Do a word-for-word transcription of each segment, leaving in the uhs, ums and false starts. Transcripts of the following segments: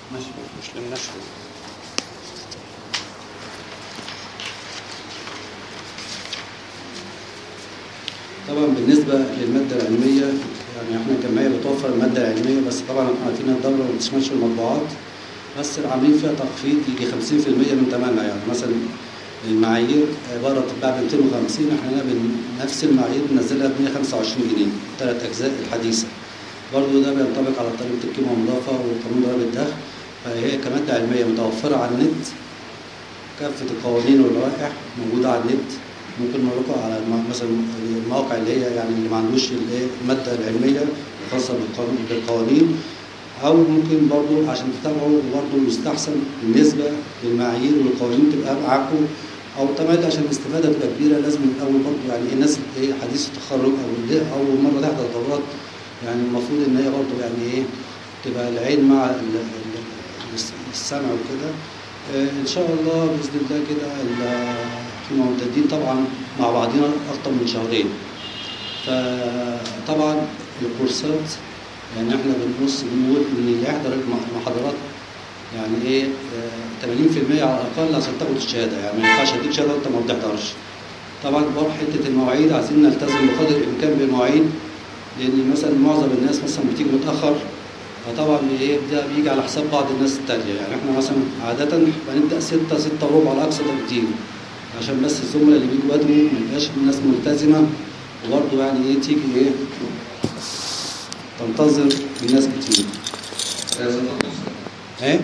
ماشي مش للنشر. طبعا بالنسبة للمادة العلمية يعني احنا الجمعية بتوفر المادة العلمية، بس طبعا احنا عارفين الدولة ما بتشملش المطبوعات، بس عاملين فيها تخفيض يجي خمسين في المية من ثمنها. يعني مثلا المعايير بره بتتباع ب مئتين وخمسين، احنا هنا بنفس المعايير بننزلها ب مئة وخمسة وعشرين جنيه ثلاث اجزاء الحديثة. برضه ده بينطبق على ضريبة القيمة والإضافة وقانون ضرائب الدخل. فهي كمادة علمية متوفرة على النت، كافة القوانين واللوائح موجودة على النت. ممكن نروحوا على مثلا المواقع اللي هي يعني اللي ما عندوش المادة العلمية الخاصة بالقوانين، أو ممكن برضو عشان تتابعوا برضو يستحسن بالنسبة للمعايير والقوانين تبقى معاكم، أو طبعا عشان الاستفادة تبقى كبيرة لازم من الأول برضو يعني الناس اللي حديث التخرج أو اللي أول مرة تحضر دورات، يعني المفروض إن هي برضو يعني إيه تبقى العين مع السمع وكده. إن شاء الله بإذن الله كده احنا ممتدين طبعا مع بعضنا أكتر من شهرين. فطبعا الكورسات يعني احنا بنبص بنقول ان اللي يحضر المحاضرات يعني ايه ثمانين في المية على الاقل عشان تاخد الشهاده، يعني ما ينفعش اديك شهاده وانت ما بتحضرش. طبعا برضه حته المواعيد عايزين نلتزم بقدر الامكان بالمواعيد، لان مثلا معظم الناس مثلا بتيجي متاخر، فطبعا ايه ده بيجي على حساب بعض الناس التانيه. يعني احنا مثلا عاده بنبدا ستة ستة وربع على اقصى تقدير، عشان بس الزملاء اللي بيجوا بدري ما يبقاش الناس ملتزمه، وبرضه يعني ايه تيجي ايه تنتظر الناس كتير. ايه؟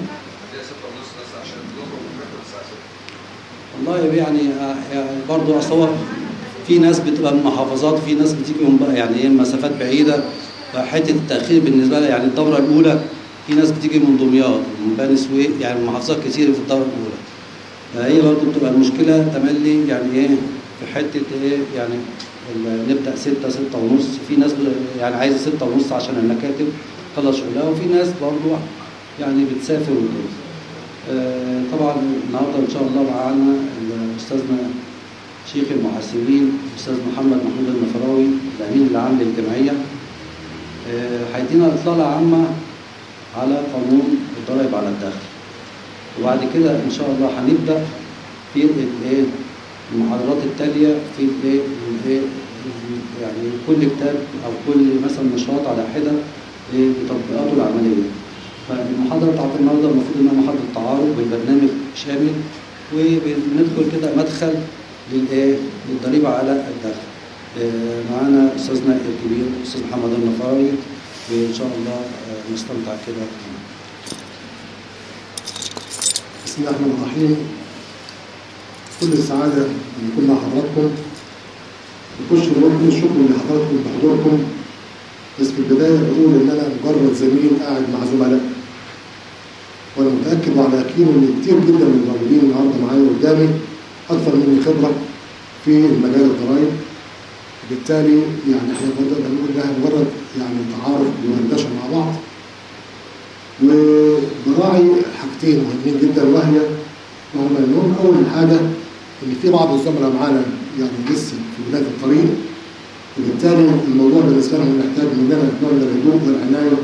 والله يعني يعني برضه اصل في ناس بتبقى من محافظات، في ناس بتيجي من يعني ايه مسافات بعيده، فحته التاخير بالنسبه لها يعني الدوره الاولى في ناس بتيجي من دمياط ومن بني سويف، يعني محافظات كتير في الدوره الاولى. فهي برضه بتبقى المشكله تملي يعني ايه في حته ايه يعني نبدأ ستة ستة ونص، في ناس يعني عايزة ستة ونص عشان المكاتب خلص شغلها، وفي ناس برضو يعني بتسافر وكده. آه طبعا النهارده إن شاء الله معانا أستاذنا شيخ المحاسبين الأستاذ محمد محمود النفراوي الأمين العام للجمعية، هيدينا آه إطلالة عامة على قانون الضرائب على الدخل. وبعد كده إن شاء الله هنبدأ في الإيه المحاضرات التالية في الايه يعني كل كتاب او كل مثلا نشاط على حده بتطبيقاته العمليه. فالمحاضره بتاعت النهارده المفروض انها محاضره تعارف بالبرنامج شامل، وبندخل كده مدخل للايه للضريبه على الدخل. معانا استاذنا الكبير الاستاذ محمد النفراوي، وان شاء الله نستمتع كده. بسم الله الرحمن الرحيم. كل السعادة أن يكون مع حضراتكم، نخش نقول الشكر لحضراتكم بحضوركم. بس في البداية بقول إن أنا مجرد زميل قاعد مع زملاء، وأنا متأكد وعلى يقين إن كتير جدا من الموجودين النهارده معايا قدامي أكثر مني خبرة في المجال الضرائب. وبالتالي يعني إحنا نقدر نقول إنها مجرد يعني تعارف بندردشة مع بعض. وبراعي حاجتين مهمين جدا، وهي وهم انهم اول حاجه ان في بعض الزملاء معانا يعني لسه في بدايه الطريق، وبالتالي الموضوع بالنسبه لهم محتاج مننا نوع من الهدوء والعنايه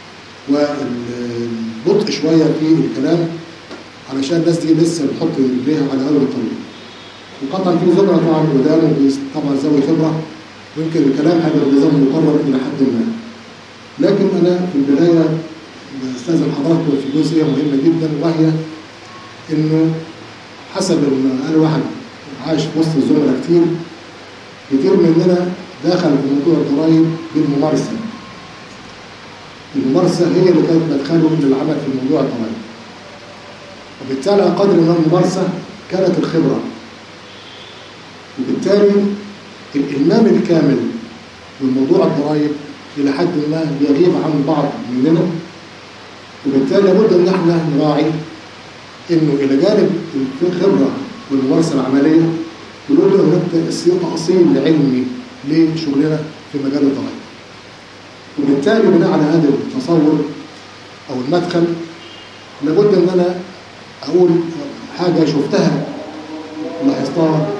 والبطء شويه في الكلام، علشان الناس دي لسه بتحط رجليها على اول الطريق. وقطعا في زملاء طبعا قدام طبعا ذوي خبره، ويمكن الكلام هيبقى بنظام مقرر الى حد ما. لكن انا في البدايه بستاذن حضراتكم في جزئيه مهمه جدا، وهي انه حسب ما قال واحد عايش في وسط الزملاء كتير كتير مننا دخل في موضوع الضرائب بالممارسه. الممارسه هي اللي كانت مدخله للعمل في موضوع الضرائب، وبالتالي على قدر ما الممارسه كانت الخبره، وبالتالي الالمام الكامل بموضوع الضرائب الى حد ما بيغيب عن بعض مننا. وبالتالي لابد ان احنا نراعي انه الى جانب الخبره والممارسه العمليه لابد ان هناك تاصيل علمي لشغلنا في مجال الضرائب. وبالتالي بناء على هذا التصور او المدخل لابد ان انا اقول حاجه شفتها لاحظتها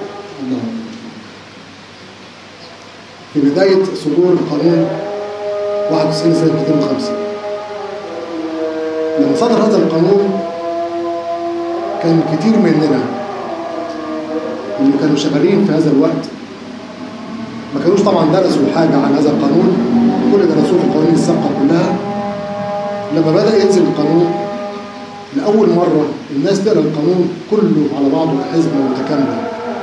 في بدايه صدور القانون واحد وتسعين سنه مئتين وخمسين. لما صدر هذا القانون كان كتير مننا اللي كانوا شغالين في هذا الوقت ما كانوش طبعا درسوا حاجة عن هذا القانون، كل درسوه في القوانين السابقة كلها. لما بدأ ينزل القانون لأول مرة الناس تقرأ القانون كله على بعضه كحزمة متكاملة،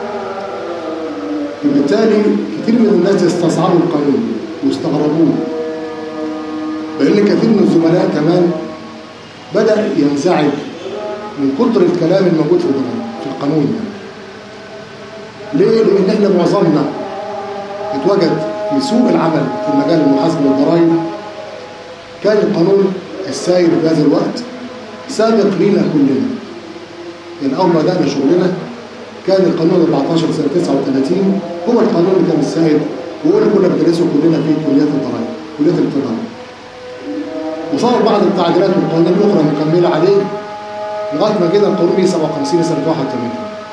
وبالتالي كتير من الناس استصعبوا القانون واستغربوه، بأن كثير من الزملاء كمان بدأ ينزعج من كتر الكلام الموجود في القانون يعني. ليه؟ لأن احنا معظمنا اتوجد في سوق العمل في مجال المحاسبة والضرائب. كان القانون السائد في هذا الوقت سابق لينا كلنا، يعني أول ما بدأنا شغلنا كان القانون أربعتاشر سنة تسعة وثلاثين هو القانون اللي كان السائد، وهو اللي كنا بندرسه كلنا في كليات الضرائب، كليات التجارة. وصار بعض التعديلات والقوانين الأخرى مكملة عليه لغاية ما جينا القانون مية وسبعة وخمسين سنة واحد وثمانين.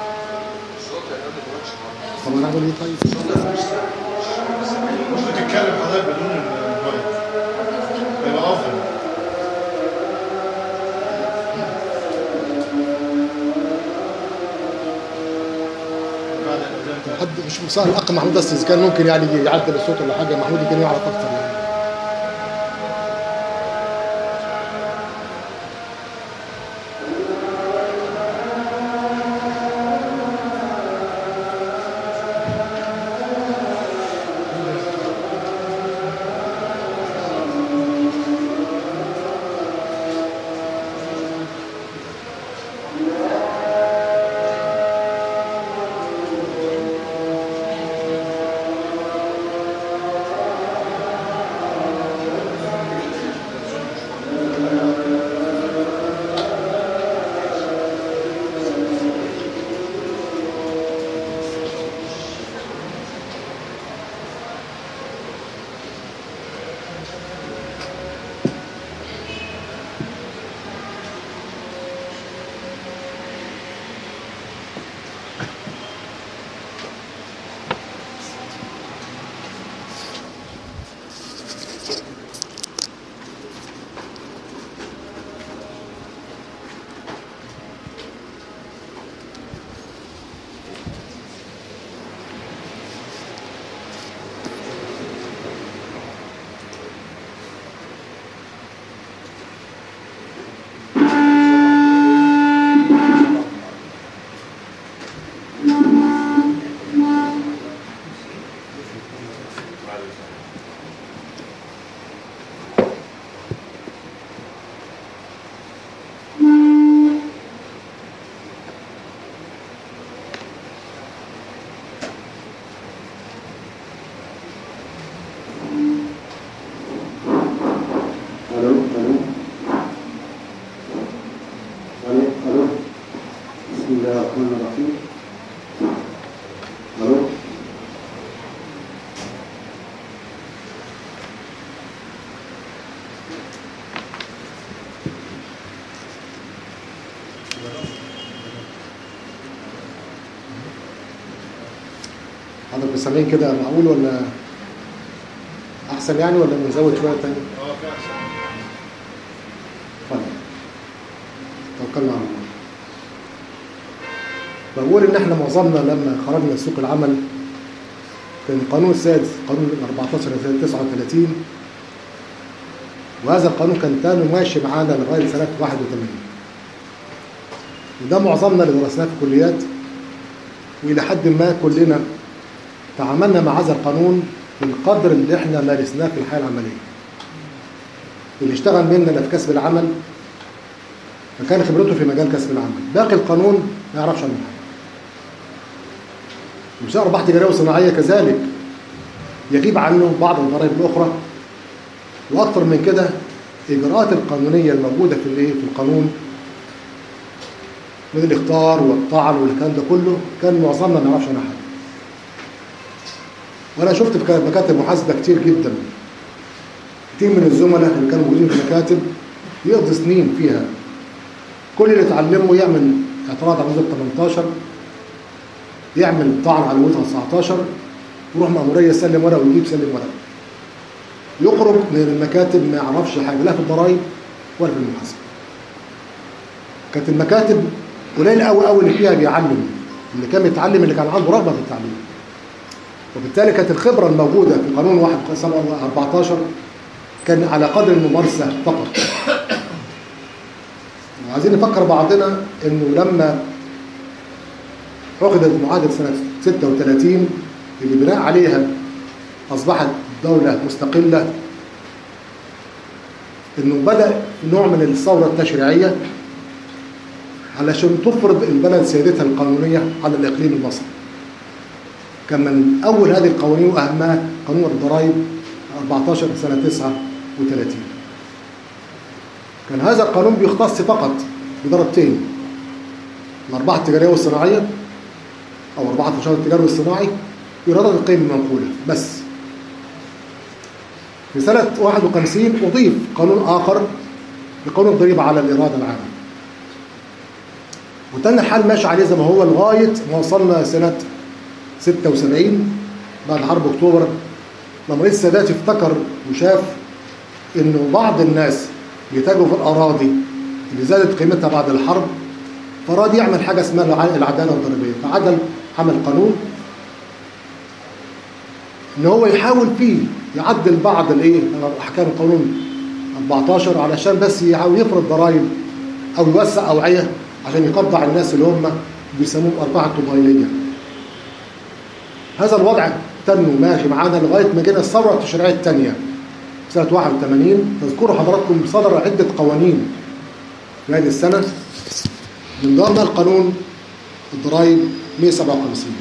طب أنا أعمل إيه طيب؟ ممكن تتكلم حضرتك بدون المايك يبقى أفضل. حد مش مساء الأخ محمود بس إذا كان ممكن يعني يعدل الصوت ولا حاجة، محمود يمكن يعرف أكتر يعني. حضرتك سامعين كده معقول ولا احسن يعني، ولا نزود شويه تاني؟ اه في احسن. طيب توكلنا على الله. بقول ان احنا معظمنا لما خرجنا سوق العمل كان القانون السادس قانون أربعتاشر سنه تسعة وثلاثين، وهذا القانون كان تاني ماشي معانا لغايه سنه واحد وثمانين، وده معظمنا اللي درسناه في الكليات، والى حد ما كلنا تعاملنا مع هذا القانون بالقدر اللي احنا مارسناه في الحياه العمليه. اللي اشتغل مننا في كسب العمل فكان خبرته في مجال كسب العمل، باقي القانون ما يعرفش عنه حاجه. وسعر ارباح تجاريه وصناعيه كذلك يغيب عنه بعض الضرائب الاخرى، واكثر من كده الاجراءات القانونيه الموجوده في الايه في القانون من الاخطار والطعن والكلام ده كله كان معظمنا ما يعرفش عنها حاجه. وانا شفت في مكاتب محاسبه كتير جدا، كتير من الزملاء اللي كانوا موجودين في المكاتب يقضي سنين فيها، كل اللي اتعلمه يعمل اعتراض على وزاره تمنتاشر، يعمل طعن على وزاره تسعتاشر، يروح مأموريه يسلم ورق ويجيب سلم ورق، يخرج من المكاتب ما يعرفش حاجه لا في الضرائب ولا في المحاسبه. كانت المكاتب قليل قوي قوي اللي فيها بيعلم، اللي كان بيتعلم اللي كان عنده رغبه في التعليم. وبالتالي كانت الخبره الموجوده في قانون واحد أربعتاشر كان على قدر الممارسه فقط. وعايزين نفكر بعضنا انه لما عقدت معاهده سنه ستة وثلاثين اللي بناء عليها اصبحت دوله مستقله، انه بدأ نوع من الثورة التشريعية علشان تفرض البلد سيادتها القانونية على الإقليم المصري. كان من أول هذه القوانين وأهمها قانون الضرائب أربعتاشر سنة تسعة وثلاثين. كان هذا القانون بيختص فقط بضريبتين، الأرباح التجارية والصناعية أو أرباح النشاط التجاري والصناعي وإيرادات القيمة المنقولة بس. في سنة واحد وخمسين أضيف قانون آخر لقانون الضريبة على الإيراد العام، وتاني الحال ماشي عليه زي ما هو لغاية ما وصلنا سنة ستة وسبعين بعد حرب أكتوبر، لما رئيس السادات افتكر وشاف إنه بعض الناس بيتاجروا في الأراضي اللي زادت قيمتها بعد الحرب، فراد يعمل حاجة اسمها العدالة الضريبية، فعدل عمل قانون إن هو يحاول فيه يعدل بعض الايه احكام القانون أربعتاشر علشان بس يحاول يفرض ضرائب او يوسع اوعيه عشان يقطع الناس اللي هم بيسموهم ارباح الطبيعيه. هذا الوضع تنو ماشي معانا لغايه ما جينا الثوره التشريعيه الثانيه في سنه واحد وثمانين. تذكروا حضراتكم صدر عده قوانين في هذه السنه، من ضمنها القانون الضرائب مئة وسبعة وخمسين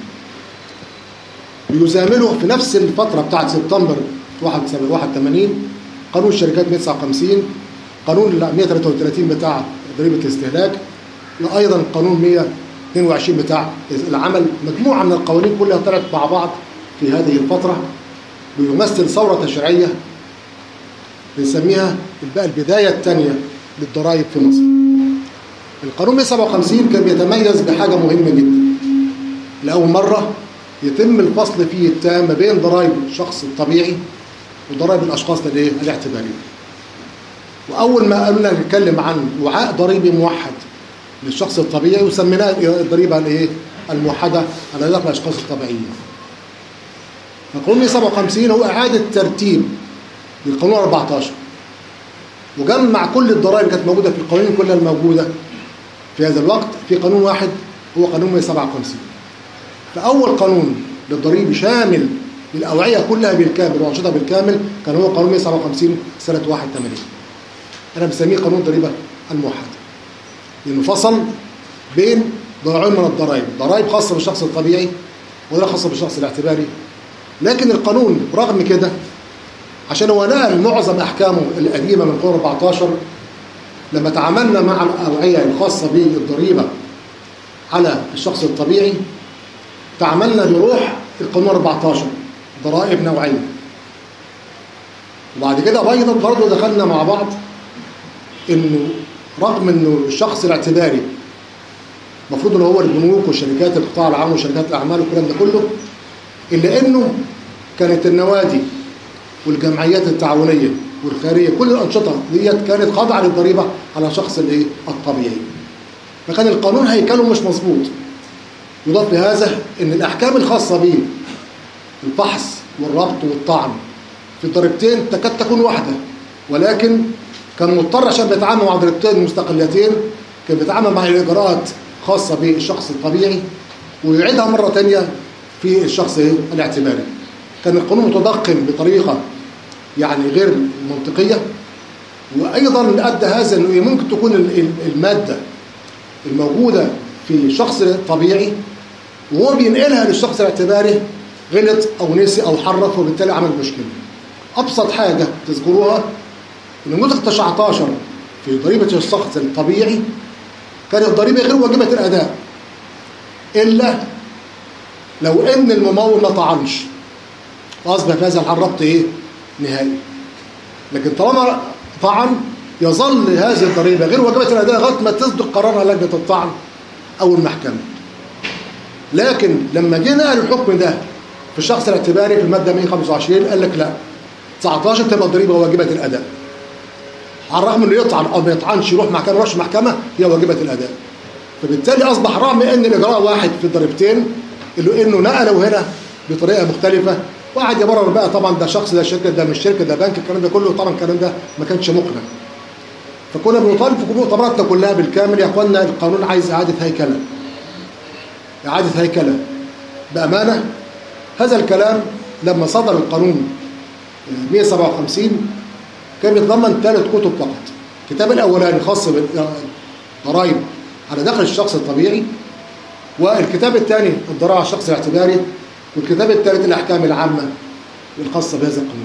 بيزامله في نفس الفتره بتاعت سبتمبر واحد وثمانين قانون الشركات مئة وتسعة وخمسين، قانون مئة وثلاثة وثلاثين بتاع ضريبه الاستهلاك، وايضا قانون مئة واثنين وعشرين بتاع العمل. مجموعه من القوانين كلها طلعت مع بعض في هذه الفتره بيمثل ثوره تشريعيه بنسميها بقى البدايه الثانيه للضرائب في مصر. القانون مئة وسبعة وخمسين كان بيتميز بحاجه مهمه جدا، لاول مره يتم الفصل فيه التام ما بين ضرائب الشخص الطبيعي وضرائب الاشخاص الايه الاعتباريه. واول ما قالوا لنا نتكلم عن وعاء ضريبي موحد للشخص الطبيعي وسميناه الضريبه الايه الموحده على دخل الاشخاص الطبيعيين. فقانون مئة وسبعة وخمسين هو اعاده ترتيب للقانون أربعتاشر، وجمع كل الضرائب اللي كانت موجوده في القوانين كلها الموجوده في هذا الوقت في قانون واحد هو قانون مئة وسبعة وخمسين. فأول قانون للضريبة شامل للأوعية كلها بالكامل وأنشطة بالكامل كان هو قانون مئة وسبعة وخمسين سنة واحد وثمانين. أنا بسميه قانون الضريبة الموحد، لأنه فصل بين نوعين من الضرائب، ضرائب خاصة بالشخص الطبيعي وضرائب خاصة بالشخص الاعتباري. لكن القانون رغم كده عشان هو نقل معظم أحكامه القديمة من قانون أربعتاشر، لما تعاملنا مع الأوعية الخاصة بالضريبة على الشخص الطبيعي تعاملنا بروح القانون أربعتاشر ضرائب نوعية. وبعد كده ايضا برضه دخلنا مع بعض انه رغم انه الشخص الاعتباري المفروض ان هو البنوك والشركات القطاع العام وشركات الاعمال والكلام ده كله، الا انه كانت النوادي والجمعيات التعاونيه والخيريه كل الانشطه ديت كانت خاضعه للضريبه على شخص الايه الطبيعي. فكان القانون هيكله مش مظبوط. يضاف لهذا ان الاحكام الخاصه به الفحص والربط والطعن في الضريبتين تكاد تكون واحده، ولكن كان مضطر عشان بيتعامل مع ضريبتين مستقلتين كان بيتعامل مع الاجراءات خاصه بالشخص الطبيعي ويعيدها مره ثانيه في الشخص الاعتباري. كان القانون متضخم بطريقه يعني غير منطقيه، وايضا ادى هذا انه ممكن تكون الماده الموجوده في الشخص الطبيعي وهو بينقلها للشخص الاعتباري غلط او نسي او حرف وبالتالي عمل مشكله. ابسط حاجه تذكروها ان الموضوع تسعتاشر في ضريبه الشخص الطبيعي كانت الضريبه غير واجبه الاداء الا لو ان الممول ما طعنش، واصبح في هذا الحال ربط ايه نهائي. لكن طالما طعن يظل هذه الضريبه غير واجبه الاداء لغايه ما تصدق قرارها لجنه الطعن او المحكمه. لكن لما جينا قال الحكم ده في الشخص الاعتباري في الماده مئة وخمسة وعشرين قال لك لا تسعتاشر تبقى الضريبه واجبه الاداء. على الرغم انه يطعن او ما يطعنش يروح محكمه يروحش محكمه، هي واجبه الاداء. فبالتالي اصبح رغم ان الاجراء واحد في الضريبتين الا انه نقله هنا بطريقه مختلفه، وقعد يبرر بقى طبعا ده شخص ده شركه ده مش شركه ده بنك، الكلام ده كله طبعا الكلام ده ما كانش مقنع. فكنا بنطالب في مؤتمراتنا كلها بالكامل يا اخوانا القانون عايز اعاده هيكله. اعاده هيكله بامانه. هذا الكلام لما صدر القانون مئة وسبعة وخمسين كان بيتضمن ثلاث كتب فقط. الكتاب الاولاني خاص بالضرائب على دخل الشخص الطبيعي، والكتاب الثاني الضرائب على الشخص الاعتباري، والكتاب الثالث الاحكام العامه الخاصه بهذا القانون.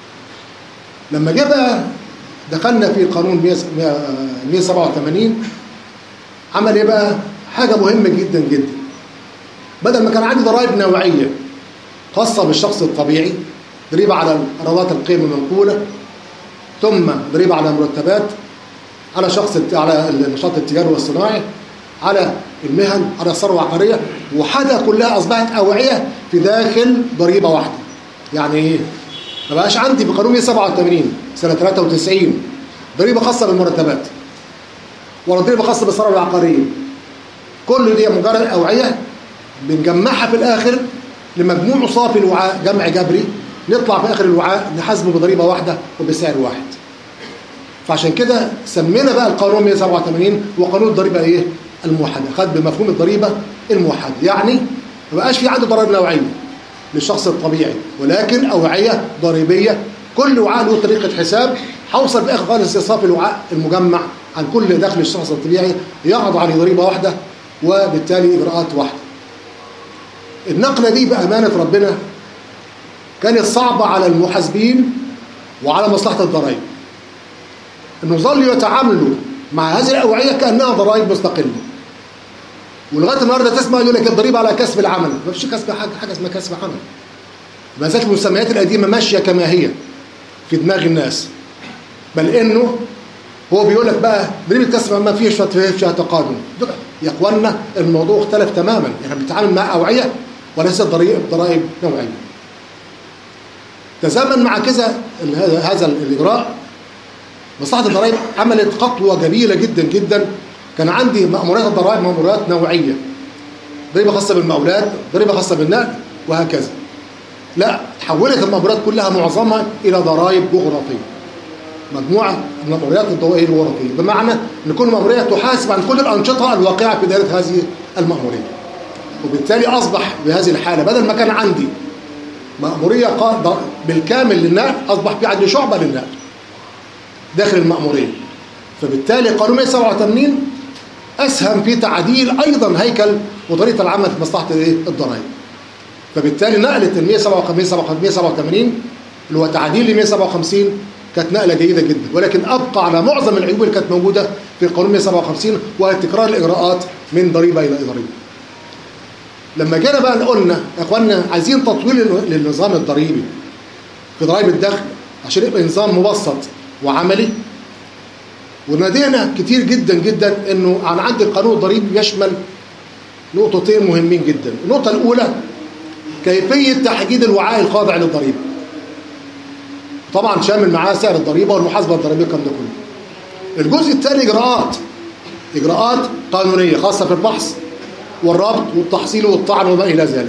لما جه بقى دخلنا في قانون مئة وسبعة وثمانين عمل ايه بقى؟ حاجه مهمه جدا جدا. بدل ما كان عندي ضرائب نوعيه خاصه بالشخص الطبيعي، ضريبه على ايرادات القيمه المنقوله، ثم ضريبه على المرتبات، على شخص على النشاط التجاري والصناعي، على المهن، على الثروه العقاريه، وحاجه كلها اصبحت اوعيه في داخل ضريبه واحده. يعني ايه؟ ما بقاش عندي في قانون مئة وسبعة وثمانين سنه ثلاثة وتسعين ضريبه خاصه بالمرتبات ولا ضريبه خاصه بالثروه العقاريه. كل دي مجرد اوعيه بنجمعها في الاخر لمجموع صافي الوعاء، جمع جبري، نطلع في اخر الوعاء نحاسبه بضريبه واحده وبسعر واحد. فعشان كده سمينا بقى القانون مئة وسبعة وثمانين وقانون الضريبه ايه؟ الموحده. خد بمفهوم الضريبه الموحده، يعني ما بقاش في عندي ضرائب نوعيه للشخص الطبيعي، ولكن اوعيه ضريبيه كل وعاء له طريقه حساب. هوصل في اخر خالص صافي الوعاء المجمع عن كل دخل الشخص الطبيعي يقضى عليه ضريبه واحده وبالتالي اجراءات واحده. النقله دي بامانه ربنا كانت صعبه على المحاسبين وعلى مصلحه الضرائب، انه ظلوا يتعاملوا مع هذه الاوعيه كانها ضرائب مستقله. ولغايه النهارده تسمع يقول لك الضريبه على كسب العمل، ما فيش كسب حاجه حاجه اسمها كسب عمل. ما زالت المسميات القديمه ماشيه كما هي في دماغ الناس، بل انه هو بيقول لك بقى ضريبه كسب ما فيش فيها تقادم. يا اخوانا الموضوع اختلف تماما، احنا بنتعامل مع اوعيه وليست ضرائب ضرائب نوعيه. تزامن مع كذا هذا الاجراء مصلحه الضرائب عملت خطوه جميله جدا جدا. كان عندي مأموريات الضرائب مأموريات نوعيه، ضريبه خاصه بالمقاولات، ضريبه خاصه بالنقل، وهكذا. لا، تحولت المأموريات كلها معظمها الى ضرائب جغرافيه، مجموعه من المأموريات الجغرافيه، بمعنى ان كل مأموريه تحاسب عن كل الانشطه الواقعه في دائره هذه المأموريه. وبالتالي اصبح بهذه الحاله بدل ما كان عندي مأموريه بالكامل للنقل، اصبح في عندي شعبه للنقل داخل المأموريه. فبالتالي قانون مئة وسبعة وثمانين اسهم في تعديل ايضا هيكل وطريقه العمل في مصلحه الضرائب. فبالتالي نقله ال مئة وسبعة وثمانين اللي هو تعديل ل مئة وسبعة وخمسين كانت نقله جيده جدا، ولكن ابقى على معظم العيوب اللي كانت موجوده في قانون مئة وسبعة وخمسين، وهي تكرار الاجراءات من ضريبه الى ضريبه. لما جينا بقى قلنا يا اخوانا عايزين تطوير للنظام الضريبي في ضرائب الدخل عشان يبقى نظام مبسط وعملي، ونادينا كتير جدا جدا انه انا عندي القانون الضريبي يشمل نقطتين مهمين جدا. النقطه الاولى كيفيه تحديد الوعاء الخاضع للضريبه، طبعا شامل معاه سعر الضريبه والمحاسبه الضريبيه الكلام ده كله. الجزء الثاني اجراءات اجراءات قانونيه خاصه في البحث والربط والتحصيل والطعن وما الى ذلك.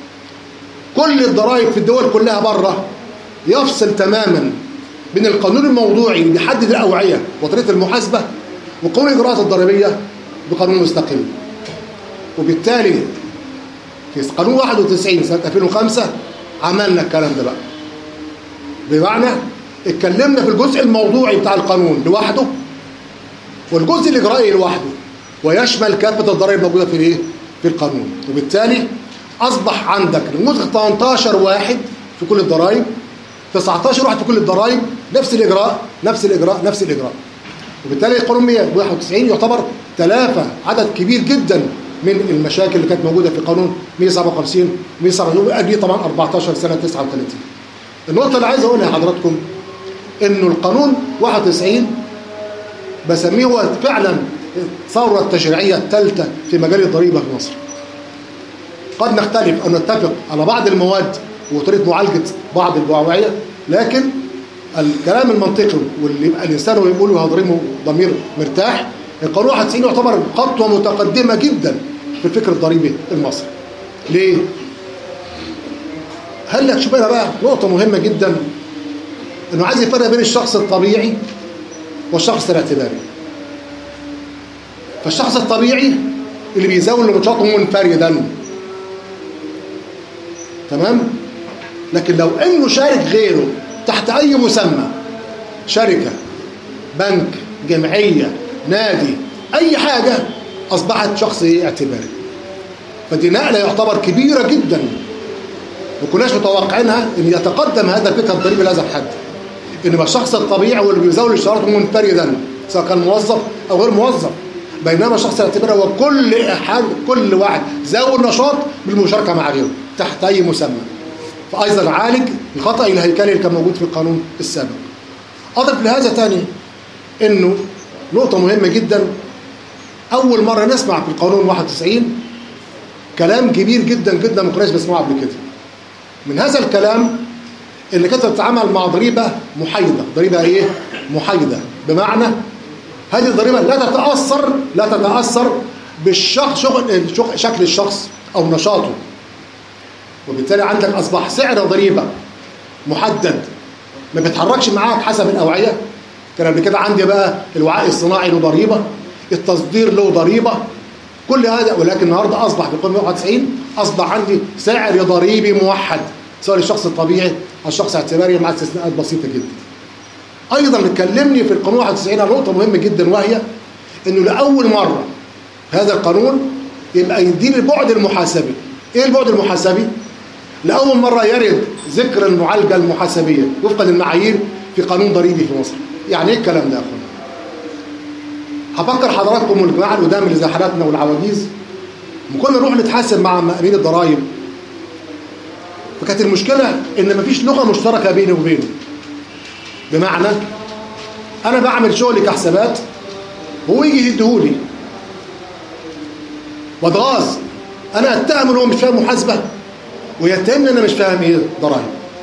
كل الضرائب في الدول كلها بره يفصل تماما بين القانون الموضوعي اللي بيحدد الاوعيه وطريقه المحاسبه وقانون الاجراءات الضريبيه بقانون مستقل. وبالتالي في قانون واحد وتسعين سنه ألفين وخمسة عملنا الكلام ده بقى، بمعنى اتكلمنا في الجزء الموضوعي بتاع القانون لوحده والجزء الاجرائي لوحده، ويشمل كافه الضرائب الموجوده في الايه؟ في القانون. وبالتالي اصبح عندك نموذج ثمانية عشر واحد في كل الضرائب، تسعة عشر واحد في كل الضرائب، نفس الاجراء نفس الاجراء نفس الاجراء. وبالتالي القانون مئة وواحد وتسعين يعتبر تلافى عدد كبير جدا من المشاكل اللي كانت موجوده في قانون مئة وسبعة وخمسين مئة وسبعة وثمانين قبل طبعا أربعة عشر سنه تسعة وثلاثين. النقطه اللي عايز اقولها لحضراتكم انه القانون واحد وتسعين بسميه هو فعلا الثوره التشريعيه الثالثه في مجال الضريبه في مصر. قد نختلف او نتفق على بعض المواد وطريقه معالجه بعض الوعويه، لكن الكلام المنطقي واللي يبقى الانسان ويقول وهضرمه ضمير مرتاح، القانون واحد وتسعين يعتبر خطوه متقدمه جدا في الفكر الضريبي المصري. ليه؟ هل لك شوف بقى نقطه مهمه جدا، انه عايز يفرق بين الشخص الطبيعي والشخص الاعتباري. فالشخص الطبيعي اللي بيزاول نشاطه منفردا، تمام؟ لكن لو انه شارك غيره تحت اي مسمى، شركه، بنك، جمعيه، نادي، اي حاجه، اصبحت شخص اعتباري. فدي نقله يعتبر كبيره جدا ما كناش متوقعينها ان يتقدم هذا الفكر الضريبي لهذا الحد، ان يبقى الشخص الطبيعي هو اللي بيزاول اشتراطه منفردا سواء كان موظف او غير موظف، بينما الشخص الاعتباري هو كل حد كل واحد زاول نشاط بالمشاركه مع غيره تحت اي مسمى. فايضا عالج الخطا الهيكلي اللي كان موجود في القانون السابق. اضف لهذا ثاني انه نقطه مهمه جدا، اول مره نسمع في القانون واحد وتسعين كلام كبير جدا جدا ما كناش بنسمعه قبل كده. من هذا الكلام اللي كانت تتعامل مع ضريبه محايده، ضريبه ايه؟ محايده، بمعنى هذه الضريبه لا تتاثر لا تتاثر بالشخص شغل شكل الشخص او نشاطه، وبالتالي عندك اصبح سعر ضريبه محدد ما بيتحركش معاك حسب الاوعيه. كان قبل كده عندي بقى الوعاء الصناعي له ضريبه، التصدير له ضريبه، كل هذا، ولكن النهارده اصبح في القانون واحد وتسعين اصبح عندي سعر ضريبي موحد سواء للشخص الطبيعي او الشخص الاعتباري مع استثناءات بسيطه جدا. ايضا بتكلمني في القانون واحد وتسعين عن نقطه مهمه جدا، وهي انه لاول مره هذا القانون يبقى يدير البعد المحاسبي. ايه البعد المحاسبي؟ لاول مره يرد ذكر المعالجه المحاسبيه وفقا للمعايير في قانون ضريبي في مصر. يعني ايه الكلام ده يا اخوانا؟ هفكر حضراتكم والجماعه القدام اللي زي حالاتنا والعواجيز، كنا نروح نتحاسب مع امين الضرائب، فكانت المشكله ان مفيش لغه مشتركه بيني وبينه. بمعنى انا بعمل شغلي كحسابات وهو يجي يديهولي واتغاظ، انا اتهم ان هو مش فاهم محاسبه ويتهمني ان انا مش فاهم ايه ضرائب.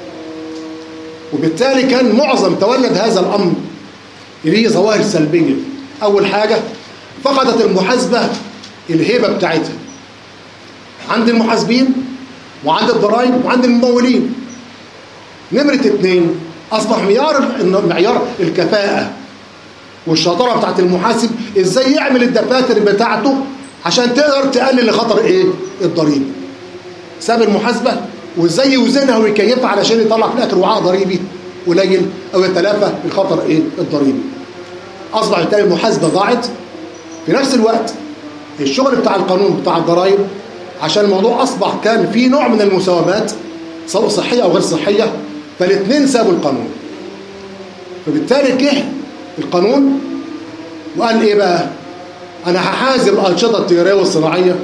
وبالتالي كان معظم تولد هذا الامر ليه ظواهر سلبيه. اول حاجه فقدت المحاسبه الهيبه بتاعتها عند المحاسبين وعند الضرائب وعند الممولين. نمره اثنين، اصبح معيار معيار الكفاءه والشطاره بتاعت المحاسب ازاي يعمل الدفاتر بتاعته عشان تقدر تقلل خطر ايه؟ الضريبه. ساب المحاسبه وازاي يوزنها ويكيفها علشان يطلع في الاخر وعاء ضريبي قليل او يتلافى الخطر ايه؟ الضريبي. اصبح بالتالي المحاسبه ضاعت. في نفس الوقت الشغل بتاع القانون بتاع الضرائب عشان الموضوع اصبح كان في نوع من المساومات سواء صحيه او غير صحيه، فالاثنين سابوا القانون. فبالتالي جه القانون وقال ايه بقى؟ انا هحاسب الانشطه التجاريه والصناعيه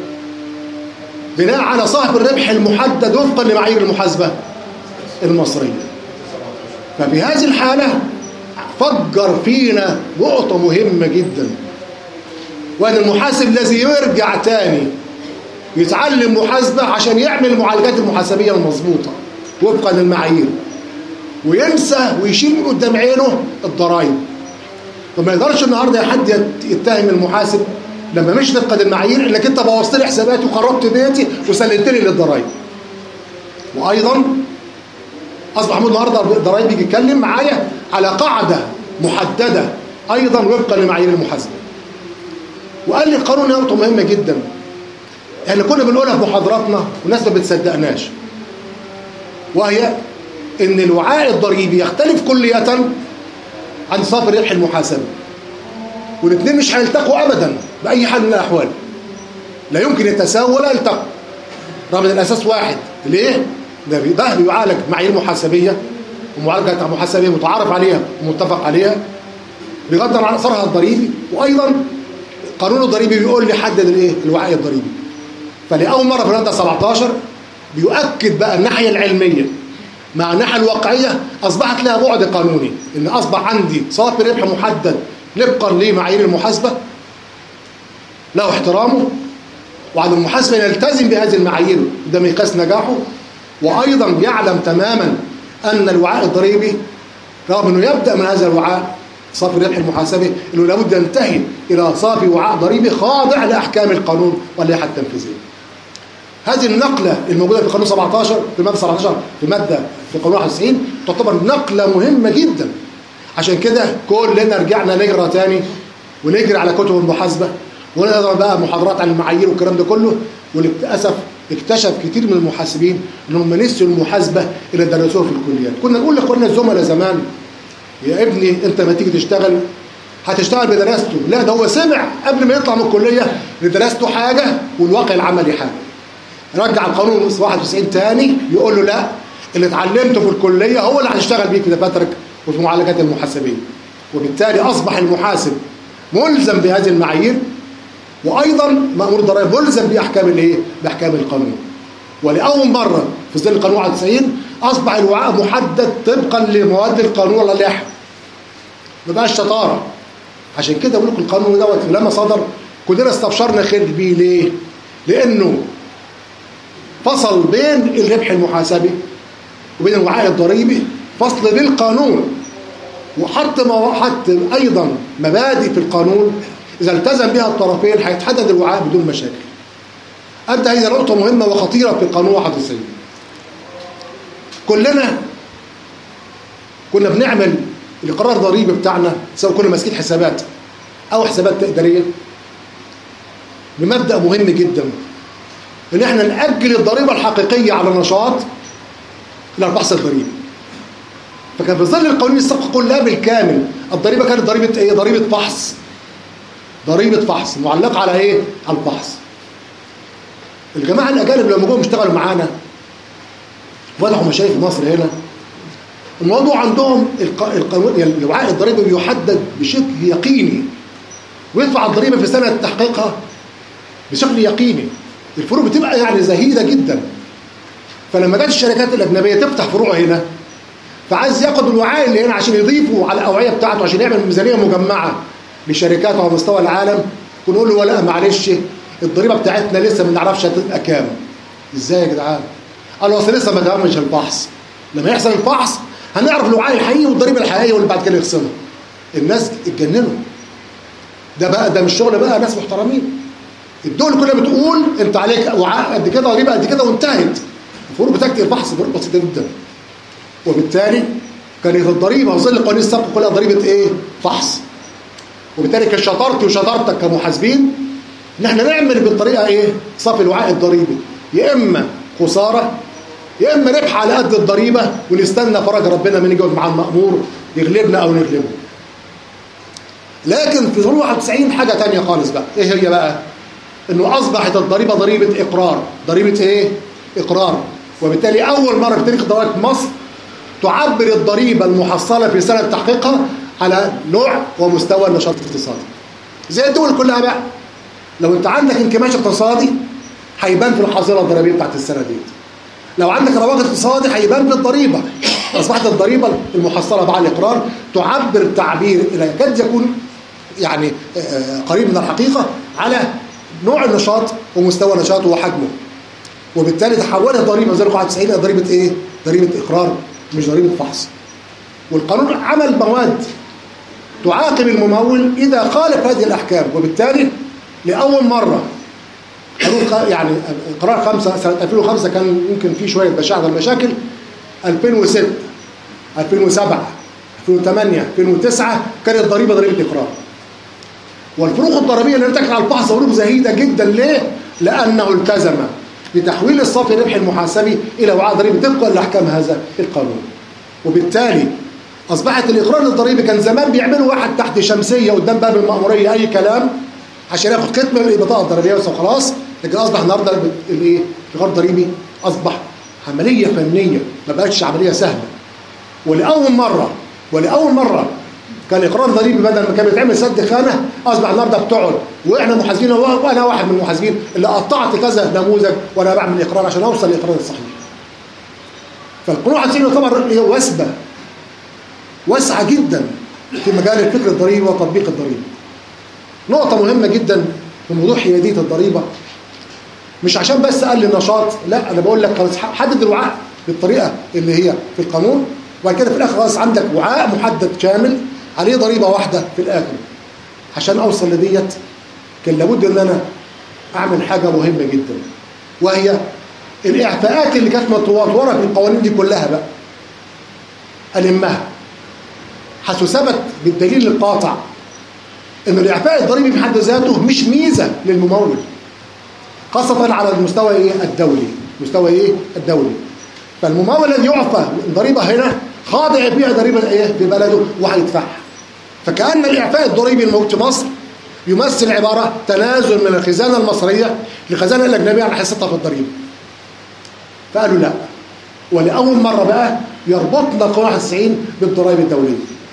بناء على صاحب الربح المحدد وفقا لمعايير المحاسبه المصريه. ففي هذه الحاله فجر فينا نقطه مهمه جدا، وان المحاسب الذي يرجع تاني يتعلم محاسبه عشان يعمل المعالجات المحاسبيه المظبوطه وفقا للمعايير، وينسى ويشيل من قدام عينه الضرائب. طب ما يقدرش النهارده حد يتهم المحاسب لما مش وفقا للمعايير انك انت بوظت لي حساباتي وخربت بيتي وسلمت لي للضرائب. وايضا اصبح محمود النهارده الضرائب بيجي يتكلم معايا على قاعده محدده ايضا وفقا لمعايير المحاسبه. وقال لي القانون نقطه مهمه جدا احنا كنا بنقولها في محاضراتنا والناس ما بتصدقناش، وهي ان الوعاء الضريبي يختلف كلية عن صافي الربح المحاسبي، والاثنين مش هيلتقوا ابدا باي حال من الاحوال، لا يمكن يتساووا ولا يلتقوا رغم ان الاساس واحد. ليه؟ ده بيعالج معايير محاسبيه ومعالجه محاسبيه متعارف عليها ومتفق عليها بغض عن اثرها الضريبي، وايضا قانون الضريبي بيقول لي حدد الايه؟ الوعاء الضريبي. فلاول مره في الماده سبعتاشر بيؤكد بقى الناحيه العلميه مع الناحيه الواقعيه اصبحت لها بعد قانوني، ان اصبح عندي صافي ربح محدد طبقا لمعايير المحاسبه له احترامه، وعلى المحاسبه يلتزم بهذه المعايير ده مقياس نجاحه، وايضا يعلم تماما ان الوعاء الضريبي رغم انه يبدا من هذا الوعاء صافي الربح المحاسبي انه لابد ينتهي الى صافي وعاء ضريبي خاضع لاحكام القانون واللائحه التنفيذيه. هذه النقله الموجوده في قانون سبعتاشر في الماده سبعتاشر في ماده في قانون واحد وتسعين تعتبر نقله مهمه جدا. عشان كده كلنا رجعنا نقرا تاني ونجري على كتب المحاسبه ونقرا بقى محاضرات عن المعايير والكلام ده كله، وللاسف اكتشف كتير من المحاسبين انهم نسيوا المحاسبه اللي درسوها في الكليات. كنا نقول لاخواننا الزملاء زمان يا ابني انت ما تيجي تشتغل هتشتغل بدراسته، لا ده هو سمع قبل ما يطلع من الكليه ان دراسته حاجه والواقع العملي حاجه. رجع القانون واحد وتسعين تاني يقول له لا، اللي اتعلمته في الكليه هو اللي هتشتغل بيه في دفاترك وفي معالجات المحاسبيه. وبالتالي اصبح المحاسب ملزم بهذه المعايير، وايضا مأمور الضرائب ملزم باحكام الايه؟ باحكام القانون. ولاول مره في ظل القانون واحد وتسعين اصبح الوعاء محدد طبقا لمواد القانون واللائحه. ما بقاش شطاره. عشان كده بقول لكم القانون دوت لما صدر كلنا استبشرنا خير بيه. ليه؟ لانه فصل بين الربح المحاسبي وبين الوعاء الضريبي فصل بالقانون، وحط حط ايضا مبادئ في القانون اذا التزم بها الطرفين هيتحدد الوعاء بدون مشاكل. انت هذه نقطه مهمه وخطيره في القانون واحد وتسعين. كلنا كنا بنعمل القرار الضريبي بتاعنا سواء كنا ماسكين حسابات او حسابات تقديريه بمبدا مهم جدا ان احنا ناجل الضريبه الحقيقيه على النشاط الى البحث الضريبي. فكان في ظل القانون السابق كلها بالكامل الضريبه كانت ضريبه ايه؟ ضريبه فحص. ضريبه فحص معلقه على ايه؟ على الفحص. الجماعه الاجانب لما جم اشتغلوا معانا فتحوا مشاريع في مصر هنا، الموضوع عندهم القانون الوعاء الضريبي بيحدد بشكل يقيني ويدفع الضريبه في سنه تحقيقها بشكل يقيني. الفروق بتبقى يعني زهيده جدا. فلما جت الشركات الاجنبيه تفتح فروع هنا فعايز ياخد الوعاء اللي هنا عشان يضيفه على الاوعيه بتاعته عشان يعمل ميزانيه مجمعه لشركات على مستوى العالم، نقول له لا معلش الضريبه بتاعتنا لسه ما نعرفش هتبقى كام. ازاي يا جدعان؟ قالوا اصل لسه ما تمش الفحص. لما يحصل الفحص هنعرف الوعاء الحقيقي والضريبه الحقيقيه واللي بعد كده يخصمها. الناس اتجننوا. ده بقى ده مش شغل بقى ناس محترمين. الدول كلها بتقول انت عليك وعاء قد كده ضريبه قد كده وانتهت. الفروق بتاعت الفحص فروق بسيطه جدا. وبالتالي كانت الضريبه وظل القوانين السابقه كلها ضريبه ايه؟ فحص. وبالتالي كانت شطارتي وشطارتك كمحاسبين ان احنا نعمل بالطريقه ايه؟ صافي الوعاء الضريبي، يا اما خساره يا اما ربح على قد الضريبه ونستنى فرج ربنا من يجاوب مع المأمور يغلبنا او نغلبه. لكن في ظل واحد وتسعين حاجه ثانيه خالص بقى، ايه هي بقى؟ انه اصبحت الضريبه ضريبه اقرار، ضريبه ايه؟ اقرار. وبالتالي اول مره في تاريخ ضرائب مصر تعبر الضريبه المحصله في سنه تحقيقها على نوع ومستوى النشاط الاقتصادي. زي الدول كلها بقى. لو انت عندك انكماش اقتصادي هيبان في الحصيله الضريبيه بتاعت السنه دي. لو عندك رواج اقتصادي هيبان في الضريبه. اصبحت الضريبه المحصله مع الاقرار تعبر تعبير الى يكاد يكون يعني قريب من الحقيقه على نوع النشاط ومستوى نشاطه وحجمه. وبالتالي تحولت الضريبه زي واحد وتسعين الى ضريبه ايه؟ ضريبه اقرار مش ضريبه فحص. والقانون عمل مواد تعاقب الممول اذا خالف هذه الاحكام. وبالتالي لاول مره قانون يعني قرار خمسة سنه ألفين وخمسة كان يمكن فيه شويه بشاعه المشاكل. ألفين وستة ألفين وسبعة ألفين وثمانية ألفين وتسعة كانت الضريبه ضريبه اقرار. والفروق الضريبيه اللي نتجت على الفحص فروق زهيده جدا. ليه؟ لانه التزم بتحويل الصافي الربح المحاسبي الى وعاء ضريبي طبقا لاحكام هذا القانون. وبالتالي اصبحت الاقرار الضريبي كان زمان بيعملوا واحد تحت شمسيه قدام باب المأموريه اي كلام عشان ياخد ختمه من البطاقه الضريبيه وخلاص. لكن اصبح النهارده الايه؟ الاقرار الضريبي اصبح عمليه فنيه ما بقتش عمليه سهله. ولاول مره ولاول مره كان الاقرار الضريبي بدل ما كان بيتعمل سد خانه اصبح النهارده بتقعد واحنا محاسبين وانا واحد من المحاسبين اللي قطعت كذا نموذج وانا بعمل اقرار عشان اوصل للاقرار الصحيح. فالقانون العسكري يعتبر وثبه واسعه جدا في مجال الفكر الضريبي وتطبيق الضريبه. نقطه مهمه جدا في موضوع حياديه الضريبه مش عشان بس اقل النشاط، لا انا بقول لك خلاص حدد الوعاء بالطريقه اللي هي في القانون وبعد كده في الاخر خلاص عندك وعاء محدد كامل عليه ضريبه واحده في الاخر. عشان اوصل لديت كان لابد ان انا اعمل حاجه مهمه جدا، وهي الاعفاءات اللي كانت متوفره في القوانين دي كلها بقى المها، حيث ثبت بالدليل القاطع ان الاعفاء الضريبي في حد ذاته مش ميزه للممول، خاصه على المستوى ايه الدولي، مستوى ايه الدولي. فالممول الذي يعفى الضريبه هنا خاضع بيها ضريبه ايه في بلده وهيدفعها. فكأن الإعفاء الضريبي الموجود في مصر يمثل عبارة تنازل من الخزانة المصرية للخزانة الأجنبية عن حصتها في الضريبة. فقالوا لا، ولأول مرة بقى يربطنا القانون واحد وتسعين بالضرائب الدولية.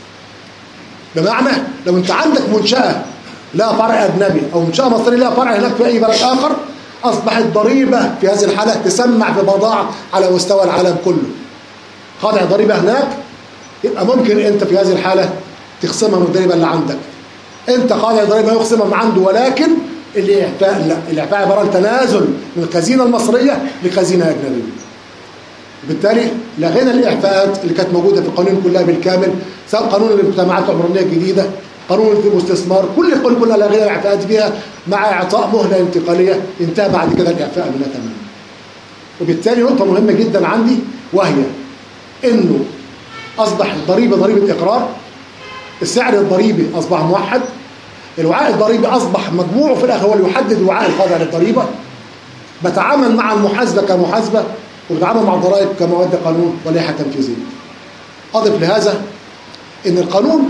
بمعنى لو أنت عندك منشأة لها فرع أجنبي أو منشأة مصرية لها فرع هناك في أي بلد آخر، أصبحت ضريبة في هذه الحالة تسمع في بضاعة على مستوى العالم كله. خاضع ضريبة هناك، يبقى ممكن أنت في هذه الحالة تخصمها من الضريبه اللي عندك. انت قاضي ضريبه يخصمها من عنده، ولكن الاعفاء لا، الاعفاء عباره عن تنازل من الخزينه المصريه لخزينه اجنبيه. بالتالي لغينا الاعفاءات اللي كانت موجوده في القانون كلها بالكامل، سواء قانون المجتمعات العمرانيه الجديده، قانون الاستثمار، كل القانون كلها لغينا الاعفاءات فيها مع اعطاء مهله انتقاليه انتهى بعد كده الاعفاء منها تماما. وبالتالي نقطه مهمه جدا عندي، وهي انه اصبح الضريبه ضريبه اقرار، السعر الضريبي أصبح موحد، الوعاء الضريبي أصبح مجموعه في الآخر هو اللي يحدد الوعاء الخاضع للضريبة. بتعامل مع المحاسبة كمحاسبة، وبتعامل مع الضرائب كمواد قانون ولائحة تنفيذية. أضف لهذا إن القانون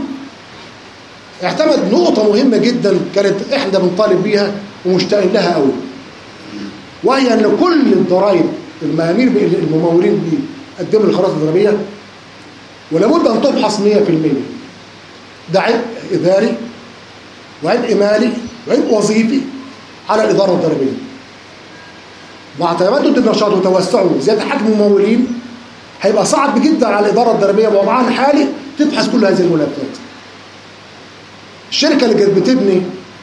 اعتمد نقطة مهمة جدا كانت إحنا بنطالب بيها ومشتاقين لها قوي، وهي أن كل الضرائب المأمير الممولين بيقدموا الخرائط الضريبية ولابد أن تفحص مية في المية. ده عبء إداري وعبء مالي وعبء وظيفي على الإدارة الضريبية. مع تمدد النشاط وتوسعه وزيادة حجم الممولين هيبقى صعب جدا على الإدارة الضريبية بوضعها الحالي تبحث كل هذه الملفات. الشركة اللي كانت بتبني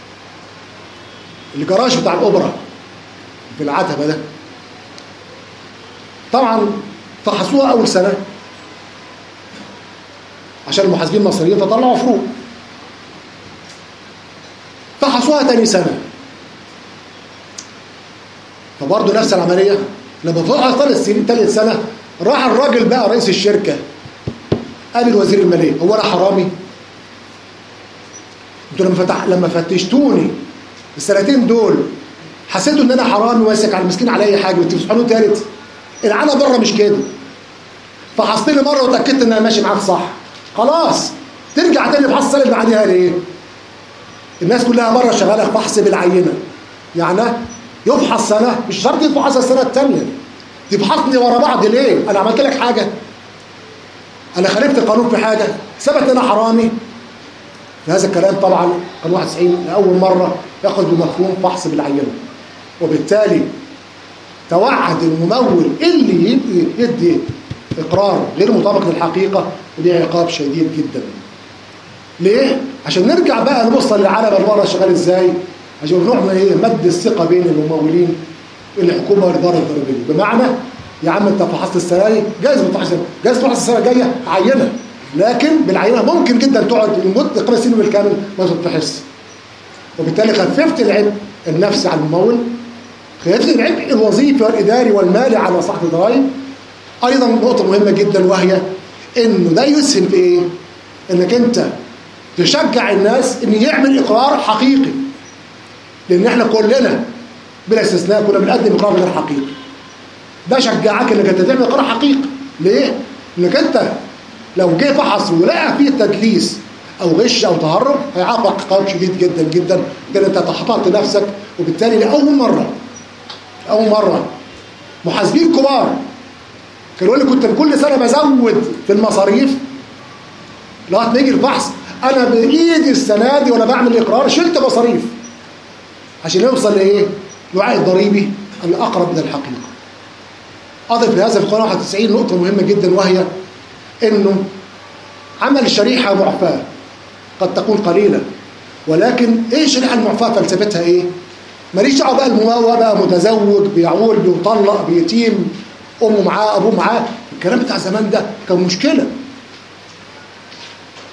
الجراج بتاع الأوبرا في العتبة ده، طبعا فحصوها أول سنة عشان المحاسبين المصريين فطلعوا فروق. فحصوها تاني سنة، فبرضه نفس العملية. لما فحص ثالث سنين ثالث سنة راح الراجل بقى رئيس الشركة قابل وزير المالية، هو أنا حرامي؟ انتوا لما فتح لما فتشتوني السنتين دول حسيتوا ان انا حرامي وماسك على المسكين على اي حاجه وتفحصوني ثالث؟ العالم بره مش كده. فحصتني مره وتاكدت ان انا ماشي معاك صح، خلاص ترجع تاني تفحص السنه اللي بعديها ليه؟ الناس كلها بره شغاله فحص بالعينه، يعني يفحص سنه مش شرط يفحص السنه الثانيه. تفحصني ورا بعض ليه؟ انا عملت لك حاجه؟ انا خالفت القانون في حاجه؟ ثبت ان انا حرامي؟ هذا الكلام طبعا قانون واحد وتسعين لاول مره ياخذ بمفهوم فحص بالعينه، وبالتالي توعد الممول اللي يدي اقرار غير مطابق للحقيقه ودي عقاب شديد جدا. ليه؟ عشان نرجع بقى نبص للعالم اللي بره شغال ازاي، عشان نوع من ايه مد الثقه بين الممولين والحكومه والاداره الضريبيه. بمعنى يا عم انت فحصت السنه دي جايز بتفحص جايز تفحص السنه الجايه عينه، لكن بالعينه ممكن جدا تقعد لمده خمس سنين بالكامل ما تتفحص. وبالتالي خففت العبء النفسي على الممول، خففت العبء الوظيفي والاداري والمالي على صاحب الضرائب. ايضا نقطه مهمه جدا وهي انه ده يسهم في ايه؟ انك انت تشجع الناس ان يعمل اقرار حقيقي، لان احنا كلنا بلا استثناء كنا بنقدم اقرار غير حقيقي. ده شجعك انك انت تعمل اقرار حقيقي. ليه؟ انك انت لو جه فحص ولقى فيه تدليس او غش او تهرب هيعاقبك عقاب شديد جدا جدا، كده انت تحطمت نفسك. وبالتالي لاول مره اول مره محاسبين كبار كانوا يقول لي كنت كل سنه بزود في المصاريف لغايه ما يجي الفحص، انا بايدي السنه دي وانا بعمل اقرار شلت مصاريف عشان يوصل لايه؟ الوعي الضريبي الاقرب الى الحقيقه. اضف لهذا في القانون واحد وتسعين نقطه مهمه جدا، وهي انه عمل الشريحه معفاه قد تكون قليله، ولكن ايه الشريحه المعفاه فلسفتها ايه؟ ماليش دعوه بقى الممول بقى متزوج بيعول بيطلق بيتيم امه معاه ابوه معاه، الكلام بتاع زمان ده كان مشكله.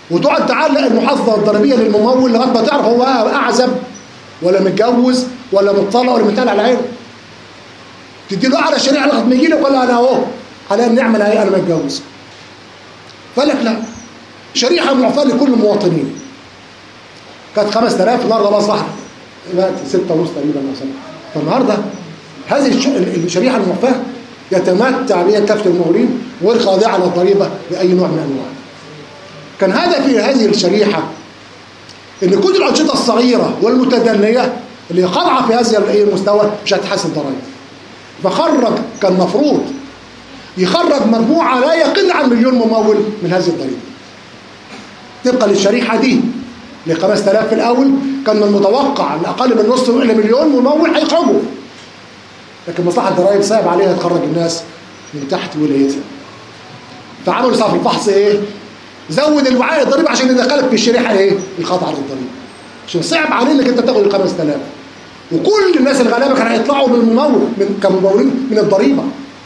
وتقعد تعلق المحافظه الضريبيه للممول لغايه ما تعرف هو اعزب ولا متجوز ولا مطلق ولا متقال على عينه. تدي له اعلى شريعه لغايه ما يجي لك ولا انا اهو على النعمه اهي انا متجوز. فقال لك لا، شريحه معفاه لكل المواطنين. كانت خمسة آلاف النهارده اصبحت ستة ونص تقريبا مثلا. فالنهارده هذه الشريحه المعفاه يتمتع بها كافه الممولين والخاضعه للضريبه باي نوع من انواع. كان هدف هذه الشريحه ان كل الانشطه الصغيره والمتدنيه اللي خاضعه في هذا المستوى مش هتحاسب ضرائب. فخرج، كان مفروض يخرج مجموعه لا يقل عن مليون ممول من هذه الضريبه. طبقا للشريحه دي ل خمسة آلاف في الاول كان من المتوقع ان اقل من نص الى مليون ممول هيخرجوا. لكن مصلحه الضرائب صعب عليها تخرج الناس من تحت ولايتها. فعملوا صافي الفحص ايه؟ زود الوعاء الضريبي عشان يدخلك في الشريحه ايه؟ الخاضعه للضريبه. عشان صعب عليه انك انت تاخد ال خمسة آلاف. وكل الناس الغلابه كانوا هيطلعوا بالممول من كممولين من الضريبه.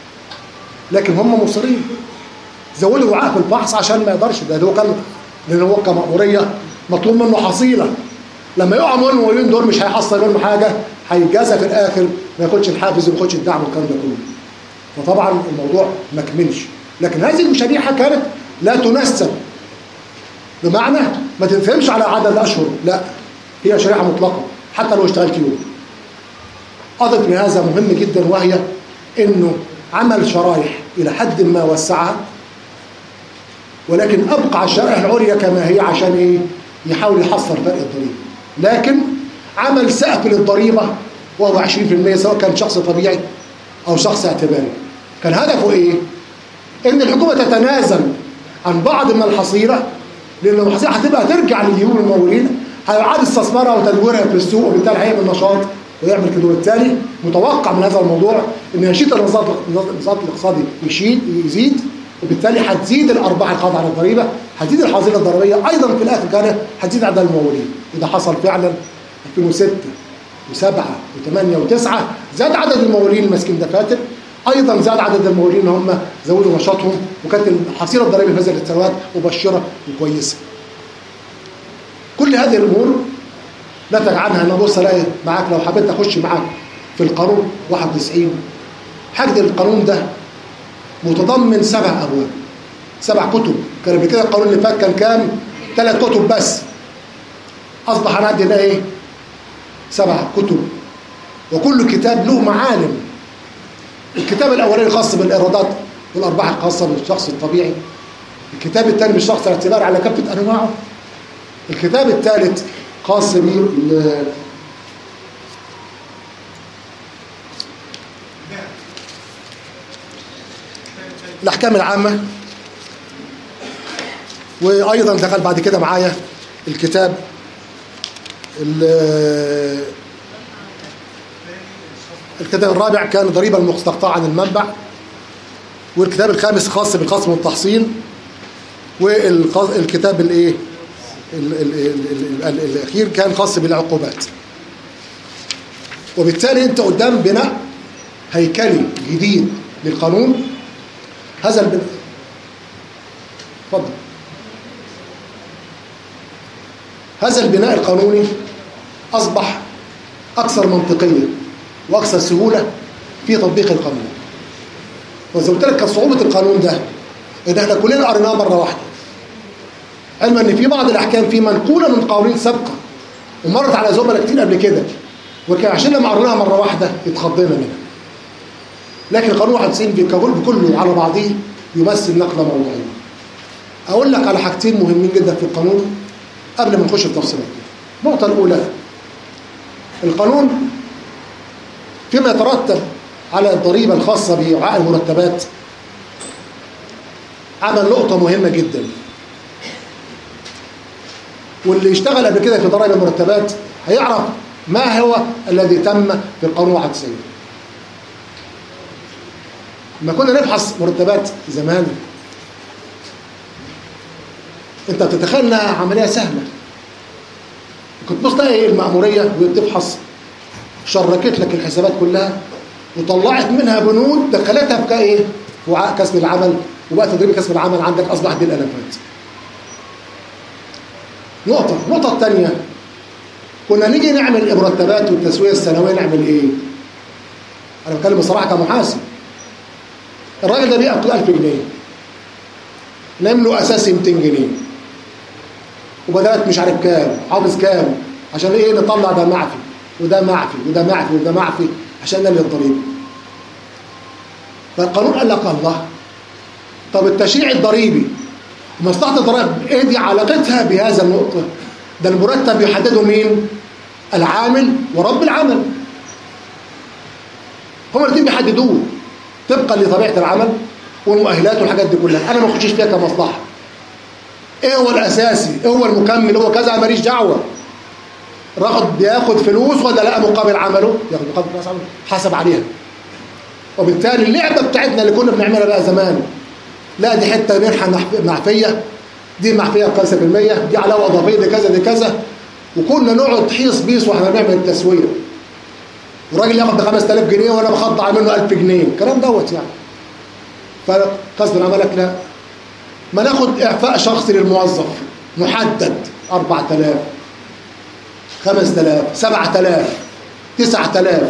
لكن هم مصرين زودوا الوعاء في الفحص عشان ما يقدرش. ده هو كان لان هو كمأموريه مطلوب منه حصيله. لما يقع من الممولين دول مش هيحصل منه حاجه، هيتجازى في الاخر ما ياخدش الحافز وما ياخدش الدعم والكلام ده كله. فطبعا الموضوع ما كملش. لكن هذه الشريحه كانت لا تنسب، بمعنى ما تنفهمش على عدد الاشهر، لا هي شريحه مطلقه حتى لو اشتغلت يوم. اضف لهذا مهم جدا وهي انه عمل شرايح الى حد ما وسعها، ولكن ابقى الشرائح العليا كما هي عشان ايه؟ يحاول يحصل فرق الضريبه. لكن عمل سقف للضريبه وهو عشرين في المية سواء كان شخص طبيعي او شخص اعتباري. كان هدفه ايه؟ ان الحكومه تتنازل عن بعض من الحصيله، لان الحصيله هتبقى ترجع لجيوب الممولين، هيعاد استثمارها وتدويرها في السوق، وبالتالي هيعمل نشاط ويعمل كده. وبالتالي متوقع من هذا الموضوع ان نشيط النشاط الاقتصادي يشيد يزيد، وبالتالي هتزيد الارباح الخاضعه للضريبه، هتزيد الحظيره الضريبيه، ايضا في الاخر كانت هتزيد عدد الممولين. وده حصل فعلا ألفين وستة وسبعة وثمانية وتسعة، زاد عدد الممولين الماسكين دفاتر، ايضا زاد عدد الممولين ان هم زودوا نشاطهم، وكانت الحصيله الضريبيه في هذه السنوات مبشره وكويسه. كل هذه الامور نتج عنها ان بص الاقي معاك لو حبيت اخش معاك في القانون واحد وتسعين، حاجه القانون ده متضمن سبع ابواب، سبع كتب. كان قبل كده القانون اللي فات كان كام؟ ثلاث كتب بس. اصبح انا عندي ده ايه؟ سبع كتب، وكل كتاب له معالم. الكتاب الاولاني خاص بالايرادات والارباح الخاصه بالشخص الطبيعي. الكتاب الثاني بالشخص الاعتباري على كافه انواعه. الكتاب الثالث خاص بال الاحكام العامه. وايضا دخل بعد كده معايا الكتاب الكتاب الرابع كان ضريبه المستقطعه عن المنبع. والكتاب الخامس خاص بالخصم والتحصيل. والكتاب الايه الاخير كان خاص بالعقوبات. وبالتالي انت قدام بناء هيكلي جديد للقانون. هذا البناء اتفضل هذا البناء القانوني اصبح اكثر منطقيه واكثر سهوله في تطبيق القانون. وزي قلت لك صعوبه القانون ده ان احنا كلنا قريناه مره واحده، علما ان في بعض الاحكام فيه منقوله من قوانين سابقه ومرت على زملاء كتير قبل كده، وكان عشان لما قريناها مره واحده اتخضينا منها. لكن القانون واحد وتسعين ككل بكله على بعضه يمثل نقله موضوعيه. اقول لك على حاجتين مهمين جدا في القانون قبل ما نخش في التفصيلات. النقطه الاولى، القانون فيما يترتب على الضريبه الخاصه بوعاء المرتبات عمل نقطه مهمه جدا، واللي يشتغل قبل كده في ضرائب المرتبات هيعرف ما هو الذي تم في القانون واحد وتسعين. لما كنا نبحث مرتبات زمان انت بتتخيل انها عمليه سهله. كنت تبص تلاقي المأموريه وهي بتفحص شركت لك الحسابات كلها وطلعت منها بنود دخلتها في ايه؟ وعاء كسب العمل، وبقى تدريب كسب العمل عندك اصبح بالالافات. نقطة النقطة الثانية، كنا نيجي نعمل المرتبات والتسوية السنوية نعمل إيه؟ أنا بتكلم بصراحة كمحاسب. الراجل ده بيقبض ألف جنيه، نعمل له أساسي مئتين جنيه، وبدأت مش عارف كام، حافظ كام، عشان إيه؟ نطلع ده معفي وده معفي وده معفي وده معفي عشان نلغي الضريبة. فالقانون قال لك الله، طب التشريع الضريبي ومصلحة الضرائب ايه دي علاقتها بهذا النقطة؟ ده المرتب يحدده مين؟ العامل ورب العمل. هما الاثنين بيحددوه طبقا لطبيعة العمل والمؤهلات والحاجات دي كلها، انا ما اخشش فيها كمصلحة. ايه هو الاساسي؟ ايه هو المكمل؟ هو كذا، ماليش دعوة. راخد بياخد فلوس ولا لا مقابل عمله؟ ياخد مقابل فلوس عمله، حسب عليها. وبالتالي اللعبة بتاعتنا اللي كنا بنعملها بقى زمان، لا دي حته منحه معفيه، دي معفيه خمسة في المية، دي علاوه اضافيه، دي كذا دي كذا، وكنا نقعد حيص بيص واحنا بنعمل التسويه. والراجل ياخد خمسة آلاف جنيه وانا بخضع منه ألف جنيه، الكلام دوت يعني. فقصد العمل لك لا، ما ناخد اعفاء شخصي للموظف محدد أربعة آلاف خمسة آلاف سبعة آلاف تسعة آلاف،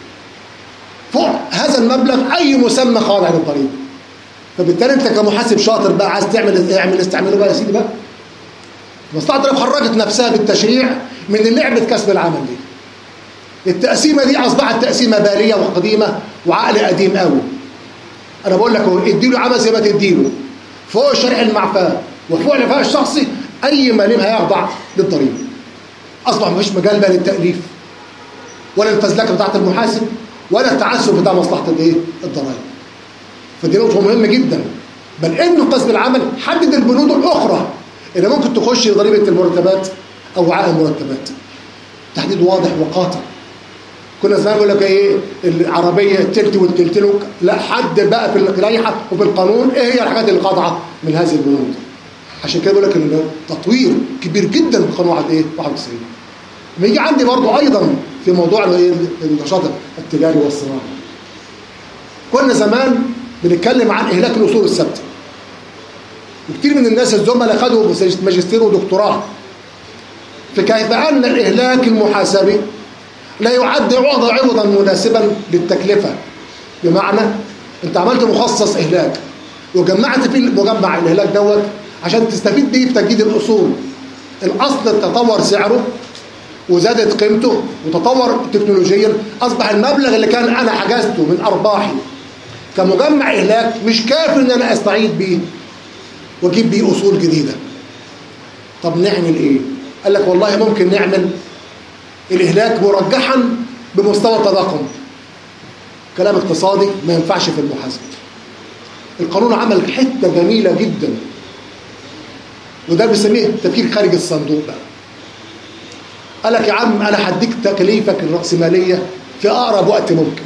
فوق هذا المبلغ اي مسمى خاضع للضريبه. فبالتالي انت كمحاسب شاطر بقى عايز تعمل اعمل استعمله بقى يا سيدي بقى. مصلحة الضرائب خرجت نفسها بالتشريع من لعبة كسب العمل دي. التقسيمة دي اصبحت تقسيمة بالية وقديمة وعقل قديم قوي. انا بقول لك اهو، اديله عمل زي ما تديله، فوق الشرح المعفاة وفوق العفاء الشخصي اي مليم هيخضع للضريبة. اصبح مفيش مجال بقى للتأليف ولا الفزلكة بتاعت المحاسب ولا التعسف بتاع مصلحة الايه؟ الضرائب. فدي نقطة مهمة جدا. بل انه قسم العمل حدد البنود الاخرى اللي ممكن تخش ضريبة المرتبات او وعاء المرتبات. تحديد واضح وقاطع. كنا زمان بيقول لك ايه العربية التلت والتلتلوك، لا حد بقى في اللائحة وفي القانون ايه هي الحاجات اللي قاطعة من هذه البنود. عشان كده بيقول لك التطوير كبير جدا في قانون واحد ايه واحد وتسعين. ما يجي عندي برضه ايضا في موضوع النشاط التجاري والصناعي. كنا زمان بنتكلم عن إهلاك الأصول الثابتة، وكثير من الناس الزملاء خدوا ماجستير ودكتوراه في كيف أن الإهلاك المحاسبي لا يعد عوضا عوضا مناسبا للتكلفة. بمعنى أنت عملت مخصص إهلاك وجمعت فيه مجمع الإهلاك دوت عشان تستفيد بيه في تجديد الأصول. الأصل تطور سعره وزادت قيمته وتطور تكنولوجيا، أصبح المبلغ اللي كان أنا حجزته من أرباحي كمجمع إهلاك مش كافي إن أنا أستعيد بيه وأجيب بيه أصول جديدة. طب نعمل إيه؟ قال لك والله ممكن نعمل الإهلاك مرجحا بمستوى التضخم. كلام اقتصادي ما ينفعش في المحاسبة. القانون عمل حتة جميلة جدا، وده بيسميه تفكير خارج الصندوق بقى. قال لك يا عم أنا هديك تكليفك الرأسمالية في أقرب وقت ممكن.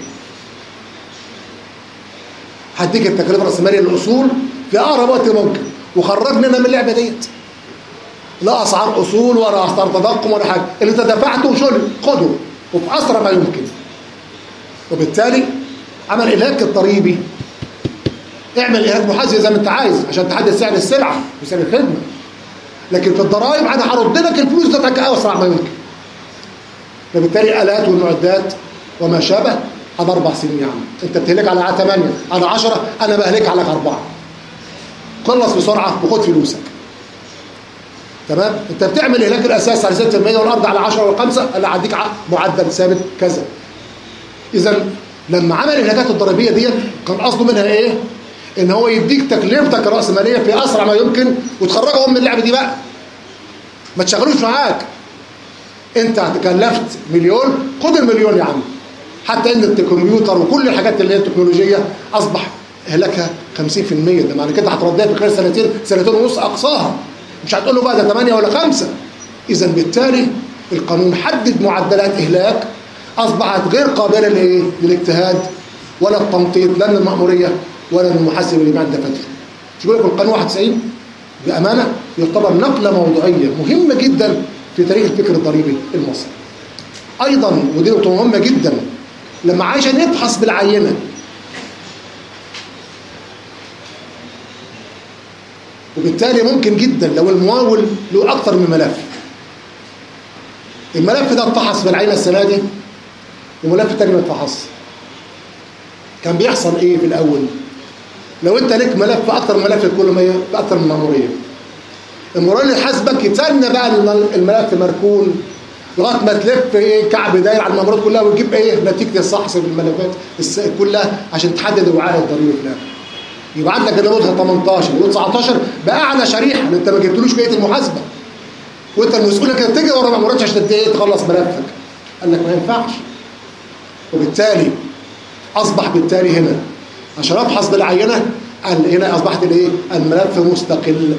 هديك التكلفة الرأسمالية للأصول في أقرب وقت ممكن، وخرجنا من اللعبة ديت. لا أسعار أصول ولا أسعار تضخم ولا حاجة، اللي أنت دفعته شغل خده وفي أسرع ما يمكن. وبالتالي عمل إهلاك الضريبي، اعمل إهلاك محاسبي زي ما أنت عايز عشان تحدد سعر السلعة وسعر الخدمة، لكن في الضرائب أنا هرد لك الفلوس بتاعتك أسرع ما يمكن. فبالتالي الآلات والمعدات وما شابه هذا أربع سنين يا عم، أنت بتهلك على ثمانية على عشرة، أنا بهلك على أربعة. خلص بسرعة وخد فلوسك. تمام؟ أنت بتعمل إهلاك الأساس على ستة في المية والأرض على عشرة والخمسة، اللي هديك معدل ثابت كذا. إذا لما عمل الإهلاكات الضريبية دي كان قصده منها إيه؟ إن هو يديك تكلفتك الرأسمالية في أسرع ما يمكن وتخرجهم من اللعبة دي بقى. ما تشغلوش معاك. أنت تكلفت مليون، خد المليون يا عم. حتى إن الكمبيوتر وكل الحاجات اللي هي التكنولوجية أصبح إهلاكها خمسين في المية، ده معنى كده هتردها في خلال سنتين سنتين ونص أقصاها. مش هتقول له بقى ده ثمانية ولا خمسة. إذا بالتالي القانون حدد معدلات إهلاك أصبحت غير قابلة لإيه؟ للاجتهاد ولا التنطيط، لا من المأمورية ولا من المحاسب اللي عنده فتح. شو بيقول القانون واحد وتسعين بأمانة يعتبر نقلة موضوعية مهمة جدا في تاريخ الفكر الضريبي المصري. أيضا ودي نقطة مهمة جدا، لما عايشة نبحث بالعينة وبالتالي ممكن جدا لو الممول له أكثر من ملف الملف ده اتفحص في العينه السنه دي وملف تاني ما اتفحصش. كان بيحصل ايه في الاول؟ لو انت ليك ملف اكتر من ملف في كل ما في اكتر من ماموريه، الماموريه اللي حاسبك يتسنى بقى الملف مركون لغايه ما تلف ايه كعب داير على المامورات كلها وتجيب ايه نتيجه الصح في الملفات كلها عشان تحدد الوعاء الضريبي في الاخر. يبقى عندك النموذج تمنتاشر وتسعتاشر باعلى شريحه، انت ما جبتلوش بقيه المحاسبه وانت المسؤول انك تجري ورا مامورات عشان ايه تخلص ملفك. قال لك ما ينفعش. وبالتالي اصبح بالتالي هنا عشان ابحث بالعينه هنا اصبحت الايه الملف مستقل.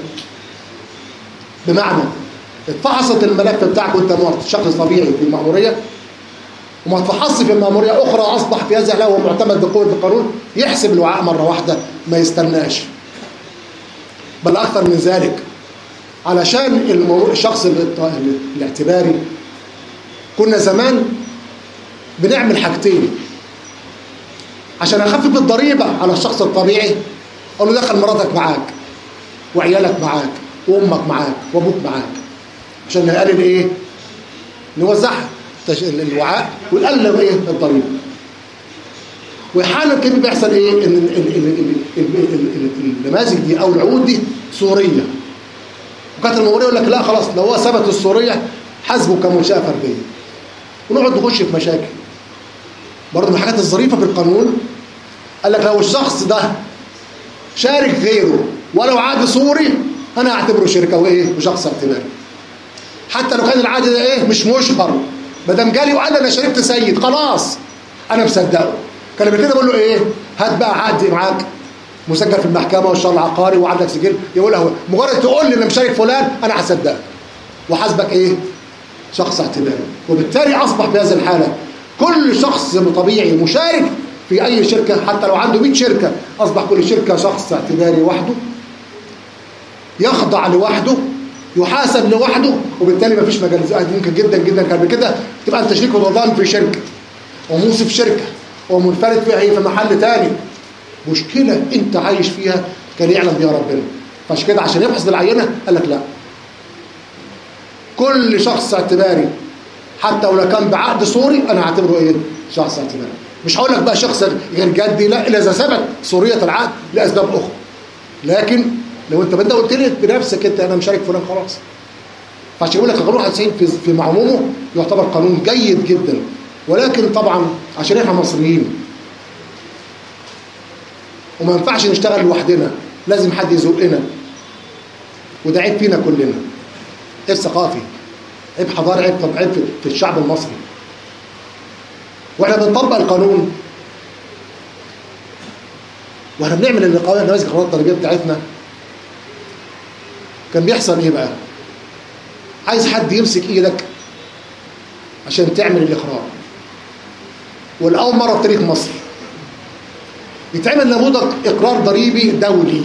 بمعنى اتفحصت الملف بتاعك وانت شخص طبيعي في المأموريه وما تفحصش في المأموريه اخرى، اصبح في هذا الحاله معتمد بقوه القانون يحسب الوعاء مره واحده ما يستناش. بل اكثر من ذلك، علشان الشخص الاعتباري كنا زمان بنعمل حاجتين عشان اخفف الضريبه على الشخص الطبيعي. اقول له دخل مراتك معاك وعيالك معاك وامك معاك وابوك معاك عشان نقلل ايه؟ نوزعها الوعاء ونقلل ايه؟ الضريبه. واحيانا كده بيحصل ايه؟ ان النماذج دي او العقود دي صوريه. وكانت المأموريه يقول لك لا خلاص لو هو ثبت الصوريه حاسبه كمنشاه فرديه. ونقعد نخش في مشاكل. برضه من الحاجات الظريفه في القانون قال لك لو الشخص ده شارك غيره ولو عقد صوري انا اعتبره شركه وايه؟ وشخص اعتباري. حتى لو كان العقد ده ايه؟ مش مشهر. ما دام جالي وقال لي انا شاركت سيد خلاص انا مصدقه. كان قبل كده بقول له ايه؟ هات بقى عقد معاك مسجل في المحكمه والشهر العقاري وعندك سجل، يقول له مجرد تقول لي انا مشارك فلان انا هصدقك وحاسبك ايه؟ شخص اعتباري. وبالتالي اصبح في هذه الحاله كل شخص طبيعي مشارك في اي شركه حتى لو عنده مئة شركه اصبح كل شركه شخص اعتباري وحده، يخضع لوحده، يحاسب لوحده. وبالتالي ما فيش مجال. ممكن جدا جدا كان بكده تبقى انت شريك وضمان في شركه وموصف شركه ومنفرد فيها ايه في محل تاني، مشكله انت عايش فيها كان يعلم بها ربنا. فعشان كده عشان يبحث بالعينه قال لك لا، كل شخص اعتباري حتى ولو كان بعقد صوري انا هعتبره ايه؟ شخص اعتباري. مش هقول لك بقى شخص غير جدي، لا، الا اذا ثبت صوريه العقد لاسباب اخرى. لكن لو انت بدأ قلت لي بنفسك انت انا مشارك فلان خلاص. فعشان يقول لك القانون واحد وتسعين في في معمومه يعتبر قانون جيد جدا. ولكن طبعا عشان احنا مصريين وما ينفعش نشتغل لوحدنا، لازم حد يزقنا. وده عيب فينا كلنا، عيب ثقافي، عيب حضاري، عيب عيب في الشعب المصري. واحنا بنطبق القانون واحنا بنعمل النماذج القانون الضريبيه بتاعتنا كان بيحصل ايه بقى؟ عايز حد يمسك ايدك عشان تعمل الاقرار. والاول مره في تاريخ مصر يتعمل نموذج اقرار ضريبي دولي.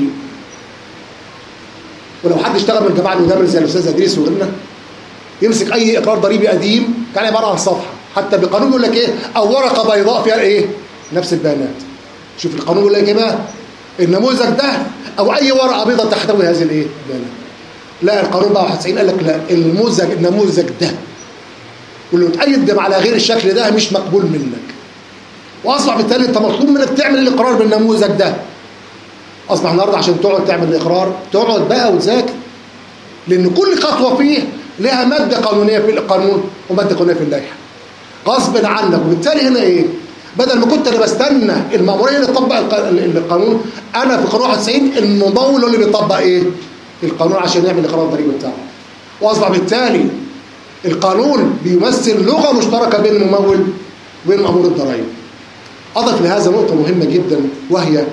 ولو حد اشتغل من الجماعه القدام زي الاستاذ ادريس وغيرنا يمسك اي اقرار ضريبي قديم كان عباره عن صفحه، حتى بقانون يقول لك ايه؟ او ورقه بيضاء فيها ايه؟ نفس البيانات. شوف القانون يقول لك ايه بقى؟ النموذج ده او اي ورقه بيضاء تحتوي هذه الايه؟ البيانات. لا، القانون بقى واحد وتسعين قال لك لا، النموذج النموذج ده واللي متقيد على غير الشكل ده مش مقبول منك. واصبح بالتالي انت مطلوب منك تعمل الاقرار بالنموذج ده. اصبح النهارده عشان تقعد تعمل الاقرار تقعد بقى وتذاكر، لان كل خطوه فيه لها ماده قانونيه في القانون وماده قانونيه في اللائحه غصب عنك. وبالتالي هنا ايه؟ بدل ما كنت انا بستنى المأموريه اللي تطبق القانون، انا في قانون واحد وتسعين الممول اللي بيطبق ايه؟ القانون عشان يعمل الاقرار الضريبي بتاعه. واصبح بالتالي القانون بيمثل لغه مشتركه بين الممول وبين مأمور الضرائب. اضف لهذا نقطه مهمه جدا، وهي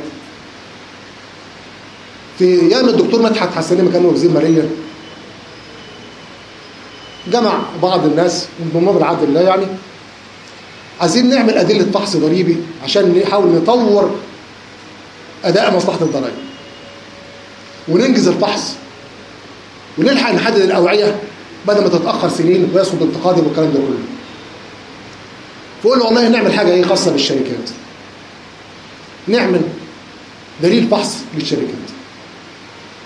في ايام الدكتور مدحت حسنين لما كان وزير ماليه جمع بعض الناس من باب العدل الله يعني عايزين نعمل ادله فحص ضريبي عشان نحاول نطور اداء مصلحه الضرائب وننجز الفحص ونلحق نحدد الاوعيه بدل ما تتاخر سنين ويسقط التقادم والكلام ده كله. فقول له والله نعمل حاجه ايه خاصه بالشركات، نعمل دليل فحص للشركات.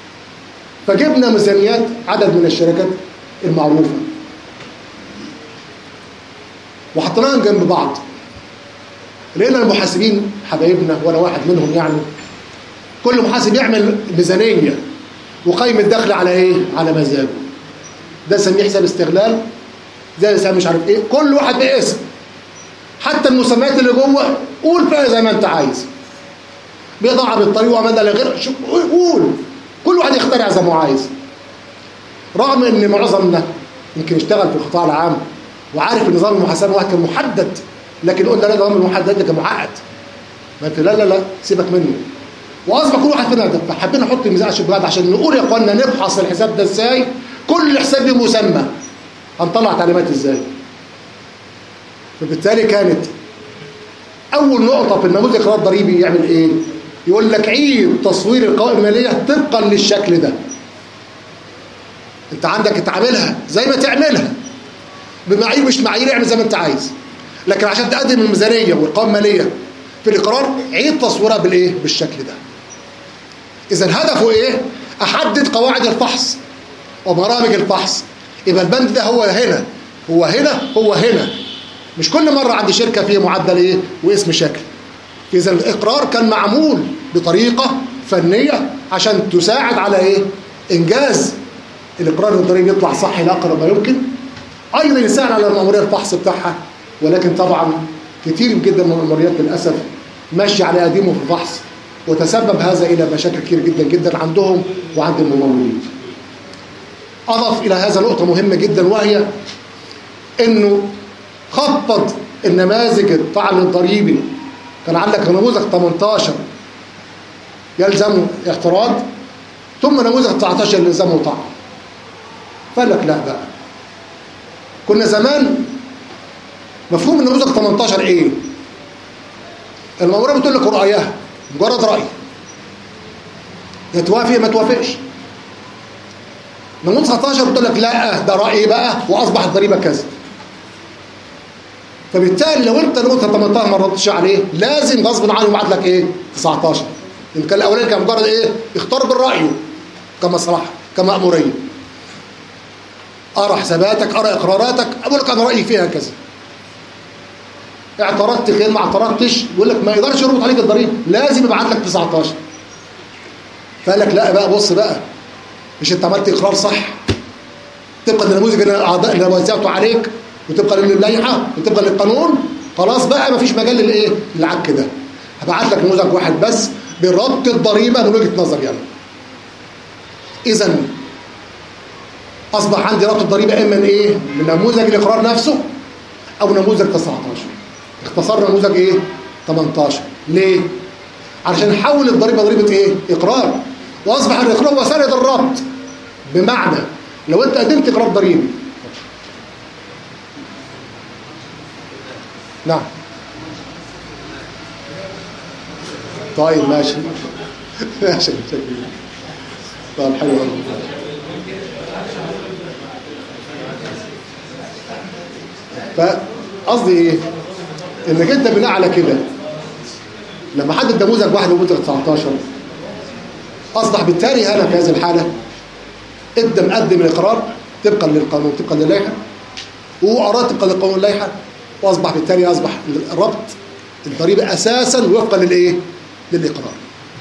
فجبنا ميزانيات عدد من الشركات المعروفه وحطيناهم جنب بعض، لقينا المحاسبين حبايبنا وانا واحد منهم يعني، كل محاسب يعمل ميزانيه وقيم الدخل على ايه؟ على مزاجه. ده سميه حساب استغلال، ده سميه مش عارف ايه، كل واحد باسم. حتى المسميات اللي جوه قول فيها زي ما انت عايز. بيضع بالطريق وعمل ده لغير، قول كل واحد يخترع زي ما هو عايز. رغم ان معظمنا يمكن يشتغل في القطاع العام وعارف ان نظام المحاسبه واحد كان محدد، لكن قلنا لا، نظام المحدد ده كان معقد. ما انت لا لا لا سيبك منه. واصبح كل واحد فينا ده، حبينا نحط الميزان على الشبهات عشان نقول يا اخوانا نفحص الحساب ده ازاي، كل حساب له مسمى، هنطلع تعليمات ازاي. فبالتالي كانت اول نقطه في النموذج الاقرار الضريبي يعمل ايه؟ يقول لك عيد تصوير القوائم الماليه طبقا للشكل ده. انت عندك تعملها زي ما تعملها بمعايير مش معايير، اعمل زي ما انت عايز، لكن عشان تقدم الميزانيه والقوائم الماليه في الاقرار عيد تصويرها بالايه؟ بالشكل ده. اذا هدفه ايه؟ احدد قواعد الفحص وبرامج الفحص. يبقى البند ده هو هنا هو هنا هو هنا، مش كل مره عند شركه فيه معدل ايه واسم شكل. اذا الاقرار كان معمول بطريقه فنيه عشان تساعد على ايه؟ انجاز الاقرار الضريبي يطلع صح لاقرب ما يمكن، ايضا يساعد على مأمورية الفحص بتاعها. ولكن طبعا كتير جدا من المأموريات للاسف ماشي على قديمه في الفحص، وتسبب هذا الى مشاكل كتير جدا جدا عندهم وعند الممولين. اضف الى هذا نقطه مهمه جدا، وهي انه خطط النماذج الطعن الضريبي. كان عندك نموذج ثمانية عشر يلزم اعتراض، ثم نموذج تسعة عشر يلزمه طعن. فقال لك لا بقى، كنا زمان مفهوم النموذج ثمانية عشر ايه؟ المأمورية بتقول لك رأيها، مجرد رأي، يا توافق ما توافقش. نموذج تسعة عشر بتقول لك لا ده رأيي بقى واصبح الضريبه كذا. فبالتالي لو انت نقطه ثمانية عشر ما ردتش عليه لازم غصب عنه يبعت لك ايه؟ تسعة عشر. يمكن كان الاولاني كان مجرد ايه؟ اختار بالرأي كمصلحه كمأموريه. ارى حساباتك، ارى اقراراتك، اقول لك انا رأيي فيها كذا. اعترضت خير، ما اعترضتش يقول لك ما يقدرش يربط عليك الضريبه، لازم يبعت لك تسعة عشر. فقال لك لا بقى بص بقى، مش انت عملت اقرار صح طبقا للنموذج اللي الاعضاء اللي وزعته عليك وطبقا للائحه وطبقا للقانون، خلاص بقى ما فيش مجال للايه؟ للعك ده. هبعت لك نموذج واحد بس بربط الضريبه من وجهه نظري يعني. اذا اصبح عندي ربط الضريبه اما ايه؟ من نموذج الاقرار نفسه او نموذج تسعة عشر. اختصرنا نموذج ايه؟ ثمانية عشر. ليه؟ علشان نحول الضريبه ضريبه ايه؟ اقرار، واصبح الاقرار هو سند الربط. بمعنى لو انت قدمت اقرار ضريبي، نعم طيب ماشي ماشي طيب حلو قوي. فقصدي ايه؟ انك انت بناء على كده لما حدد نموذج واحد نموذج تسعة عشر اصبح بالتالي انا في هذه الحاله انت مقدم الاقرار طبقا للقانون طبقا للائحه، وقرات طبقا للقانون اللائحه، واصبح بالتالي اصبح ربط الضريبه اساسا وفقا للايه؟ للاقرار.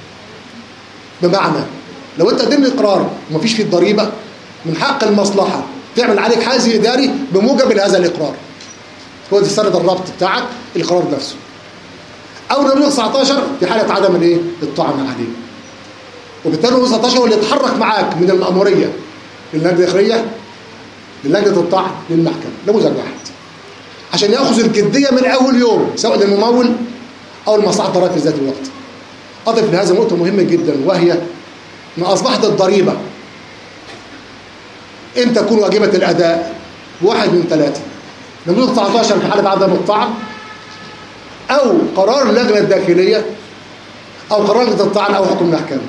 بمعنى لو انت قدمت اقرار ومفيش فيه الضريبه، من حق المصلحه تعمل عليك حاز اداري بموجب هذا الاقرار. هو ده سند الربط بتاعك الاقرار نفسه. او نموذج تسعة عشر في حاله عدم الايه؟ الطعن عليه. وبالتالي نموذج تسعة عشر هو اللي يتحرك معاك من المأموريه للجنه الداخليه للجنه الطعن للمحكمه، نموذج واحد عشان ياخذ الجديه من اول يوم سواء للممول او المصلحه الضرائب في ذات الوقت. اضف لهذا نقطه مهمه جدا، وهي ان اصبحت الضريبه امتى تكون واجبه الاداء؟ واحد من ثلاثه: نموذج تسعة عشر في حاله عدم الطعن، او قرار اللجنه الداخليه، او قرار لجنه الطعن، او حكم المحكمه.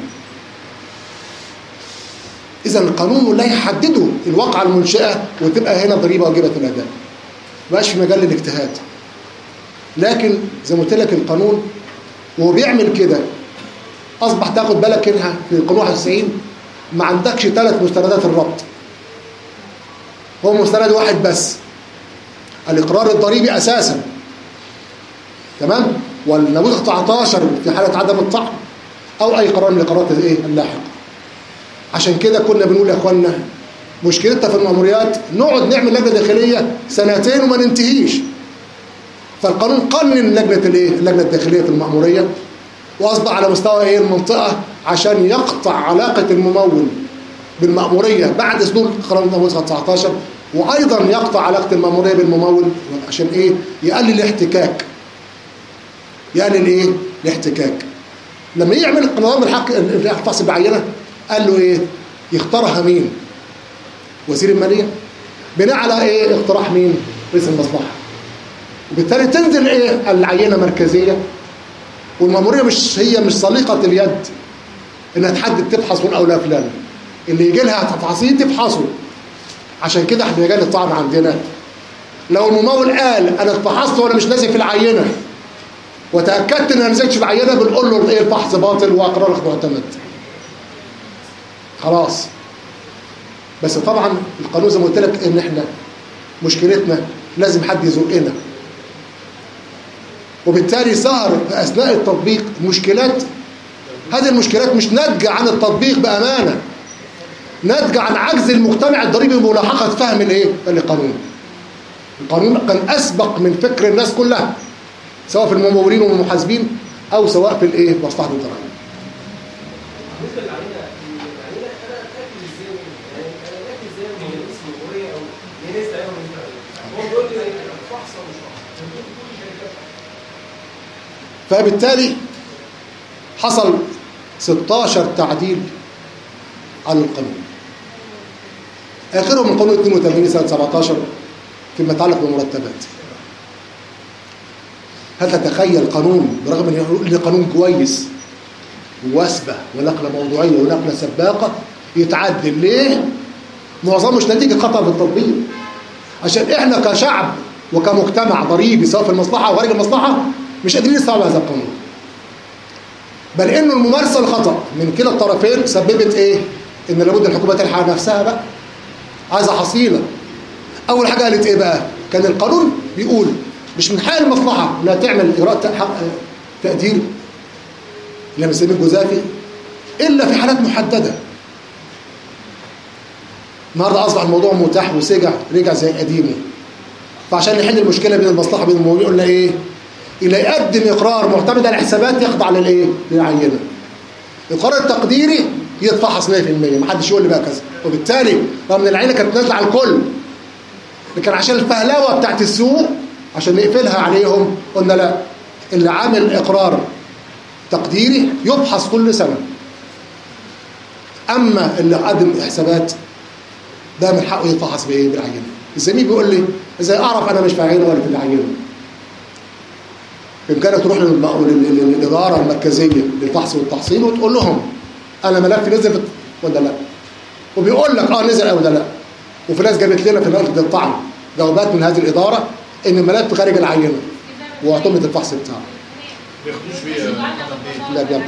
اذا القانون لا يحدده الواقعه المنشئه وتبقى هنا ضريبه واجبه الاداء، ما بقاش في مجال للاجتهاد. لكن زي ما قلت لك القانون وهو بيعمل كده اصبح تاخد بالك انها في القانون واحد وتسعين ما عندكش ثلاث مستندات الربط، هو مستند واحد بس، الاقرار الضريبي اساسا، تمام، والنموذج تسعتاشر في حاله عدم الطعن، او اي قرار من القرارات الايه اللاحقه. عشان كده كنا بنقول يا اخوانا مشكلتنا في المأموريات نقعد نعمل لجنه داخليه سنتين وما ننتهيش. فالقانون قنن لجنه الايه اللجنه الداخليه في المأموريه، واصبح على مستوى ايه المنطقه عشان يقطع علاقه الممول بالمأموريه بعد صدور قرار النموذج تسعتاشر، وايضا يقطع علاقه المأموريه بالممول عشان ايه يقلل الاحتكاك. يقلل ايه الاحتكاك. لما يعمل نظام الحق الفحص بعينه قال له ايه يختارها مين؟ وزير الماليه بناء على ايه اقتراح مين؟ رئيس المصلحه. وبالتالي تنزل ايه العينه مركزيه، والمأموريه مش هي مش سليقه اليد انها تحدد تفحص فلان او لا فلان، اللي يجي لها تفاصيل تفحصه. عشان كده احنا جالي الطعن عندنا لو الممول قال انا اتفحصت وانا مش نازل في العينه وتاكدت ان انا نزلتش في العينه، بنقول له ايه الفحص باطل واقرارك معتمد. خلاص. بس طبعا القانون زي ما قلت لك ان احنا مشكلتنا لازم حد يزقنا، وبالتالي ظهر في اثناء التطبيق مشكلات. هذه المشكلات مش ناتجه عن التطبيق بامانه، ناتجه عن عجز المجتمع الضريبي بملاحقه فهم الايه القانون. القانون كان اسبق من فكر الناس كلها، سواء في الممولين والمحاسبين او سواء في الايه مصلحه الضرائب. فبالتالي حصل ستاشر تعديل على القانون، اخرهم من قانون اثنين وثمانين سنه سبعتاشر فيما يتعلق بالمرتبات. هل تتخيل قانون برغم ان يقول قانون كويس ووثبه ونقله موضوعيه ونقله سباقه يتعدل ليه؟ معظمه مش نتيجه خطا في التطبيق، عشان احنا كشعب وكمجتمع ضريبي سواء في المصلحه او خارج المصلحه مش قادرين نستوعب هذا القانون. بل انه الممارسه الخطا من كلا الطرفين سببت ايه؟ ان لابد الحكومه تلحق نفسها بقى، عايزه حصيله. اول حاجه قالت ايه بقى؟ كان القانون بيقول مش من حق المصلحه انها تعمل اجراء تقدير اللي بنسميه الجزافي الا في حالات محدده. النهارده اصبح الموضوع متاح وسجع رجع زي قديمه. فعشان نحل المشكله بين المصلحه وبين الممول قلنا ايه؟ اللي يقدم اقرار معتمد على الحسابات يخضع للايه؟ للعينه. القرار التقديري يتفحص مية في المية، محدش يقول لي بقى كذا. وبالتالي رغم ان العينه كانت نازله على الكل، لكن عشان الفهلوه بتاعت السوق عشان نقفلها عليهم قلنا لا، اللي عامل اقرار تقديري يفحص كل سنه. اما اللي قدم حسابات ده من حقه يتفحص بايه؟ بالعينه. الزميل بيقول لي ازاي اعرف انا مش في العينه ولا في العينه؟ بامكانك تروح للاداره المركزيه للفحص والتحصيل وتقول لهم انا ملفي نزل ولا لا، وبيقول لك اه نزل او لا. وفي ناس جابت لنا في نقطه الطعن جوابات من هذه الاداره ان الملف خارج العينه واعتمد الفحص بتاعه. ما ياخدوش فيه لا بياخدوا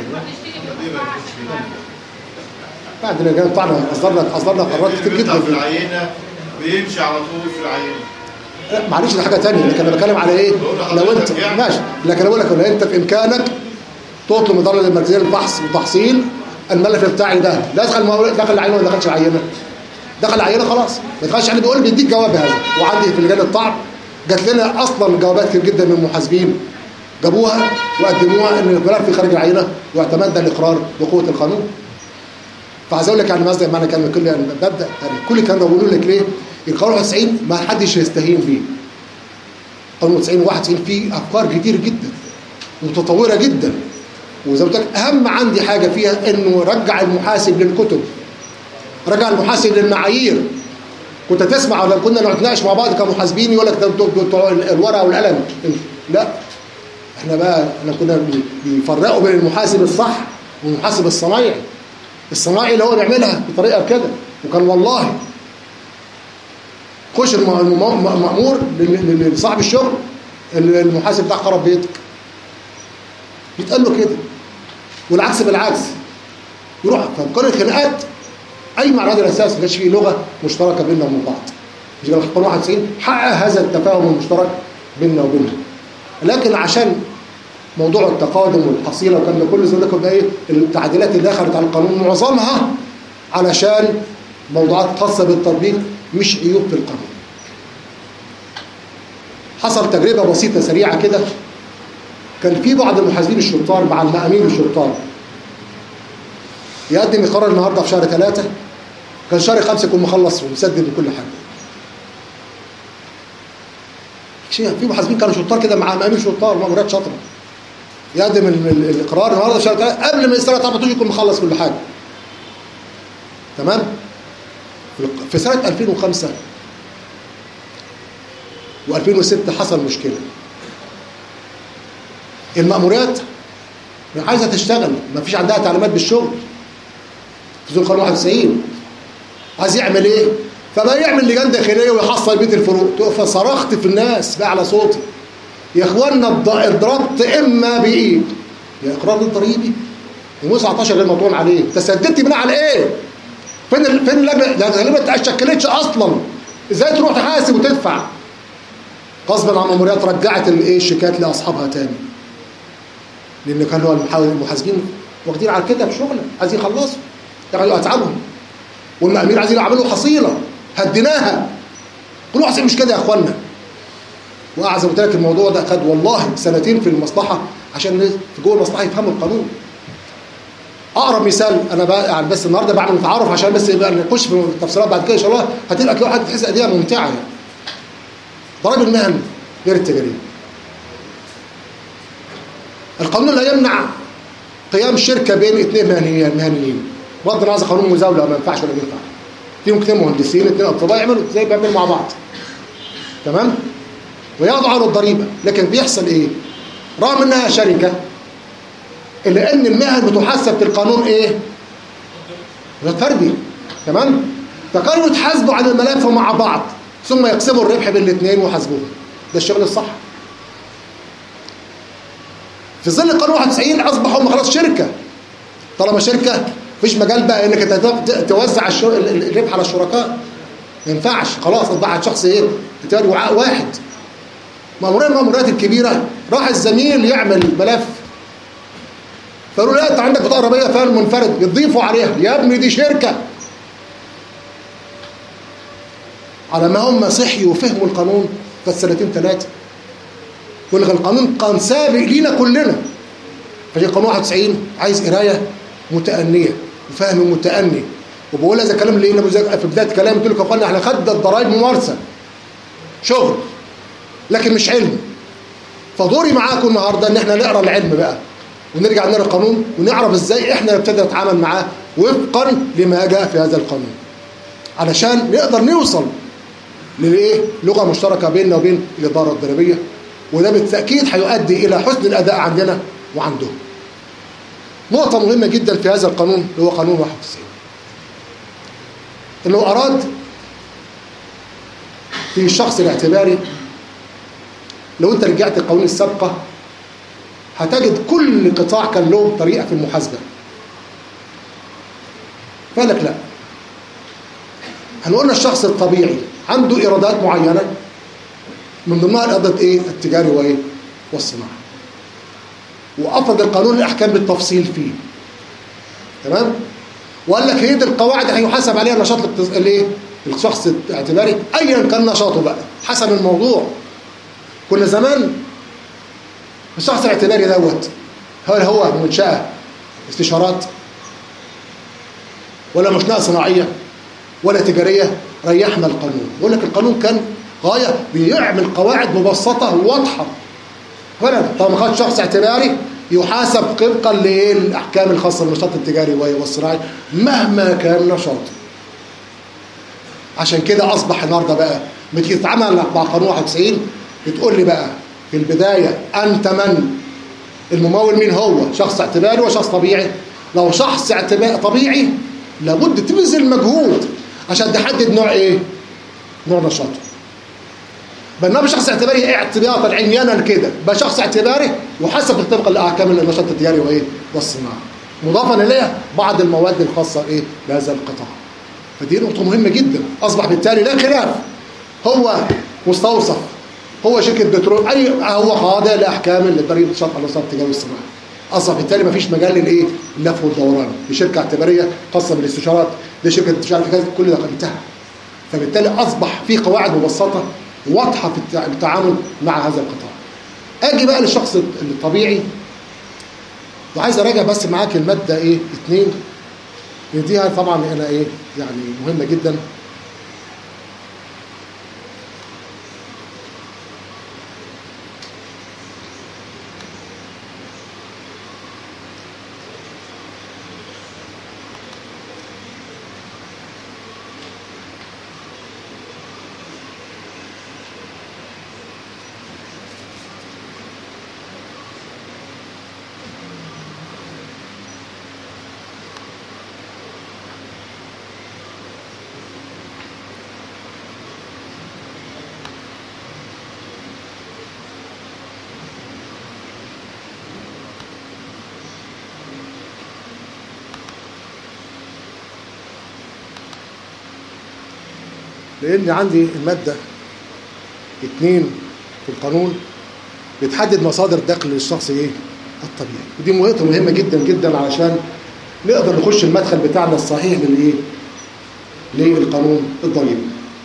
بعد ما جاء طعن اصدرنا اصدرنا قرارات كتير جدا في العينه بيمشي على طول في العينه. لا معلش ده حاجه ثانيه، لكن انا بتكلم على ايه؟ لو انت ماشي، لكن اقول لك لو انت في امكانك تطلب من الاداره المركزيه للفحص وتحصيل الملف بتاعي ده لا دخل دخل العينه ولا دخلش العينه؟ دخل العينه خلاص، ما دخلش العينه بيقول بيديك جواب بهذا. وعندي في لجان الطعن جات لنا اصلا جوابات كتير جدا من المحاسبين جابوها وقدموها ان الملف خارج العينه واعتمدنا الاقرار بقوه القانون. فعايز اقول لك يعني مصدر معنى كلمه كل يعني ببدا كل كانوا بيقولوا لك ليه؟ القانون تسعين ما حدش يستهين بيه. قانون تسعين وواحد وتسعين فيه افكار كتير جدا متطوره جدا، وزي ما قلت لك اهم عندي حاجه فيها انه رجع المحاسب للكتب، رجع المحاسب للمعايير. كنت تسمع لما كنا نتناقش مع بعض كمحاسبين يقول لك بتوع الورقه والقلم، لا احنا بقى احنا كنا بيفرقوا بين المحاسب الصح والمحاسب الصنايعي. الصناعي اللي هو بيعملها بطريقه كده، وكان والله خش المأمور لصاحب الشغل المحاسب بتاع خرب بيتك يتقال له كده، والعكس بالعكس يروح. فكل الخناقات اي مع هذا الاساس ما كانش فيه لغه مشتركه بيننا وبين بعض، مش قانون واحد وتسعين حقق هذا التفاهم المشترك بيننا وبينهم. لكن عشان موضوع التقادم والحصيله وكان ده كله زي ما قلنا ايه التعديلات اللي دخلت على القانون معظمها علشان موضوعات خاصه بالتطبيق مش عيوب في القانون. حصل تجربه بسيطه سريعه كده، كان في بعض المحاسبين الشطار مع المأمين الشطار يقدم يقرر النهارده في شهر ثلاثة، كان شهر خمسة يكون مخلص ومسدد وكل حاجه. في محاسبين كانوا شطار كده مع مأمين شطار مأمورات شاطره يقدم الاقرار النهارده في شهر ثلاثة قبل ما السنه تعبط يكون مخلص كل حاجه. تمام؟ في سنه ألفين وخمسة وألفين وستة حصل مشكله. المأمورات عايزه تشتغل، ما فيش عندها تعليمات بالشغل في ظل قانون واحد وتسعين. عايز يعمل ايه؟ فبقى يعمل لجان داخليه ويحصل بيت الفروق. فصرخت في الناس باعلى صوتي يا اخوانا اتضربت اما بايد يا اقرار الضريبي وتسعتاشر غير مطعون عليه. انت سددت بناء على ايه؟ فين ال... فين اللجنه؟ ده غالبا ما اتشكلتش اصلا. ازاي تروح تحاسب وتدفع؟ غصبا عن المأموريات رجعت الايه الشيكات لاصحابها تاني. لان كانوا المحاسبين واخدين على كده في شغله عايزين يخلصوا ياخدوا اتعابهم. والمأمين عايزين يعملوا حصيله هديناها. كل واحد مش كده يا اخوانا. واعزم قلت لك الموضوع ده خد والله سنتين في المصلحه عشان في جوه المصلحه يفهموا القانون. اقرب مثال انا بقى يعني بس النهارده بعمل تعارف عشان بس يبقى نخش في التفصيلات بعد كده ان شاء الله هتبقى كل واحد تحس قضيه ممتعه يعني. ضرائب المهن غير التجاريه. القانون لا يمنع قيام شركه بين اثنين مهنيين مهنيين. بغض النظر قانون مزاوله ما ينفعش ولا ينفع. فيهم اثنين مهندسين اثنين اطباء يعملوا زي بيعملوا مع بعض. تمام؟ ويقضوا على الضريبه، لكن بيحصل ايه؟ رغم انها شركه الا ان المهن بتحاسب في القانون ايه؟ فردي. تمام؟ فكانوا يتحاسبوا على الملف مع بعض ثم يقسموا الربح بين الاثنين ويحاسبوه. ده الشغل الصح. في ظل قانون واحد وتسعين اصبحوا هم خلاص شركه. طالما شركه مفيش مجال بقى انك توزع الربح على الشركاء. ما ينفعش، خلاص اصبحت شخص ايه؟ تجاري وعاء واحد. مأمورين المأمورات الكبيره راح الزميل يعمل ملف فقالوا لا انت عندك بطاقه عربيه فيها المنفرد يضيفوا عليها يا ابني دي شركه. على ما هم صحيوا وفهموا القانون فات سنتين ثلاثه. يقول لك القانون كان سابق لينا كلنا. فجي قانون واحد وتسعين عايز قرايه متأنيه وفهم متأني. وبقول هذا الكلام اللي هنا في بدايه كلامي قلت لكم يا اخوانا احنا خدنا الضرايب ممارسه شغل لكن مش علم. فدوري معاكم النهارده ان احنا نقرا العلم بقى ونرجع نقرا القانون ونعرف ازاي احنا نبتدي نتعامل معاه وفقا لما جاء في هذا القانون علشان نقدر نوصل للايه لغه مشتركه بيننا وبين الاداره الضريبيه. وده بالتاكيد هيؤدي الى حسن الاداء عندنا وعندهم. نقطه مهمه جدا في هذا القانون اللي هو قانون واحد وتسعين اللي هو اراد في الشخص الاعتباري. لو انت رجعت القوانين السابقه هتجد كل قطاع كان له طريقه في المحاسبه. فقالك لا، هنقولنا الشخص الطبيعي عنده ايرادات معينه من ضمنها الايرادات ايه؟ التجاري وايه؟ والصناعي. وافرض القانون الاحكام بالتفصيل فيه. تمام؟ وقال لك هي دي القواعد هيحاسب عليها النشاط الايه؟ الشخص الاعتباري ايا كان نشاطه بقى حسب الموضوع. كنا زمان الشخص الاعتباري دوت هل هو منشأة استشارات ولا منشأة صناعية ولا تجارية؟ ريحنا القانون. بقول لك القانون كان غاية بيعمل قواعد مبسطة وواضحة. فعلا طالما خد شخص اعتباري يحاسب طبقا للاحكام الخاصة بالنشاط التجاري والصناعي مهما كان نشاطه. عشان كده اصبح النهارده بقى بتيجي تتعامل مع قانون واحد وتسعين بتقول لي بقى في البداية أنت من؟ الممول مين هو؟ شخص اعتباري وشخص طبيعي. لو شخص اعتباري طبيعي لابد تبذل مجهود عشان تحدد نوع ايه؟ نوع نشاطه. بينما شخص اعتباري اعتبارا عميانا كده بقى شخص اعتباري وحسب طبقا لاحكام النشاط التجاري وايه؟ والصناعه. مضافا اليها بعض المواد الخاصه ايه؟ بهذا القطاع. فدي نقطه مهمه جدا. اصبح بالتالي لا خلاف هو مستوصف، هو شركه بترول، اي هو خاضع لاحكام الضريبه شرط على صرف تجاوز الصناعه. اصلا بالتالي ما فيش مجال للايه؟ اللف والدوران. دي شركه اعتباريه خاصه بالاستشارات، دي شركه استشارات كل ده انتهى. فبالتالي اصبح في قواعد مبسطه واضحه في التعامل مع هذا القطاع. اجي بقى للشخص الطبيعي، وعايز اراجع بس معاك الماده ايه؟ اثنين، دي طبعا انا ايه؟ يعني مهمه جدا. لأن عندي المادة اتنين في القانون بتحدد مصادر دخل للشخص ايه؟ الطبيعي. ودي نقطة مهمة جدا جدا علشان نقدر نخش المدخل بتاعنا الصحيح للايه؟ للقانون الضريبي.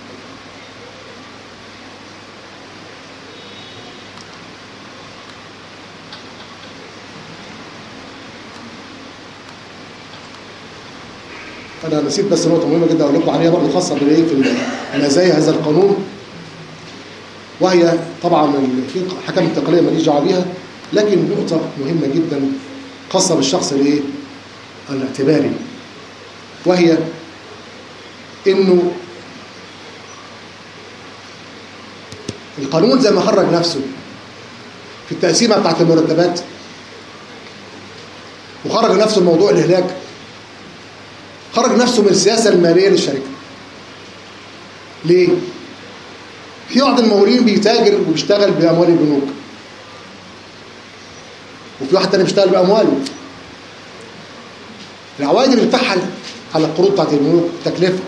أنا نسيت بس نقطة مهمة جدا أقول لكم عليها برضه خاصة بالإيه في مزايا هذا القانون، وهي طبعا في الحكام الانتقالية ماليش دعوة بيها، لكن نقطة مهمة جدا خاصة بالشخص الإيه؟ الاعتباري، وهي إنه القانون زي ما خرج نفسه في التقسيمة بتاعت المرتبات وخرج نفسه الموضوع الإهلاك، خرج نفسه من السياسة المالية للشركة. ليه؟ في بعض الممولين بيتاجر وبيشتغل بأموال البنوك، وفي واحد تاني بيشتغل بأمواله. العوائد اللي بتدفعها على القروض بتاعت البنوك تكلفة،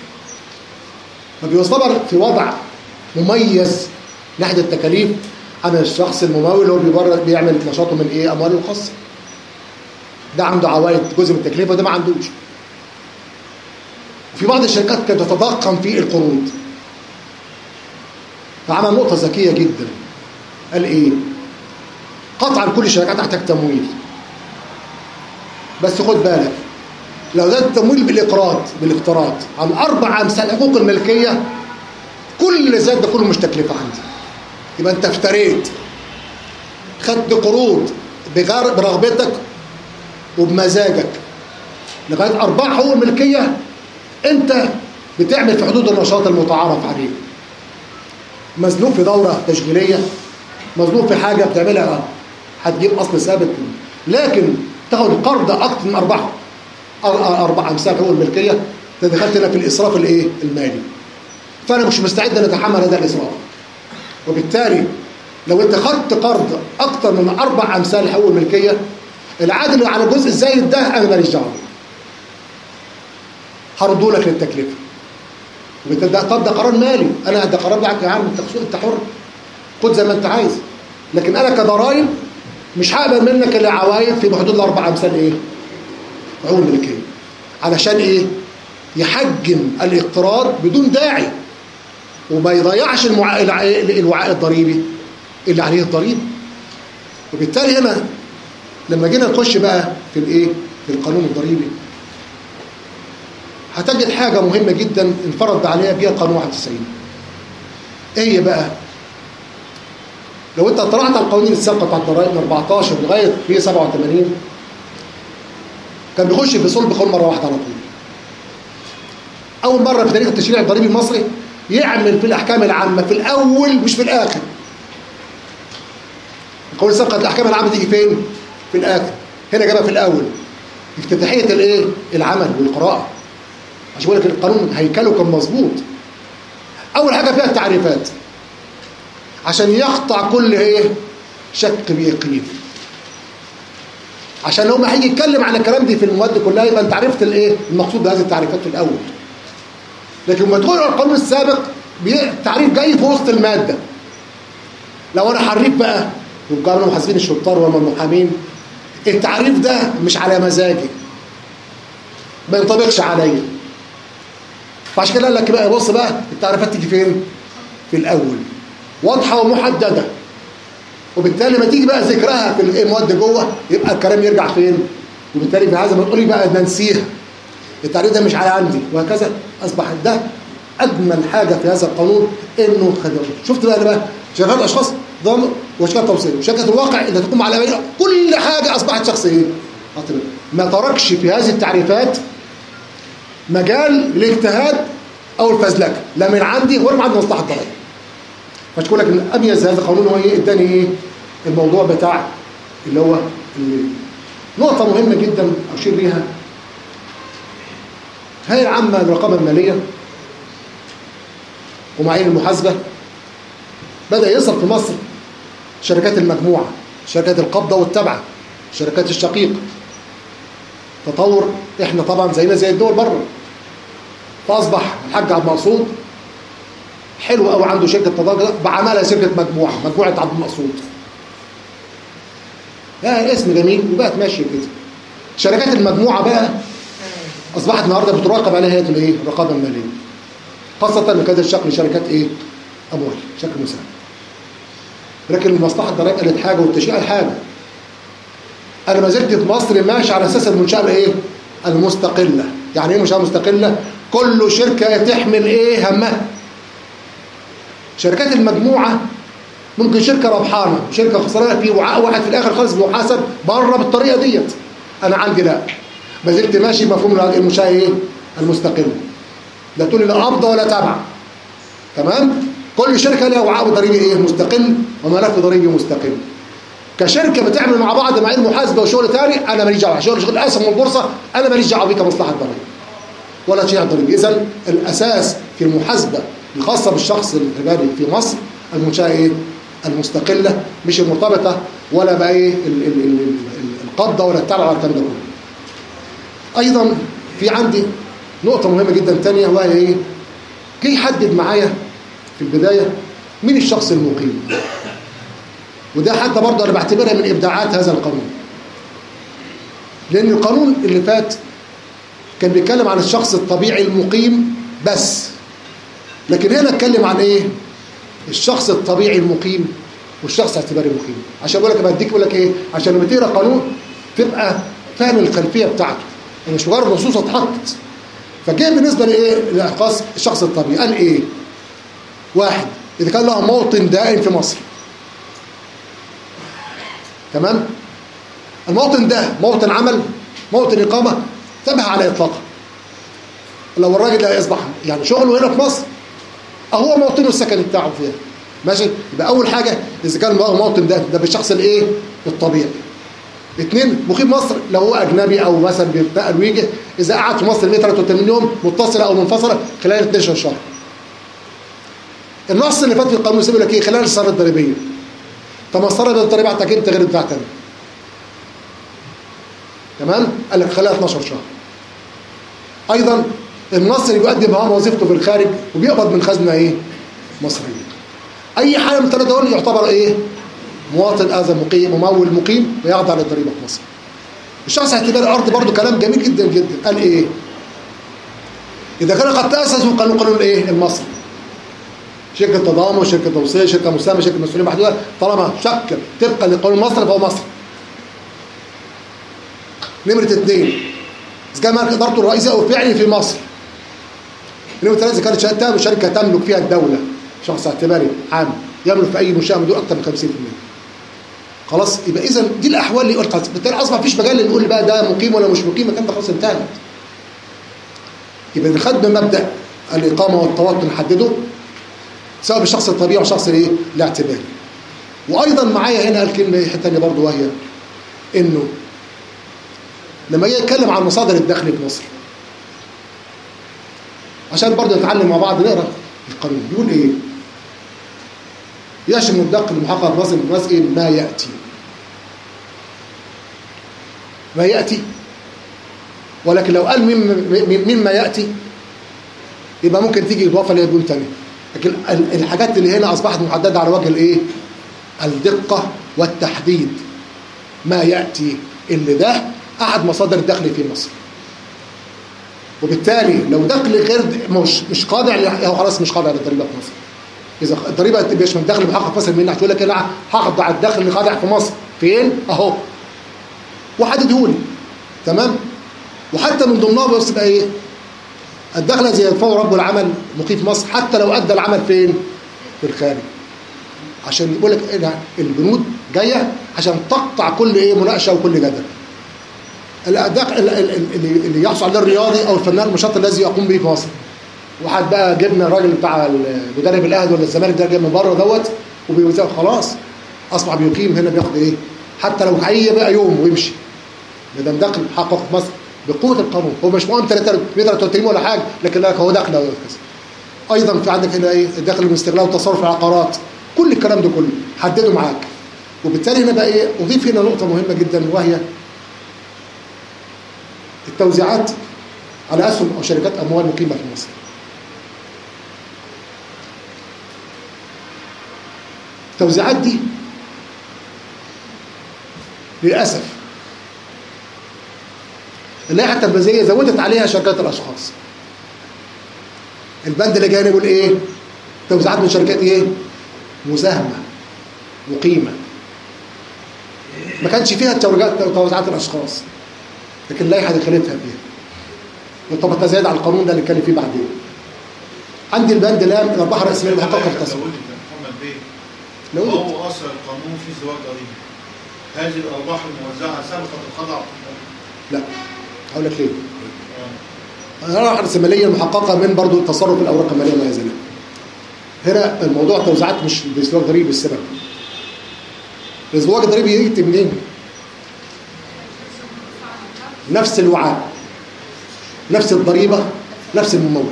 فبيعتبر في وضع مميز ناحية التكاليف عن الشخص الممول اللي هو بيبرر بيعمل نشاطه من ايه؟ أمواله الخاصة. ده عنده عوائد جزء من التكلفة وده ما عندوش. في بعض الشركات كانت تتضخم في القروض، فعمل نقطة ذكية جدا، قال ايه؟ قطعا كل الشركات تحتاج تمويل، بس خد بالك لو ده التمويل بالاقراض بالاقتراض عن اربع امثال حقوق الملكية، كل اللي زاد ده كله مش تكلفة عندي. يبقى انت افتريت، خدت قروض برغبتك وبمزاجك لغاية اربع حقوق الملكية، انت بتعمل في حدود النشاط المتعارف عليه. مزنوق في دورة تشغيلية، مزنوق في حاجة بتعملها هتجيب أصل ثابت، لكن تاخد قرض أكتر من أربعة أربع أمثال حقوق الملكية، دخلت هنا في الإسراف الإيه؟ المالي. فأنا مش مستعد أن أتحمل هذا الإسراف، وبالتالي لو أنت خدت قرض أكتر من أربع أمثال حقوق الملكية، العادل على الجزء الزايد ده أنا ماليش دعوة، هردوا لك للتكلفة. طب ده قرار مالي، انا ده قرار بتاعك يا عم، انت حر خد زي ما انت عايز، لكن انا كضرايب مش هقبل منك الا عوايد في حدود الاربع امثال ايه؟ حقوق ملكيه. علشان ايه؟ يحجم الاقتراض بدون داعي وما يضيعش المع... الوعاء الضريبي اللي عليه الضريبه. وبالتالي هنا لما جينا نخش بقى في الايه؟ في القانون الضريبي، هتجد حاجة مهمة جدا انفرد عليها بيها القانون واحد وتسعين. ايه هي بقى؟ لو انت طلعت على القوانين السابقة بتاعت الضرائب من أربعتاشر لغاية في سبعة وثمانين، كان بيخش في صلب قانون مرة واحدة على طول. أول مرة في تاريخ التشريع الضريبي المصري يعمل في الأحكام العامة في الأول مش في الآخر. القوانين السابقة الأحكام العامة تيجي فين؟ في الآخر. هنا جابها في الأول. افتتاحية الايه؟ العمل والقراءة. عشان بقول لك القانون هيكله كان مظبوط. اول حاجه فيها التعريفات عشان يقطع كل ايه؟ شك بيقين. عشان لو ما هيجي يتكلم عن الكلام دي في المواد كلها يبقى انت عرفت الايه؟ المقصود بهذه التعريفات في الاول. لكن لما تدخل على القانون السابق التعريف جاي في وسط الماده. لو انا حريف بقى وقالوا محاسبين الشطار وهم المحامين، التعريف ده مش على مزاجي، ما ينطبقش عليا. فعشان كده قال لك بقى بص بقى التعريفات تيجي فين؟ في الاول واضحه ومحدده، وبالتالي ما تيجي بقى ذكرها في المواد جوه يبقى الكلام يرجع فين؟ وبالتالي في هذا ما تقولي بقى ننسيها، التعريف ده مش على عندي، وهكذا. اصبح ده اجمل حاجه في هذا القانون انه خدمه. شفت بقى بقى شركات اشخاص ضامن وشركات توصيل وشركه الواقع اللي تقوم على أمانة. كل حاجه اصبحت شخصيه. ما تركش في هذه التعريفات مجال للاجتهاد او الفزلكه، لا من عندي ولا من عند مصلحه الضرائب. مش بقول لك ان اميز هذا القانون هو ايه؟ اداني ايه؟ الموضوع بتاع اللي هو اللي نقطه مهمه جدا اشير ليها. الهيئه العامه للرقابه الماليه ومعايير المحاسبه بدا يظهر في مصر شركات المجموعه، شركات القبضه والتبعه، شركات الشقيق. تطور احنا طبعا زينا زي الدول بره. فاصبح الحاج عبد المقصود حلو قوي عنده شركه تضامن بعملها شركه مجموعه، مجموعه عبد المقصود. ده اسم جميل وبقت ماشيه كده. شركات المجموعه بقى اصبحت النهارده بتراقب عليها هيئه الايه؟ الرقابه الماليه. خاصه ان كذا الشكل شركات ايه؟ اموال، شكل مساهم. لكن المصلحه الضرائب قالت حاجه والتشريع قال حاجه. انا ما زلت في مصر ماشي على اساس المنشاه الايه؟ المستقله. يعني ايه منشاه مستقله؟ كل شركه تحمل ايه همها. شركات المجموعه ممكن شركه ربحانه وشركه خسرانه، في وعاء واحد في الاخر خالص بيحاسب بره بالطريقه ديت. انا عندي لا، ما زلت ماشي مفهوم المنشاه ايه؟ المستقله. لا تقول لي لا قبضه ولا تبع. تمام؟ كل شركه لها وعاء ضريبي ايه؟ مستقل وملف ضريبي مستقل. كشركه بتعمل مع بعض معايير محاسبه وشغل ثاني انا ماليش دعوه، شغل شغل اسهم والبورصه انا ماليش دعوه بيه كمصلحه ضريبي ولا شيء ضريبي. اذا الاساس في المحاسبه الخاصه بالشخص التجاري في مصر المنشاه ايه؟ المستقله، مش المرتبطه ولا بقى ايه القبضه ولا التبع ولا الكلام ده كله. ايضا في عندي نقطه مهمه جدا ثانيه وهي ايه؟ جه يحدد معايا في البدايه مين الشخص المقيم. وده حتى برضه انا بعتبرها من ابداعات هذا القانون. لان القانون اللي فات كان بيتكلم عن الشخص الطبيعي المقيم بس، لكن هنا اتكلم عن ايه؟ الشخص الطبيعي المقيم والشخص الاعتباري المقيم. عشان بقول لك بديك بقول لك ايه؟ عشان لما تقرا قانون تبقى فاهم الخلفيه بتاعته، يعني مش مجرد نصوص اتحطت. فجاء بالنسبه لايه؟ لاخص الشخص الطبيعي قال ايه؟ واحد، اذا كان له موطن دائم في مصر. تمام؟ الموطن ده موطن عمل، موطن اقامه، تبه على اطلاقه. لو الراجل ده يصبح يعني شغله هنا في مصر اهو موطنه السكن بتاعه فيها. ماشي؟ يبقى اول حاجه اذا كان له موطن ده ده بالشخص الايه؟ الطبيعي. اثنين، مقيم مصر لو هو اجنبي او مثلا بينتقل ويجي، اذا قعد في مصر مية وثلاثة وثمانين يوم متصله او منفصله خلال اثناشر شهر. النص اللي فات في القانون يقول لك ايه؟ خلال السنه الضريبيه. طب السنه الضريبيه بتاعتك انت غير بتاعتك. تمام؟ قال لك خلال اثناشر شهر. ايضا النص اللي بيقدم هو وظيفته في الخارج وبيقبض من خزنه ايه؟ مصريه. اي حاجه من الثلاثه دول يعتبر ايه؟ مواطن هذا مقيم ممول مقيم ويخضع للضريبه في مصر. الشخص اعتبار الارض برضه كلام جميل جدا جدا. قال ايه؟ اذا كان قد تاسس قانون قانون الايه؟ المصري. شركه تضامن، شركه توصيل، شركه مساهمه، شركه مسؤوليه محدوده، طالما شكل طبقا لقانون مصر فهو مصري. نمره اثنين، اذا كان مالك ادارته الرئيسيه او فعلي في مصر. نمره ثلاثه، اذا كانت شركه شركه تملك فيها الدوله، شخص اعتباري عام يملك في اي منشاه من دول اكثر من خمسين بالمئة. خلاص؟ يبقى اذا دي الاحوال اللي قلت بالتالي اصبح مفيش مجال نقول بقى ده مقيم ولا مش مقيم، مكان ده خلاص انتهت. يبقى خدنا مبدا الاقامه والتوطن نحدده سواء بالشخص الطبيعي والشخص الايه؟ الاعتباري. وايضا معايا هنا قال كلمه ثانيه برضه وهي انه لما جاي يتكلم عن مصادر الدخل في مصر عشان برضه نتعلم مع بعض نقرا القانون بيقول ايه؟ يشمل الدخل المحقق في مصر بالناس ايه؟ ما ياتي. ما ياتي. ولكن لو قال مما ياتي يبقى ممكن تيجي اضافه ليها جمله ثانيه. لكن الحاجات اللي هنا اصبحت محدده على وجه الايه؟ الدقه والتحديد. ما ياتي اللي ده احد مصادر الدخل في مصر، وبالتالي لو دخل غير مش مش قاطع هو خلاص مش قاطع للضريبه في مصر. اذا الضريبه مش من دخل محقق مثلا منها هتقول لك انا هخضع الدخل اللي قاطع في مصر فين؟ اهو وحدده لي. تمام؟ وحتى من ضمنها بس بقى ايه؟ الدخل الذي يدفعه رب العمل مقيم في مصر حتى لو ادى العمل فين؟ في الخارج. عشان يقول لك إيه البنود جايه عشان تقطع كل ايه مناقشه وكل جدل. الاداء اللي يحصل عليه الرياضي او الفنان النشاط الذي يقوم به في مصر. واحد بقى جبنا الراجل بتاع مدرب الاهلي ولا الزمالك ده جاي من بره دوت وبيوزع خلاص اصبح بيقيم هنا بياخد ايه؟ حتى لو هي بقى يوم ويمشي. ما دام دخل محقق في مصر بقوه القانون، هو مش مهم ثلاثة وثلاثين ولا حاجه لكن لك هو دخل كذا. ايضا في عندك هنا ايه؟ الدخل من استغلال والتصرف في العقارات. كل الكلام ده كله حدده معاك. وبالتالي هنا بقى ايه؟ اضيف هنا نقطه مهمه جدا وهي التوزيعات على اسهم او شركات اموال مقيمه في مصر. التوزيعات دي للاسف اللائحه التنفيذيه زودت عليها شركات الاشخاص. البند اللي جاي يقول ايه؟ توزيعات من شركات ايه؟ مساهمه مقيمه. ما كانش فيها توزيعات الاشخاص لكن اللائحه دخلتها فيها. وطبعا تزايد على القانون ده اللي اتكلم فيه بعدين. عندي البند الان الارباح الرئيسيه المحققه في التصرف. لو هو اصل القانون في زواج ضريبي. هذه الارباح الموزعه سبقت الخضع. لا هقول لك ليه. الارباح الراسماليه المحققه من برضو التصرف في الاوراق الماليه وما يزال. هنا الموضوع التوزيعات مش بزواج ضريبي بالسبب. الزواج الضريبي يجي منين؟ نفس الوعاء، نفس الضريبه، نفس الممول.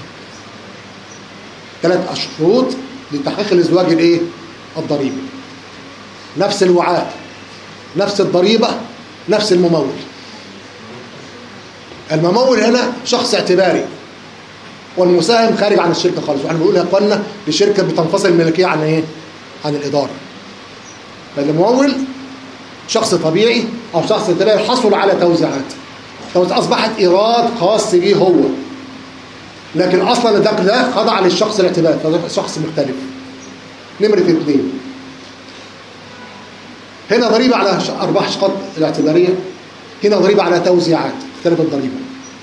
ثلاث شروط لتحقيق الازدواج الايه؟ الضريبي. نفس الوعاء، نفس الضريبه، نفس الممول. الممول هنا شخص اعتباري والمساهم خارج عن الشركه خالص. واحنا بنقول يا اخوانا الشركه بتنفصل الملكيه عن ايه؟ عن الاداره. فالممول شخص طبيعي او شخص اعتباري حصل على توزيعات. توزيعات اصبحت ايراد خاص بيه هو. لكن اصلا الدخل ده خضع للشخص الاعتباري، شخص مختلف. نمره اثنين. هنا ضريبه على ارباح الاشخاص الاعتباريه، هنا ضريبه على توزيعات، اختلفت الضريبه.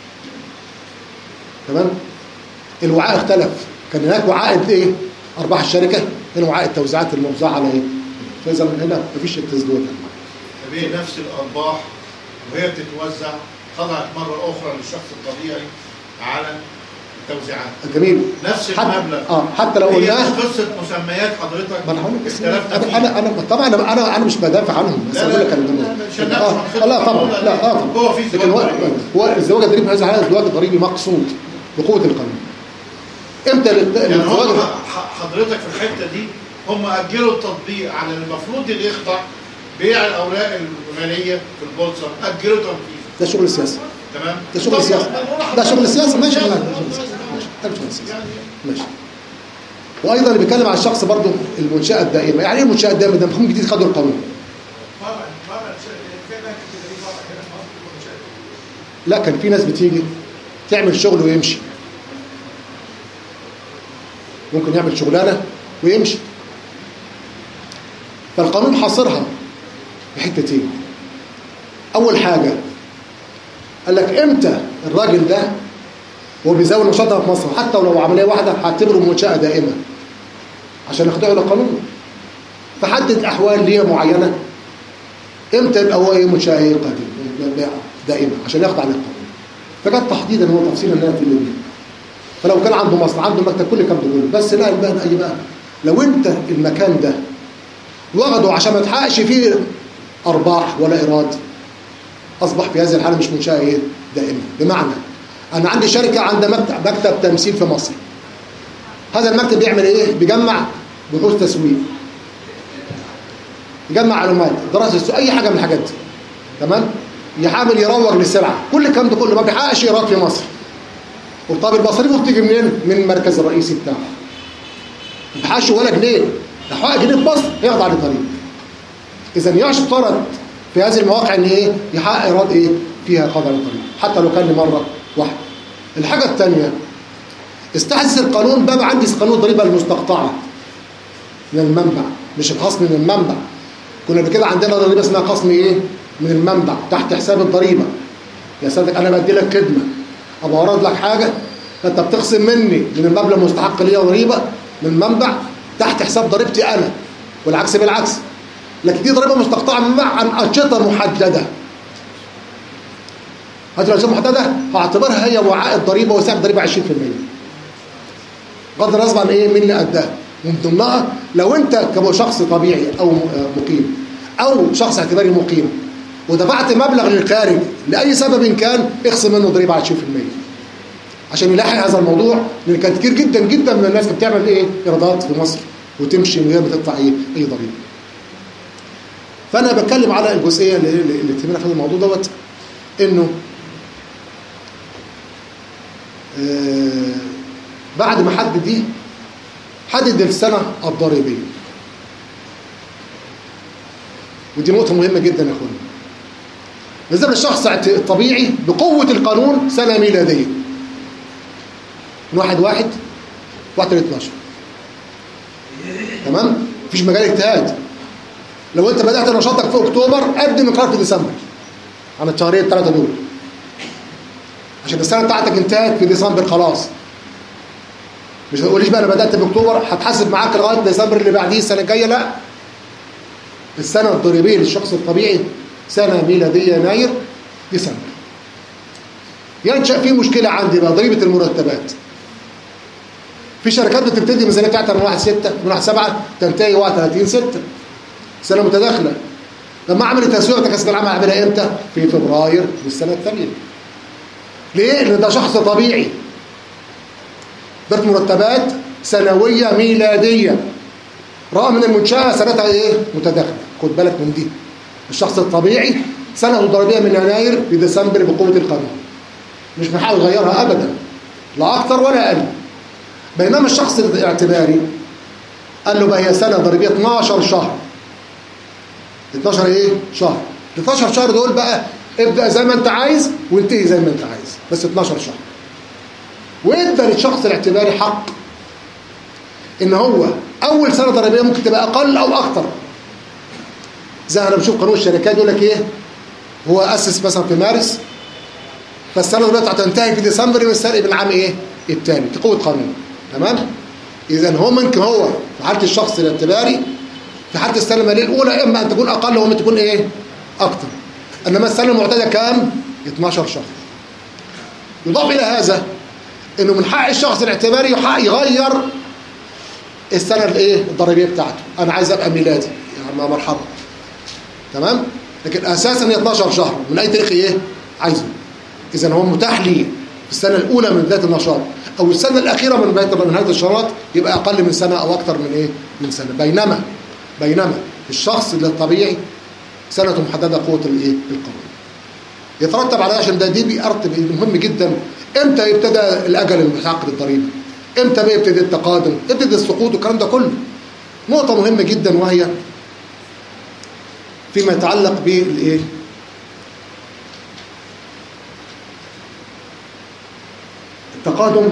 تمام؟ الوعاء اختلف، كان هناك وعاء ايه؟ ارباح الشركه، هنا وعاء التوزيعات الموزعه على ايه؟ فاذا هنا مفيش ازدواج. طبيعي نفس الارباح وهي بتتوزع خضعت مره اخرى للشخص الطبيعي على التوزيعات. جميل. نفس المبلغ. اه حتى لو قلنا قصه مسميات حضرتك. ما انا هقول لك انا انا انا طبعا انا انا انا مش بدافع عنهم بس بقول لك انا اه لا طبعا لا اه طبعا هو في لكن هو الزواج الضريبي هذا هذا الزواج الضريبي مقصود بقوه القانون. امتى يعني حضرتك في الحته دي هم اجلوا التطبيق على المفروض اللي يخضع بيع الاوراق الماليه في البورصه، اجلوا تنفيذه. ده شغل السياسه. تمام؟ ده شغل السياسه. ده شغل السياسه ماشي ولا ده شغل السياسه. ماشي. وايضا اللي بيتكلم على الشخص برضه المنشاه الدائمه. يعني ايه المنشاه الدائمه؟ ده مفهوم جديد خدوا القانون. لا كان في ناس بتيجي تعمل شغل ويمشي. ممكن يعمل شغلانه ويمشي. فالقانون حاصرها بحتتين. اول حاجه قال لك امتى الراجل ده هو بيزاول نشاطها في مصر حتى ولو عمليه واحده هعتبره منشاه دائمه عشان يخضعوا للقانون. فحدد احوال ليه معينه امتى يبقى هو ايه منشاه ايه دائمه عشان يخضع للقانون. فجت تحديدا هو تفصيلا لنا في الليل. فلو كان عنده مصنع عنده مكتب كل كام دول بس لا البان اي بقى لو انت المكان ده وغدوا عشان ما تحققش فيه ارباح ولا ايراد اصبح في هذه الحاله مش منشاه ايه دائمه. بمعنى انا عندي شركه عندها مكتب, مكتب تمثيل في مصر. هذا المكتب بيعمل ايه؟ بيجمع بحوث تسويق، يجمع معلومات، دراسه السوق، اي حاجه من الحاجات دي. تمام؟ يحاول يروج للسلعه. كل الكلام ده كله ما بيحققش ايراد في مصر. وطب المصاريف بتيجي منين؟ من المركز الرئيسي بتاعه. ما بيحققش ولا جنيه، لو حقق جنيه في مصر هياخد عليه ضريبه. اذا يشترط في هذه المواقع ان ايه؟ يحقق ايراد ايه؟ فيها قدر الضريبه حتى لو كان لمره واحده. الحاجه الثانيه استحدث القانون بقى عندي قانون الضريبه المستقطعه من المنبع، مش الخصم من المنبع. كنا قبل كده عندنا ضريبه اسمها خصم ايه؟ من المنبع تحت حساب الضريبه. يا سيدك انا بدي لك خدمه ابقى اورد لك حاجه فانت بتخصم مني من المبلغ المستحق ليا ضريبه من المنبع تحت حساب ضريبتي انا، والعكس بالعكس. لكن دي ضريبه مستقطعه من المنبع عن انشطه محدده. هذه الانشطه محدده هعتبرها هي وعاء الضريبه وسعر الضريبه عشرين في المية بغض النظر عن ايه مين اللي اداها. ومن ضمنها لو انت كشخص طبيعي او مقيم او شخص اعتباري مقيم ودفعت مبلغ للخارج لاي سبب كان اخصم منه ضريبه عشرين في المية عشان يلاحق هذا الموضوع، لان كان كتير جدا جدا من الناس بتعمل ايه ايرادات في مصر وتمشي من غير ما تدفع ايه اي ضريبه. فانا بتكلم على الجزئيه اللي اللي تهمنا في الموضوع دوت، انه آه بعد ما حدد دي حدد السنه الضريبيه. ودي نقطه مهمه جدا يا اخوانا. بالنسبه للشخص الطبيعي بقوه القانون سنه ميلاديه من واحد واحد واحد اتناشر. تمام؟ مفيش مجال اجتهاد. لو انت بدات نشاطك في اكتوبر قدم اقرار في ديسمبر عن الشهرين الثلاثه دول، عشان السنه بتاعتك انتهت في ديسمبر خلاص. مش تقوليش بقى انا بدات في اكتوبر هتحاسب معاك لغايه ديسمبر اللي بعديه السنه الجايه، لا. السنه الضريبيه للشخص الطبيعي سنه ميلاديه يناير ديسمبر. ينشأ في مشكله عندي بقى ضريبه المرتبات. في شركات بتبتدي الميزانيه بتاعتها من واحد ستة من واحد سبعة تنتهي واحد ثلاثين ستة، سنه متداخله. لما اعمل التسويق تكاسب العمل اعملها امتى؟ في فبراير للسنه الثانيه. ليه؟ لان ده شخص طبيعي. ضريبه مرتبات سنويه ميلاديه رغم ان المنشاه سنتها ايه؟ متداخله. خد بالك من دي. الشخص الطبيعي سنه ضريبيه من يناير لديسمبر بقوه القانون. مش بنحاول نغيرها ابدا، لا اكثر ولا اقل. بينما الشخص الاعتباري قال له بقى هي سنه ضريبيه اتناشر شهر. اتناشر ايه؟ شهر. ال اتناشر شهر دول بقى ابدا زي ما انت عايز وانتهي زي ما انت عايز، بس اتناشر شهر. وادى للشخص الاعتباري حق ان هو اول سنه ضريبيه ممكن تبقى اقل او اكثر. زي انا بشوف قانون الشركات يقول لك ايه؟ هو اسس مثلا في مارس، فالسنه دلوقتي هتنتهي في ديسمبر من السنه بالعام ايه؟ الثاني. دي قوه قانون. تمام؟ اذا هو ممكن هو في حاله الشخص الاعتباري في حاله السنه الماليه الاولى اما ان تكون اقل واما تكون ايه؟ اكثر. انما السنه المعتاده كام؟ اتناشر شهر. يضاف الى هذا انه من حق الشخص الاعتباري حق يغير السنه الايه؟ الضريبيه بتاعته. انا عايز ابقى ميلادي، يا عم مرحبا. تمام؟ لكن اساسا هي اتناشر شهر من اي تاريخ ايه؟ عايزه. اذا هو متاح لي في السنه الاولى من بدايه النشاط او السنه الاخيره من بدايه من نهايه النشاط يبقى اقل من سنه او اكثر من ايه؟ من سنه. بينما بينما الشخص اللي الطبيعي سنته محدده قوه الايه؟ القانون. يترتب على عشان ده دي بيرتب مهم جدا. امتى يبتدى الاجل المحقق للضريبه؟ امتى بقى يبتدي التقادم؟ يبتدي السقوط والكلام ده كله. نقطه مهمه جدا وهي فيما يتعلق بالايه؟ التقادم.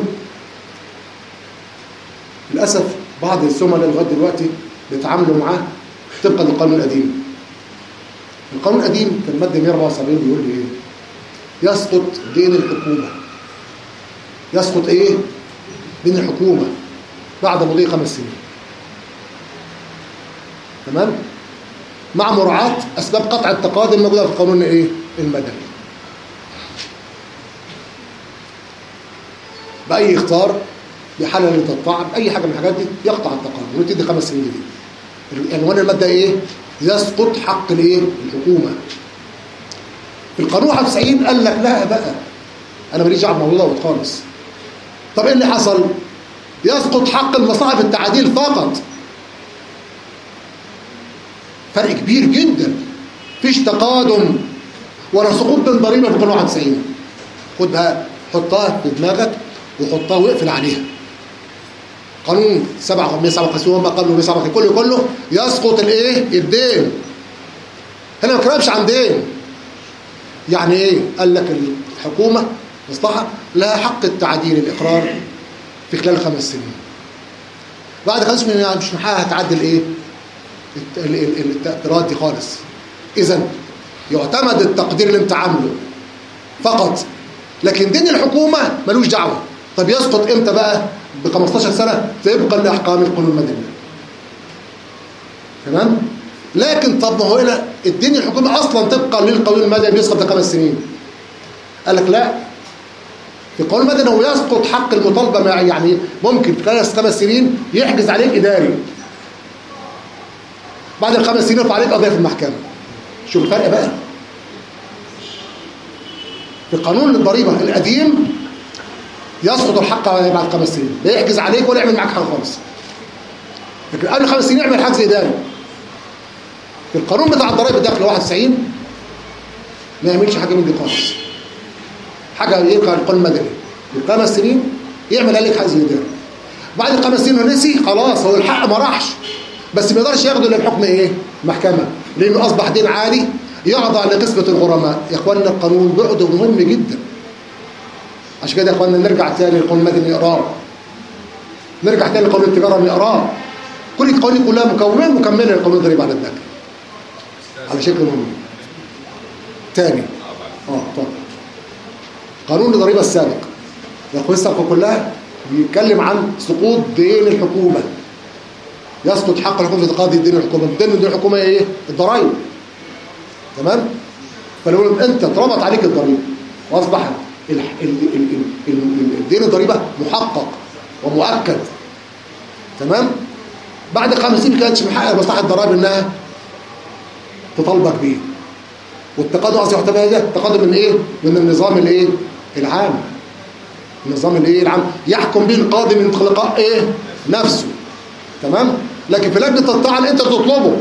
للاسف بعض الزملاء لغايه دلوقتي بيتعاملوا معاه طبقا للقانون القديم. القانون القديم في الماده مية واربعة وسبعين بيقول لي ايه؟ يسقط دين الحكومه. يسقط ايه؟ دين الحكومه بعد مضي خمس سنين. تمام؟ مع مراعاه اسباب قطع التقادم موجوده في القانون ايه؟ المدني. باي اختار بحلل للطعن اي حاجه من الحاجات دي يقطع التقادم ويبتدي خمس سنين جديد. عنوان الماده ايه؟ يسقط حق الايه؟ الحكومه. في القانون واحد وتسعين قال لك لا بقى انا ماليش دعوه بالموضوع دوت خالص. طب ايه اللي حصل؟ يسقط حق المصلحه في التعديل فقط. فرق كبير جدا. مفيش تقادم ولا سقوط من ضريبه في القانون واحد وتسعين. خدها حطها في دماغك وحطها واقفل عليها. قانون سبعة مية وسبعة وخمسين وما قبله مية وسبعة وخمسين كله كله يسقط الايه؟ الدين. هنا ما بنتكلمش عن دين. يعني ايه؟ قال لك الحكومه مصلحه لها حق التعديل الاقرار في خلال خمس سنين. بعد خمس سنين مش من حقها تعدل ايه؟ التقديرات دي خالص. اذا يعتمد التقدير اللي انت عامله فقط، لكن دين الحكومه ملوش دعوه. طب يسقط امتى بقى؟ ب خمستاشر سنه طبقا لاحكام القانون المدني. تمام؟ لكن طب ما هو هنا الدين الحكومه اصلا طبقا للقانون المدني بيسقط بخمس سنين. قال لك لا، في القانون المدني هو يسقط حق المطالبه مع، يعني ممكن في خلال خمس سنين يحجز عليك اداري. بعد الخمس سنين يرفع عليك قضيه في المحكمه. شوف الفرق بقى. في قانون الضريبه القديم يسقط الحق بعد خمس سنين، لا يحجز عليك ولا يعمل معاك حاجه خالص. لكن قبل خمس سنين يعمل حجز اداري. في القانون بتاع الضرائب الداخلي واحد وتسعين ما يعملش حاجه من دي خالص. حاجه يلقى القانون المدني بخمس سنين يعمل عليك حجز اداري. بعد الخمس سنين ونسي خلاص، هو الحق ما راحش، بس ما يقدرش ياخده الا بحكم ايه؟ محكمه، لانه اصبح دين عالي يخضع لقسمه الغرماء. يا اخواننا القانون بعده مهم جدا. عشان كده يا اخواننا نرجع تاني للقانون المدني نقراه. نرجع تاني لقانون التجاره نقراه. كل القوانين كلها مكونات مكمله للقانون الضريبه على الداخل. على شكل مهم. تاني. اه طبعا. قانون الضريبه السابق. القوانين السابقه كلها بيتكلم عن سقوط دين الحكومه. يسقط حق الحكومه في تقاضي دين الحكومه. دين دين الحكومه ايه؟ الضرائب. تمام؟ فلو انت اتربط عليك الضريبه واصبح الدين الضريبه محقق ومؤكد، تمام؟ بعد خمس سنين كانتش من حق مصلحه الضرائب انها تطالبك بيه. والتقاضي اصلا يعتبر ده التقاضي من ايه؟ من النظام الايه؟ العام. النظام الايه؟ العام يحكم به القاضي من تلقاء ايه؟ نفسه. تمام؟ لكن في لجنه الطعن انت تطلبه.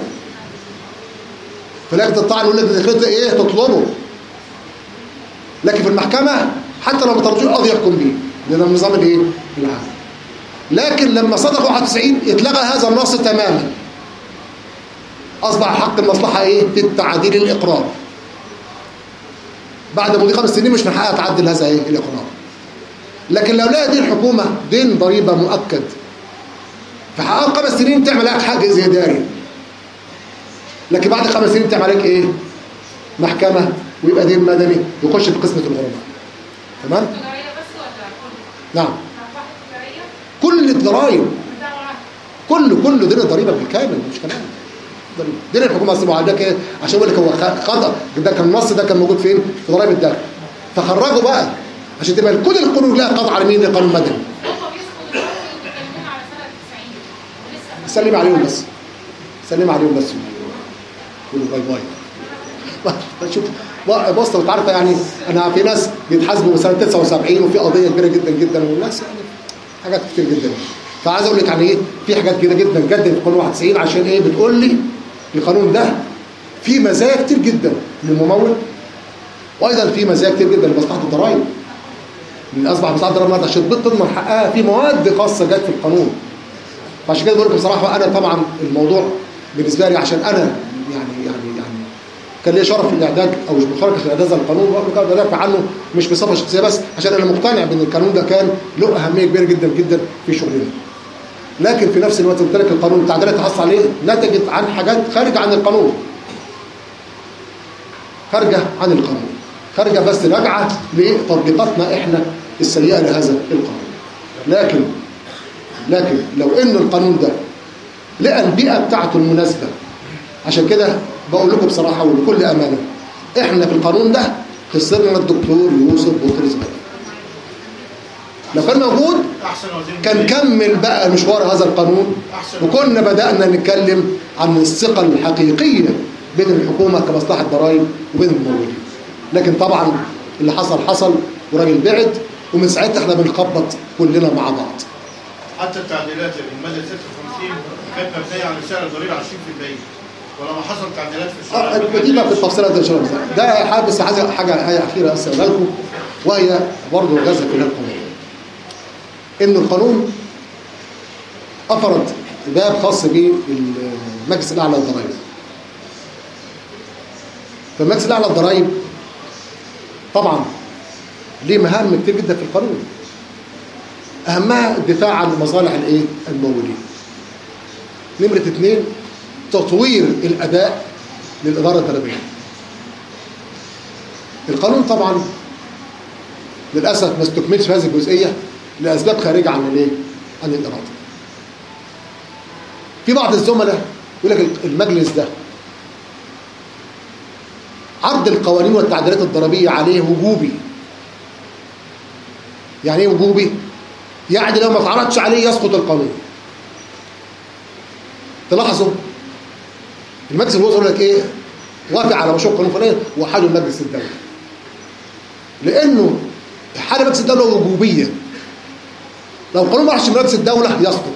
في لجنه الطعن يقول لك ايه؟ تطلبه. لكن في المحكمه حتى لو ما طلبوش القاضي يحكم به، لان النظام الايه؟ العام. لكن لما صدق واحد وتسعين اتلغى هذا النص تماما. اصبح حق المصلحه ايه؟ في التعديل الاقرار. بعد مضي خمس سنين مش من حقها تعدل هذا ايه؟ الاقرار. لكن لو لقى دين الحكومه دين ضريبه مؤكد في حقها خمس سنين تعمل لك حاجز اداري. لكن بعد خمس سنين تعمل لك ايه؟ محكمه ويبقى دين مدني يخش في قسمه الغرماء. تمام؟ نعم. كل الضرائب كله كله دين الضريبه بالكامل مش كلام. دين الحكومه اصلا معدك ايه؟ عشان اقول لك هو خطا ده كان النص ده كان موجود فين؟ في ضرائب الدخل. فخرجوا بقى عشان تبقى كل القانون لها قطع على مين؟ القانون المدني. سلم عليهم بس. سلم عليهم بس. قولوا باي باي. شوف بص انت عارفه يعني انا في ناس بيتحاسبوا سنه تسعة وسبعين وفي قضيه كبيره جدا جدا والناس يعني حاجات كتير جدا. فعايز اقول لك يعني ايه؟ في حاجات كده جدا جدا في القانون واحد وتسعين عشان ايه؟ بتقول لي القانون ده فيه مزايا كتير جدا للممول، وايضا فيه مزايا كتير جدا لمصلحه الضرائب. من اصبح مصلحه الضرائب عشان تضمن حقها في مواد خاصه جت في القانون. فعشان كده بقول لكم بصراحه انا طبعا الموضوع بالنسبه لي عشان انا يعني يعني يعني كان لي شرف في الاعداد او مشاركه في اعداد القانون وقبل كده بدافع عنه مش بصفه شخصيه بس عشان انا مقتنع بان القانون ده كان له اهميه كبيره جدا جدا في شغلنا. لكن في نفس الوقت قلت لك القانون التعديلات اللي حصل عليه نتجت عن حاجات خارجه عن القانون. خارجه عن القانون. خارجه بس راجعه لتطبيقاتنا احنا السيئه لهذا القانون. لكن لكن لو ان القانون ده لقى البيئه بتاعته المناسبه، عشان كده بقول لكم بصراحه وبكل امانه احنا في القانون ده خسرنا الدكتور يوسف بطرس بدر. لو كان موجود كان كمل بقى مشوار هذا القانون وكنا بدأنا نتكلم عن الثقة الحقيقية بين الحكومة كمصلحة ضرائب وبين الممولين. لكن طبعا اللي حصل حصل وراجل بعد ومن ساعتها احنا بنخبط كلنا مع بعض. حتى التعديلات المادة ستة وخمسين كانت مبنية على سعر الضريبة عشرين بالمية ولما حصل تعديلات في الشرع دي بقى في التفصيلات ان شاء الله. ده حاجه حاجه حاجه اخيره اسالها لكم وهي برضه غزه في القانون. ان القانون افرد باب خاص بالمجلس الاعلى للضرائب. فالمجلس الاعلى للضرائب طبعا ليه مهام كتير جدا في القانون، اهمها الدفاع عن مصالح الايه؟ الممولين. نمره اثنين تطوير الاداء للاداره الضريبيه. القانون طبعا للاسف ما استكملش في هذه الجزئيه لاسباب خارجه عن الايه؟ عن الاراده. في بعض الزملاء يقول لك المجلس ده عرض القوانين والتعديلات الضريبيه عليه وجوبي. يعني ايه وجوبي؟ يعني لو ما اتعرضش عليه يسقط القانون. تلاحظوا المجلس الوزراء يقول لك ايه؟ وافق على مشروع قانون فلان وحاله مجلس الدوله. لانه حاله مجلس الدوله وجوبيه. لو القانون ما راحش مجلس الدوله يسقط.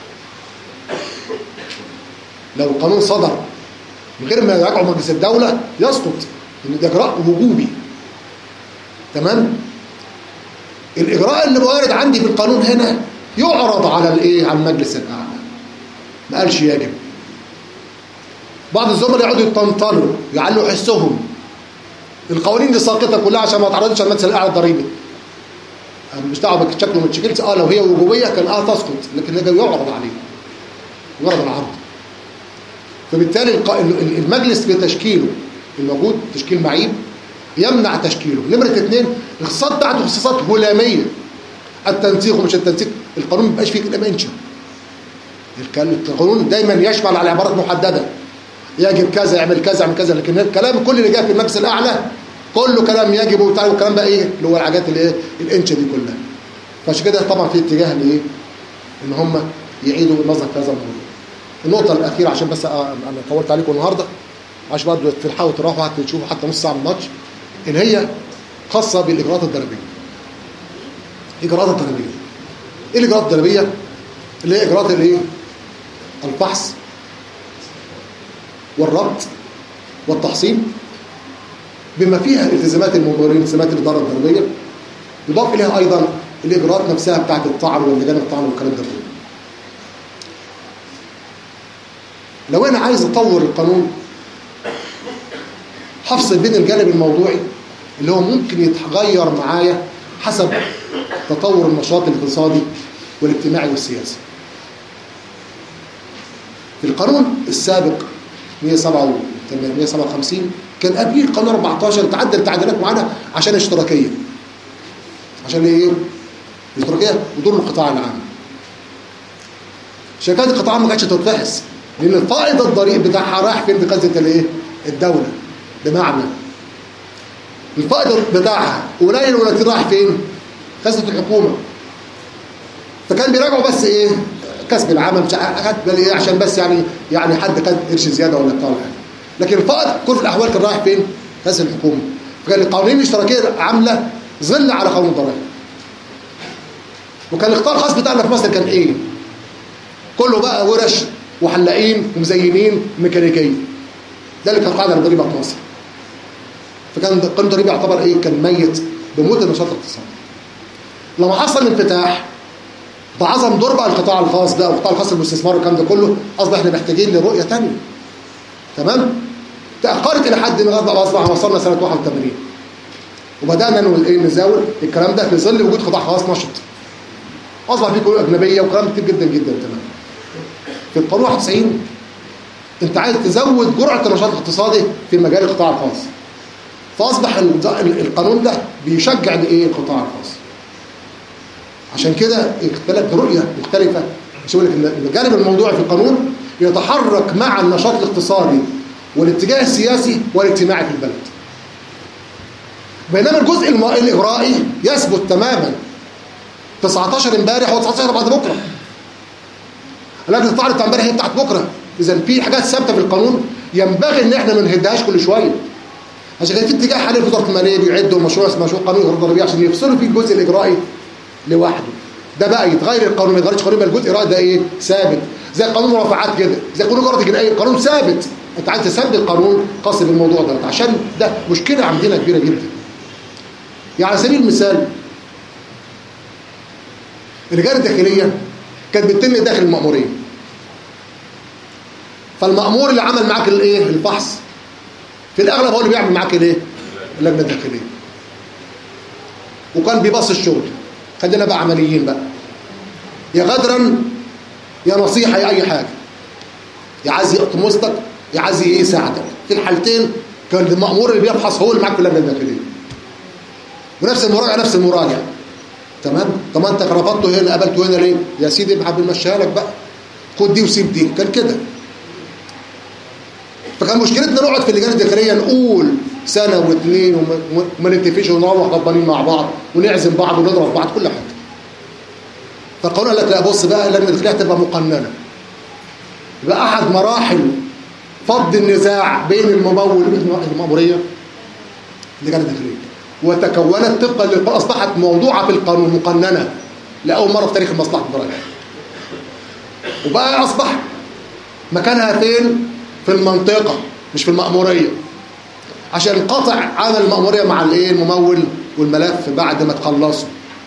لو القانون صدر من غير ما يراجعه مجلس الدوله يسقط، لان ده اجراء وجوبي. تمام؟ الاجراء اللي وارد عندي في القانون هنا يعرض على الايه؟ على المجلس الاعلى. ما قالش يجب. بعض الزملاء يقعدوا يطنطنوا يعلوا حسهم القوانين دي ساقطه كلها عشان ما تعرضش على المجلس الاعلى الضريبي. مش دعوه بشكله ما تشكلش. اه لو هي وجوبيه كان اه تسقط، لكن ده يعرض عليه. يعرض العرض. فبالتالي المجلس بتشكيله الموجود تشكيل معيب يمنع تشكيله. نمره اثنين الاختصاصات بتاعته اختصاصات هلاميه. التنسيق ومش التنسيق، القانون ما بيبقاش فيه كلام انشا. القانون دايما يشمل على عبارات محدده. يجب كذا، يعمل كذا، يعمل كذا، لكن الكلام كل اللي جاي في المجلس الاعلى كله كلام يجب وبتاع، والكلام بقى ايه؟ اللي هو الحاجات اللي ايه؟ الانشا دي كلها. فعشان كده طبعا في اتجاه لايه؟ ان هم يعيدوا النظر في هذا الموضوع. النقطه الاخيره عشان بس انا طولت عليكم النهارده عشان برضه تلحقوا تروحوا حتى تشوفوا حتى نص ساعه من الماتش، اللي هي خاصه بالاجراءات الضريبيه. الاجراءات الضريبيه. ايه الاجراءات الضريبيه؟ اللي هي اجراءات الايه؟ الفحص والربط والتحصيل بما فيها التزامات الممولين، التزامات الاداره الضريبيه، يضاف اليها ايضا الاجراءات نفسها بتاعت الطعن واللجان الطعن والكلام ده كله. لو انا عايز اطور القانون هفصل بين الجانب الموضوعي اللي هو ممكن يتغير معايا حسب تطور النشاط الاقتصادي والاجتماعي والسياسي. في القانون السابق مئة وسبعة وخمسين كان قبليه القانون أربعتاشر تعدل تعديلات معينه عشان الاشتراكيه. عشان ايه؟ الاشتراكيه ودور القطاع العام. شركات القطاع العام ما كانتش تتفحص لان الفائض الضريبي بتاعها رايح فين؟ في خزنه الايه؟ الدوله. بمعنى الفائض بتاعها قليل ولا كتير رايح فين؟ خزنه الحكومه. فكان بيراجعوا بس ايه؟ كسب العمل عشان بس يعني يعني حد خد قرش زياده ولا بتاع حاجه. لكن الفائض كل الاحوال كان رايح فين؟ خزنه الحكومه. فكان القوانين الاشتراكيه عامله ظل على قانون الضرائب. وكان القطاع الخاص بتاعنا في مصر كان ايه؟ كله بقى ورش وحلاقين ومزينين وميكانيكيه. ده اللي كان قاعده الضريبه في مصر. فكان قانون الضريبه يعتبر ايه؟ كان ميت بموت النشاط الاقتصادي. لما حصل الانفتاح بعظم دور بقى القطاع الخاص ده والقطاع الخاص للاستثمار والكلام ده كله، اصبح احنا محتاجين لرؤيه ثانيه. تمام؟ تاخرت الى حد ما اصبح وصلنا سنه واحد وثمانين. وبدانا ايه نزاول الكلام ده في ظل وجود قطاع خاص نشط. اصبح في كليه اجنبيه وكلام كتير جدا جدا. تمام. في القانون واحد وتسعين انت عايز تزود جرعه النشاط الاقتصادي في مجال القطاع الخاص. فاصبح القانون ده بيشجع الايه؟ القطاع الخاص. عشان كده اختلفت رؤيه مختلفه. مش بقول لك ان الجانب الموضوعي في القانون يتحرك مع النشاط الاقتصادي والاتجاه السياسي والاجتماعي في البلد. بينما الجزء الاجرائي يثبت تماما. تسعتاشر امبارح وتسعتاشر بعد بكره. لكن القطاع بتاع امبارح هي بتاعت بكره. اذا في حاجات ثابته في القانون ينبغي ان احنا ما نهدهاش كل شويه. عشان كده في اتجاه حاليا في وزاره الماليه بيعدوا مشروع اسمه مشروع قانون الاجراءات الضريبيه عشان يفصلوا فيه الجزء الاجرائي لوحده. ده بقى يتغير القانون، ما يتغيرش القانون، يبقى الجزء الاجرائي ده ايه؟ ثابت. زي قانون المرافعات كده، زي قانون الاجراءات الجنائيه، قانون ثابت. انت عايز تثبت قانون خاص بالموضوع ده عشان ده مشكله عندنا كبيره جدا. يعني على سبيل المثال اللجان الداخليه كانت بتتم داخل المأمورية. فالمأمور اللي عمل معاك الايه الفحص في الاغلب هو اللي بيعمل معاك الايه اللجنه الداخليه، وكان بيبص الشغل. خلينا بقى عمليين بقى، يا غدرا يا نصيحه يا اي حاجه، يا عايز يقطم وسطك يا عايز يساعدك. في الحالتين كان المأمور اللي بيفحص هو اللي معاك في اللجنه الداخليه، ونفس المراجع نفس المراجع. تمام. طب انت رفضته هنا قابلته هنا ليه؟ يا سيدي ما بنمشيها لك بقى، خد دي وسيب دي. كان كده. فكان مشكلتنا نقعد في اللجان الداخليه نقول سنه واثنين وما, وما نتفقش ونروح غضبانين مع بعض ونعزم بعض ونضرب بعض كل حاجه. فالقانون قال لك لا بص بقى اللجنه الداخليه هتبقى مقننه. يبقى احد مراحل فض النزاع بين الممول والمأموريه اللجان الداخليه، وتكونت طبقا للقانون، اصبحت موضوعه في القانون مقننه لاول مره في تاريخ مصلحه الضرائب. وبقى اصبح مكانها فين؟ في المنطقه مش في المأموريه، عشان قطع عمل المأموريه مع الايه الممول والملف بعد ما تخلصوا.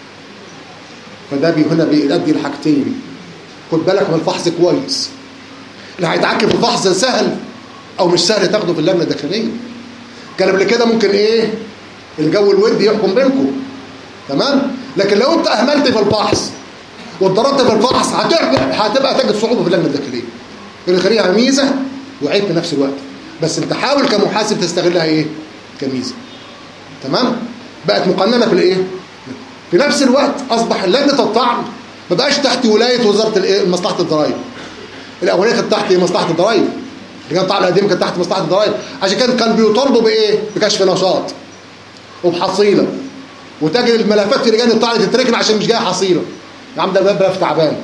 فده هنا بيؤدي لحاجتين، خد بالك من الفحص كويس. اللي هيتعكف في الفحص سهل او مش سهل تاخده في اللجنه الداخليه. كان قبل كده ممكن ايه الجو الودي يحكم بينكم، تمام. لكن لو انت اهملت في الفحص واتضربت في الفحص هتبقى هتبقى تجد صعوبه في اللجنه الداخليه. الداخليه ميزه وعيب في نفس الوقت، بس انت حاول كمحاسب تستغلها ايه كميزه. تمام. بقت مقننه في الايه في نفس الوقت. اصبح لجنه الطعن ما بقاش تحت ولايه وزاره الايه مصلحه الضرائب. الاولانيه كانت تحت مصلحه الضرائب، لجان الطعن القديمه كانت تحت مصلحه الضرائب، عشان كان كان بيطالبوا بايه بكشف نشاط وبحصيله، وتجد الملفات في لجان الطعن تتركن عشان مش جايه حصيله. يا عم ده الملف تعبان.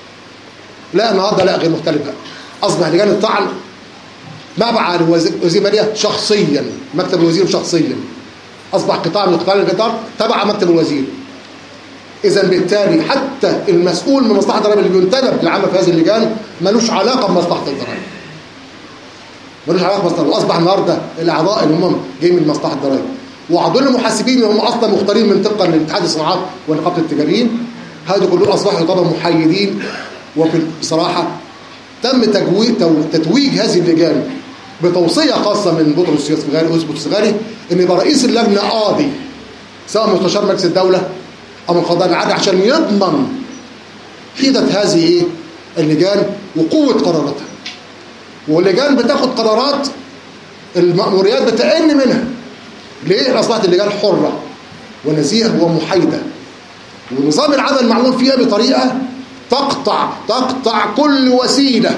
لا النهارده لا، غير مختلف بقى. اصبح لجان الطعن مبعى وزير ماليه شخصيا، مكتب الوزير شخصيا، اصبح قطاع من قطاع القطاع تبع مكتب الوزير. اذا بالتالي حتى المسؤول من مصلحه الضرائب اللي بينتدب للعمل في هذه اللجان ملوش علاقه بمصلحه الضرائب، ملوش علاقه بمصلحه. واصبح النهارده الاعضاء اللي هم جايين من مصلحه الضرائب وعضو المحاسبين اللي هم اصلا مختارين من طبقا لاتحاد الصناعات ونقابه التجاريين، هذا كله اصبحوا طبعا محايدين. وفي بصراحه تم تجويد تتويج هذه اللجان بتوصيه خاصه من بطرس الصغاري بطرس الصغاري ان يبقى رئيس اللجنه قاضي، سواء مستشار مجلس الدوله او من قضاء العدل، عشان يضمن حيده هذه ايه اللجان وقوه قراراتها. واللجان بتاخد قرارات المأموريات بتأن منها. ليه؟ اصبحت اللجان حره ونزيهه ومحايده، ونظام العمل معمول فيها بطريقه تقطع تقطع كل وسيله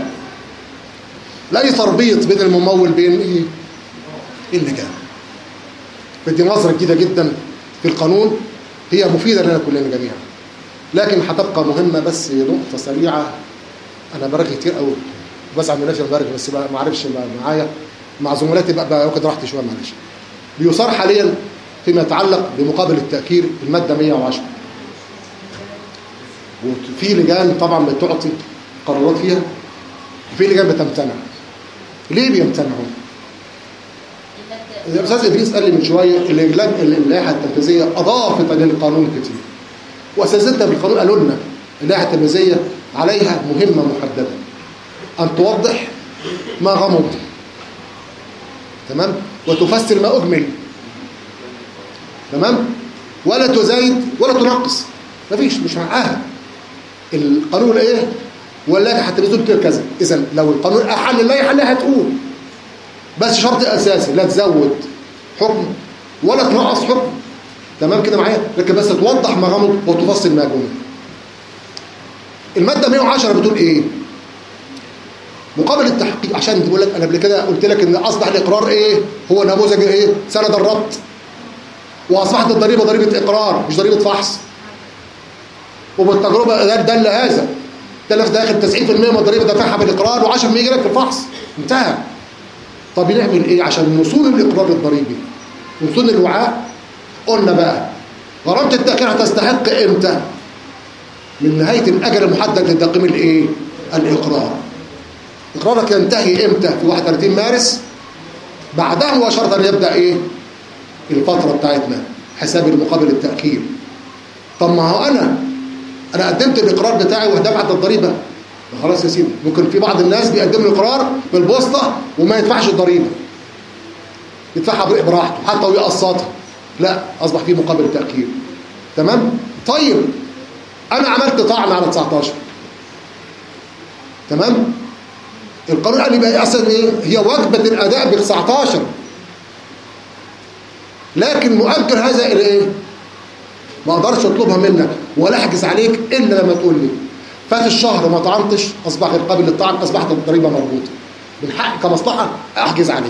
لاي تربيط بين الممول بين ايه اللجان. فدي نظره جديده جدا في القانون، هي مفيده لنا كلنا جميعا، لكن هتبقى مهمه. بس نقطه سريعه، انا برغي كتير قوي بزعل من نفسي برغي، بس ما عرفش معايا مع زملاتي بقى واخد راحتي شويه معلش. بيصار حاليا فيما يتعلق بمقابل التأخير الماده مية وعشرة، وفي لجان طبعا بتعطي قرارات فيها وفي لجان بتمتنع. ليه بيمتنعوا؟ الاستاذ ادريس قال لي من شويه اللائحه التنفيذيه اضافت للقانون كتير، واساتذتنا بالقانون قالوا لنا اللائحه التنفيذيه عليها مهمه محدده، ان توضح ما غمض، تمام، وتفسر ما اجمل، تمام، ولا تزايد ولا تنقص. مفيش، مش معاها القانون ايه واللائحه التنفيذيه بتقول كذا. اذا لو القانون احل اللائحه اللي هتقول، بس شرط اساسي لا تزود حكم ولا تنقص حكم، تمام كده معايا، لكن بس توضح ما غمض وتفصل ما جمل. الماده مية وعشرة بتقول ايه؟ مقابل التحقيق، عشان تقول لك انا قبل كده قلت لك ان اصبح الاقرار ايه هو نموذج ايه سند الربط، واصبحت الضريبه ضريبه اقرار مش ضريبه فحص. وبالتجربه ده دل هذا، تلف داخل تسعين في المية من الضريبه دافعها بالاقرار و10% يجي لك في الفحص، انتهى. طب نعمل ايه عشان نصول الاقرار الضريبي ونصول الوعاء؟ قلنا بقى غرامه التاخير هتستحق امتى؟ من نهايه الاجل المحدد لتقييم الايه الاقرار. اقرارك ينتهي امتى؟ في واحد وثلاثين مارس، بعدها مباشره يبدا ايه الفتره بتاعتنا حساب المقابل التاخير. طب ما هو انا انا قدمت الاقرار بتاعي ودفعت الضريبه، خلاص يا سيدي. ممكن في بعض الناس بيقدم الاقرار بالبوسطه وما يدفعش الضريبه، يدفعها براحته حتى ويقسطها، لا اصبح في مقابل تاخير. تمام. طيب انا عملت طعن على تسعتاشر، تمام. القانون قال لي بقى اصلا ايه؟ هي وجبه الاداء ب تسعتاشر، لكن مؤجل هذا الى ايه؟ ما اقدرش اطلبها منك ولا احجز عليك الا لما تقول لي فات الشهر ما طعنتش، اصبح غير قابل للطعن، اصبحت الضريبه مربوطه، من حقي كمصلحه احجز عليك.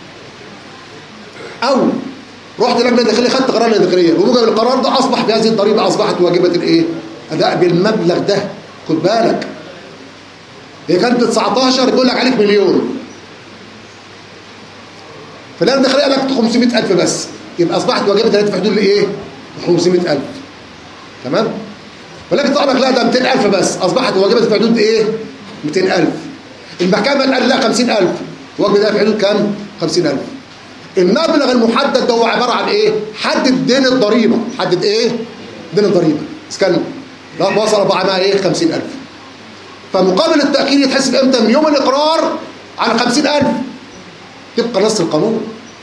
او رحت لجنه داخليه خدت قرار داخليه، بموجب القرار ده اصبح بهذه الضريبه اصبحت واجبه الايه؟ اداء بالمبلغ ده. خد بالك هي كانت تسعتاشر بيقول لك عليك مليون، فاللجنه الداخليه قال لك خمسمائة ألف بس، يبقى اصبحت واجبه اداء في حدود الايه؟ خمسمائة ألف. تمام. ولكن طبعا لا ده مئتين ألف بس، اصبحت واجبه في حدود ايه؟ مئتين ألف. المحكمه قال لا خمسين ألف، واجبه ده في حدود كام؟ خمسين ألف. المبلغ المحدد ده هو عباره عن ايه؟ حدد دين الضريبه، حدد ايه؟ دين الضريبه. اسكن لا وصل بقى ايه؟ خمسين ألف. فمقابل التاخير يتحسب امتى؟ من يوم الاقرار على خمسين ألف، تبقى نص القانون،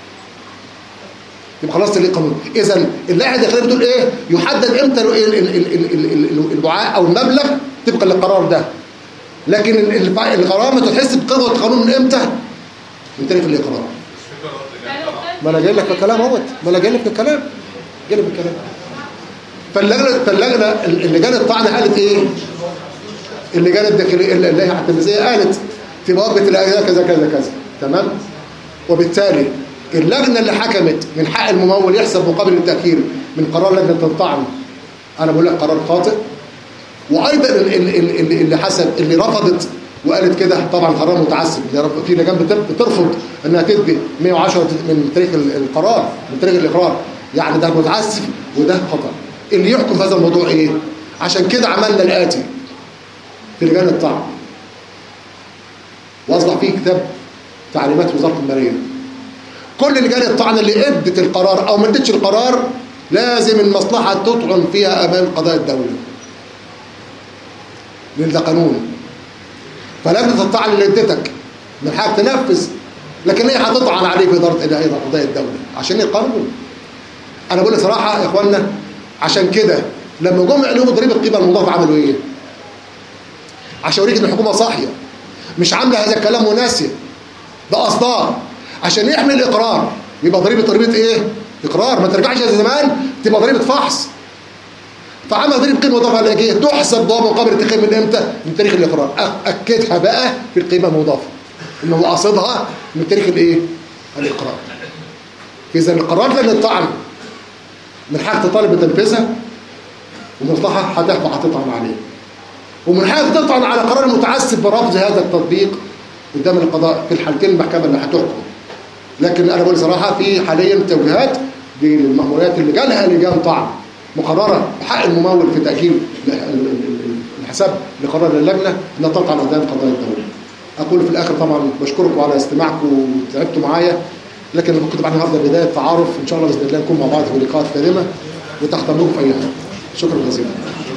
يبقى خلاص ليه قانون. اذا اللائحه الداخليه بتقول ايه؟ يحدد امتى الوعاء او المبلغ طبقا للقرار ده، لكن الغرامه تتحسب بقوه القانون من امتى؟ من تاريخ الاقرار. ما انا جاي لك في الكلام اهوت، ما انا جاي لك في الكلام، جاي لك في الكلام. فاللجنه فاللجنه اللجان الطعن قالت ايه؟ اللجان الداخليه اللائحه التنفيذيه قالت في مواجبه الاداء كذا كذا كذا. تمام. وبالتالي اللجنه اللي حكمت من حق الممول يحسب مقابل التاخير من قرار لجنه الطعن، انا بقول لك قرار خاطئ. وايضا اللي حسب اللي رفضت وقالت كده طبعا قرار متعسف. في لجان بترفض انها تدي مئة وعشرة من تاريخ القرار، من تاريخ الاقرار، يعني ده متعسف وده خطا. اللي يحكم في هذا الموضوع ايه؟ عشان كده عملنا الاتي في لجان الطعن، واصبح فيه كتاب تعليمات وزاره الماليه. كل لجان الطعن اللي ادت القرار او ما ادتش القرار لازم المصلحه تطعن فيها امام قضاء الدوله، لان ده قانون. فلجنه الطعن اللي ادتك من حقك تنفذ، لكن هي هتطعن عليك في اداره قضاء الدوله عشان القانون. انا بقول صراحه يا اخوانا، عشان كده لما جم يعلنوا ضريبه القيمه المضافه عملوا ايه؟ عشان اوريك ان الحكومه صاحيه، مش عامله هذا الكلام وناسيه، ده قصدها عشان يحمي الاقرار. يبقى ضريبه ضريبه ايه؟ اقرار، ما ترجعش زي زمان تبقى ضريبه فحص. فعمل ضريبه قيمه مضافه على ايه؟ تحسب ضوابط مقابل التخيل من امتى؟ من تاريخ الاقرار. اكدها بقى في القيمه المضافه ان هو قاصدها من تاريخ الايه؟ الاقرار. اذا القرار لجنه الطعن من حق تطالب بتنفيذها، والمصلحه هتحكم هتطعن عليه، ومن حق تطعن على قرار المتعسف برفض هذا التطبيق قدام القضاء. في الحالتين المحكمه اللي هتحكم. لكن انا بقول صراحه في حاليا توجيهات للمأموريات اللي جالها لجان طعن مقرره بحق الممول في تاجيل الحساب لقرار اللجنه انها تطعن قدام قضاء الدوله. اقول في الاخر طبعا بشكركم على استماعكم وتعبتوا معايا، لكن كنت بعد النهارده بدايه تعارف، ان شاء الله باذن الله نكون مع بعض في لقاءات قادمه وتحت امركم في اي حاجه. شكرا جزيلا.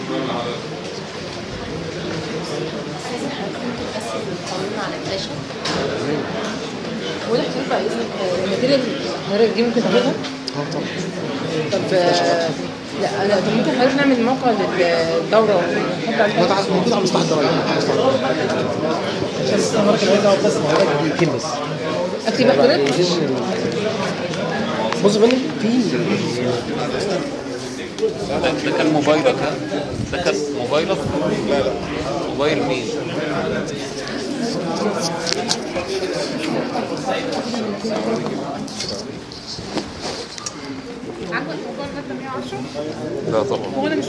واضح كيف بقى الماتيريال حضرتك دي ممكن تاخدها؟ اه طبعا. طب لا انا طب ممكن حضرتك نعمل موقع للدوره ونحط عليه؟ ما موجود على مصلحه الضرايب. عشان استمرك الوضع بس كده بس. اكتب حضرتك؟ بص بني في ده كان موبايلك ها؟ ده كان موبايلك؟ لا لا موبايل مين؟ عندك موبايل مية وعشرة؟ لا طبعا.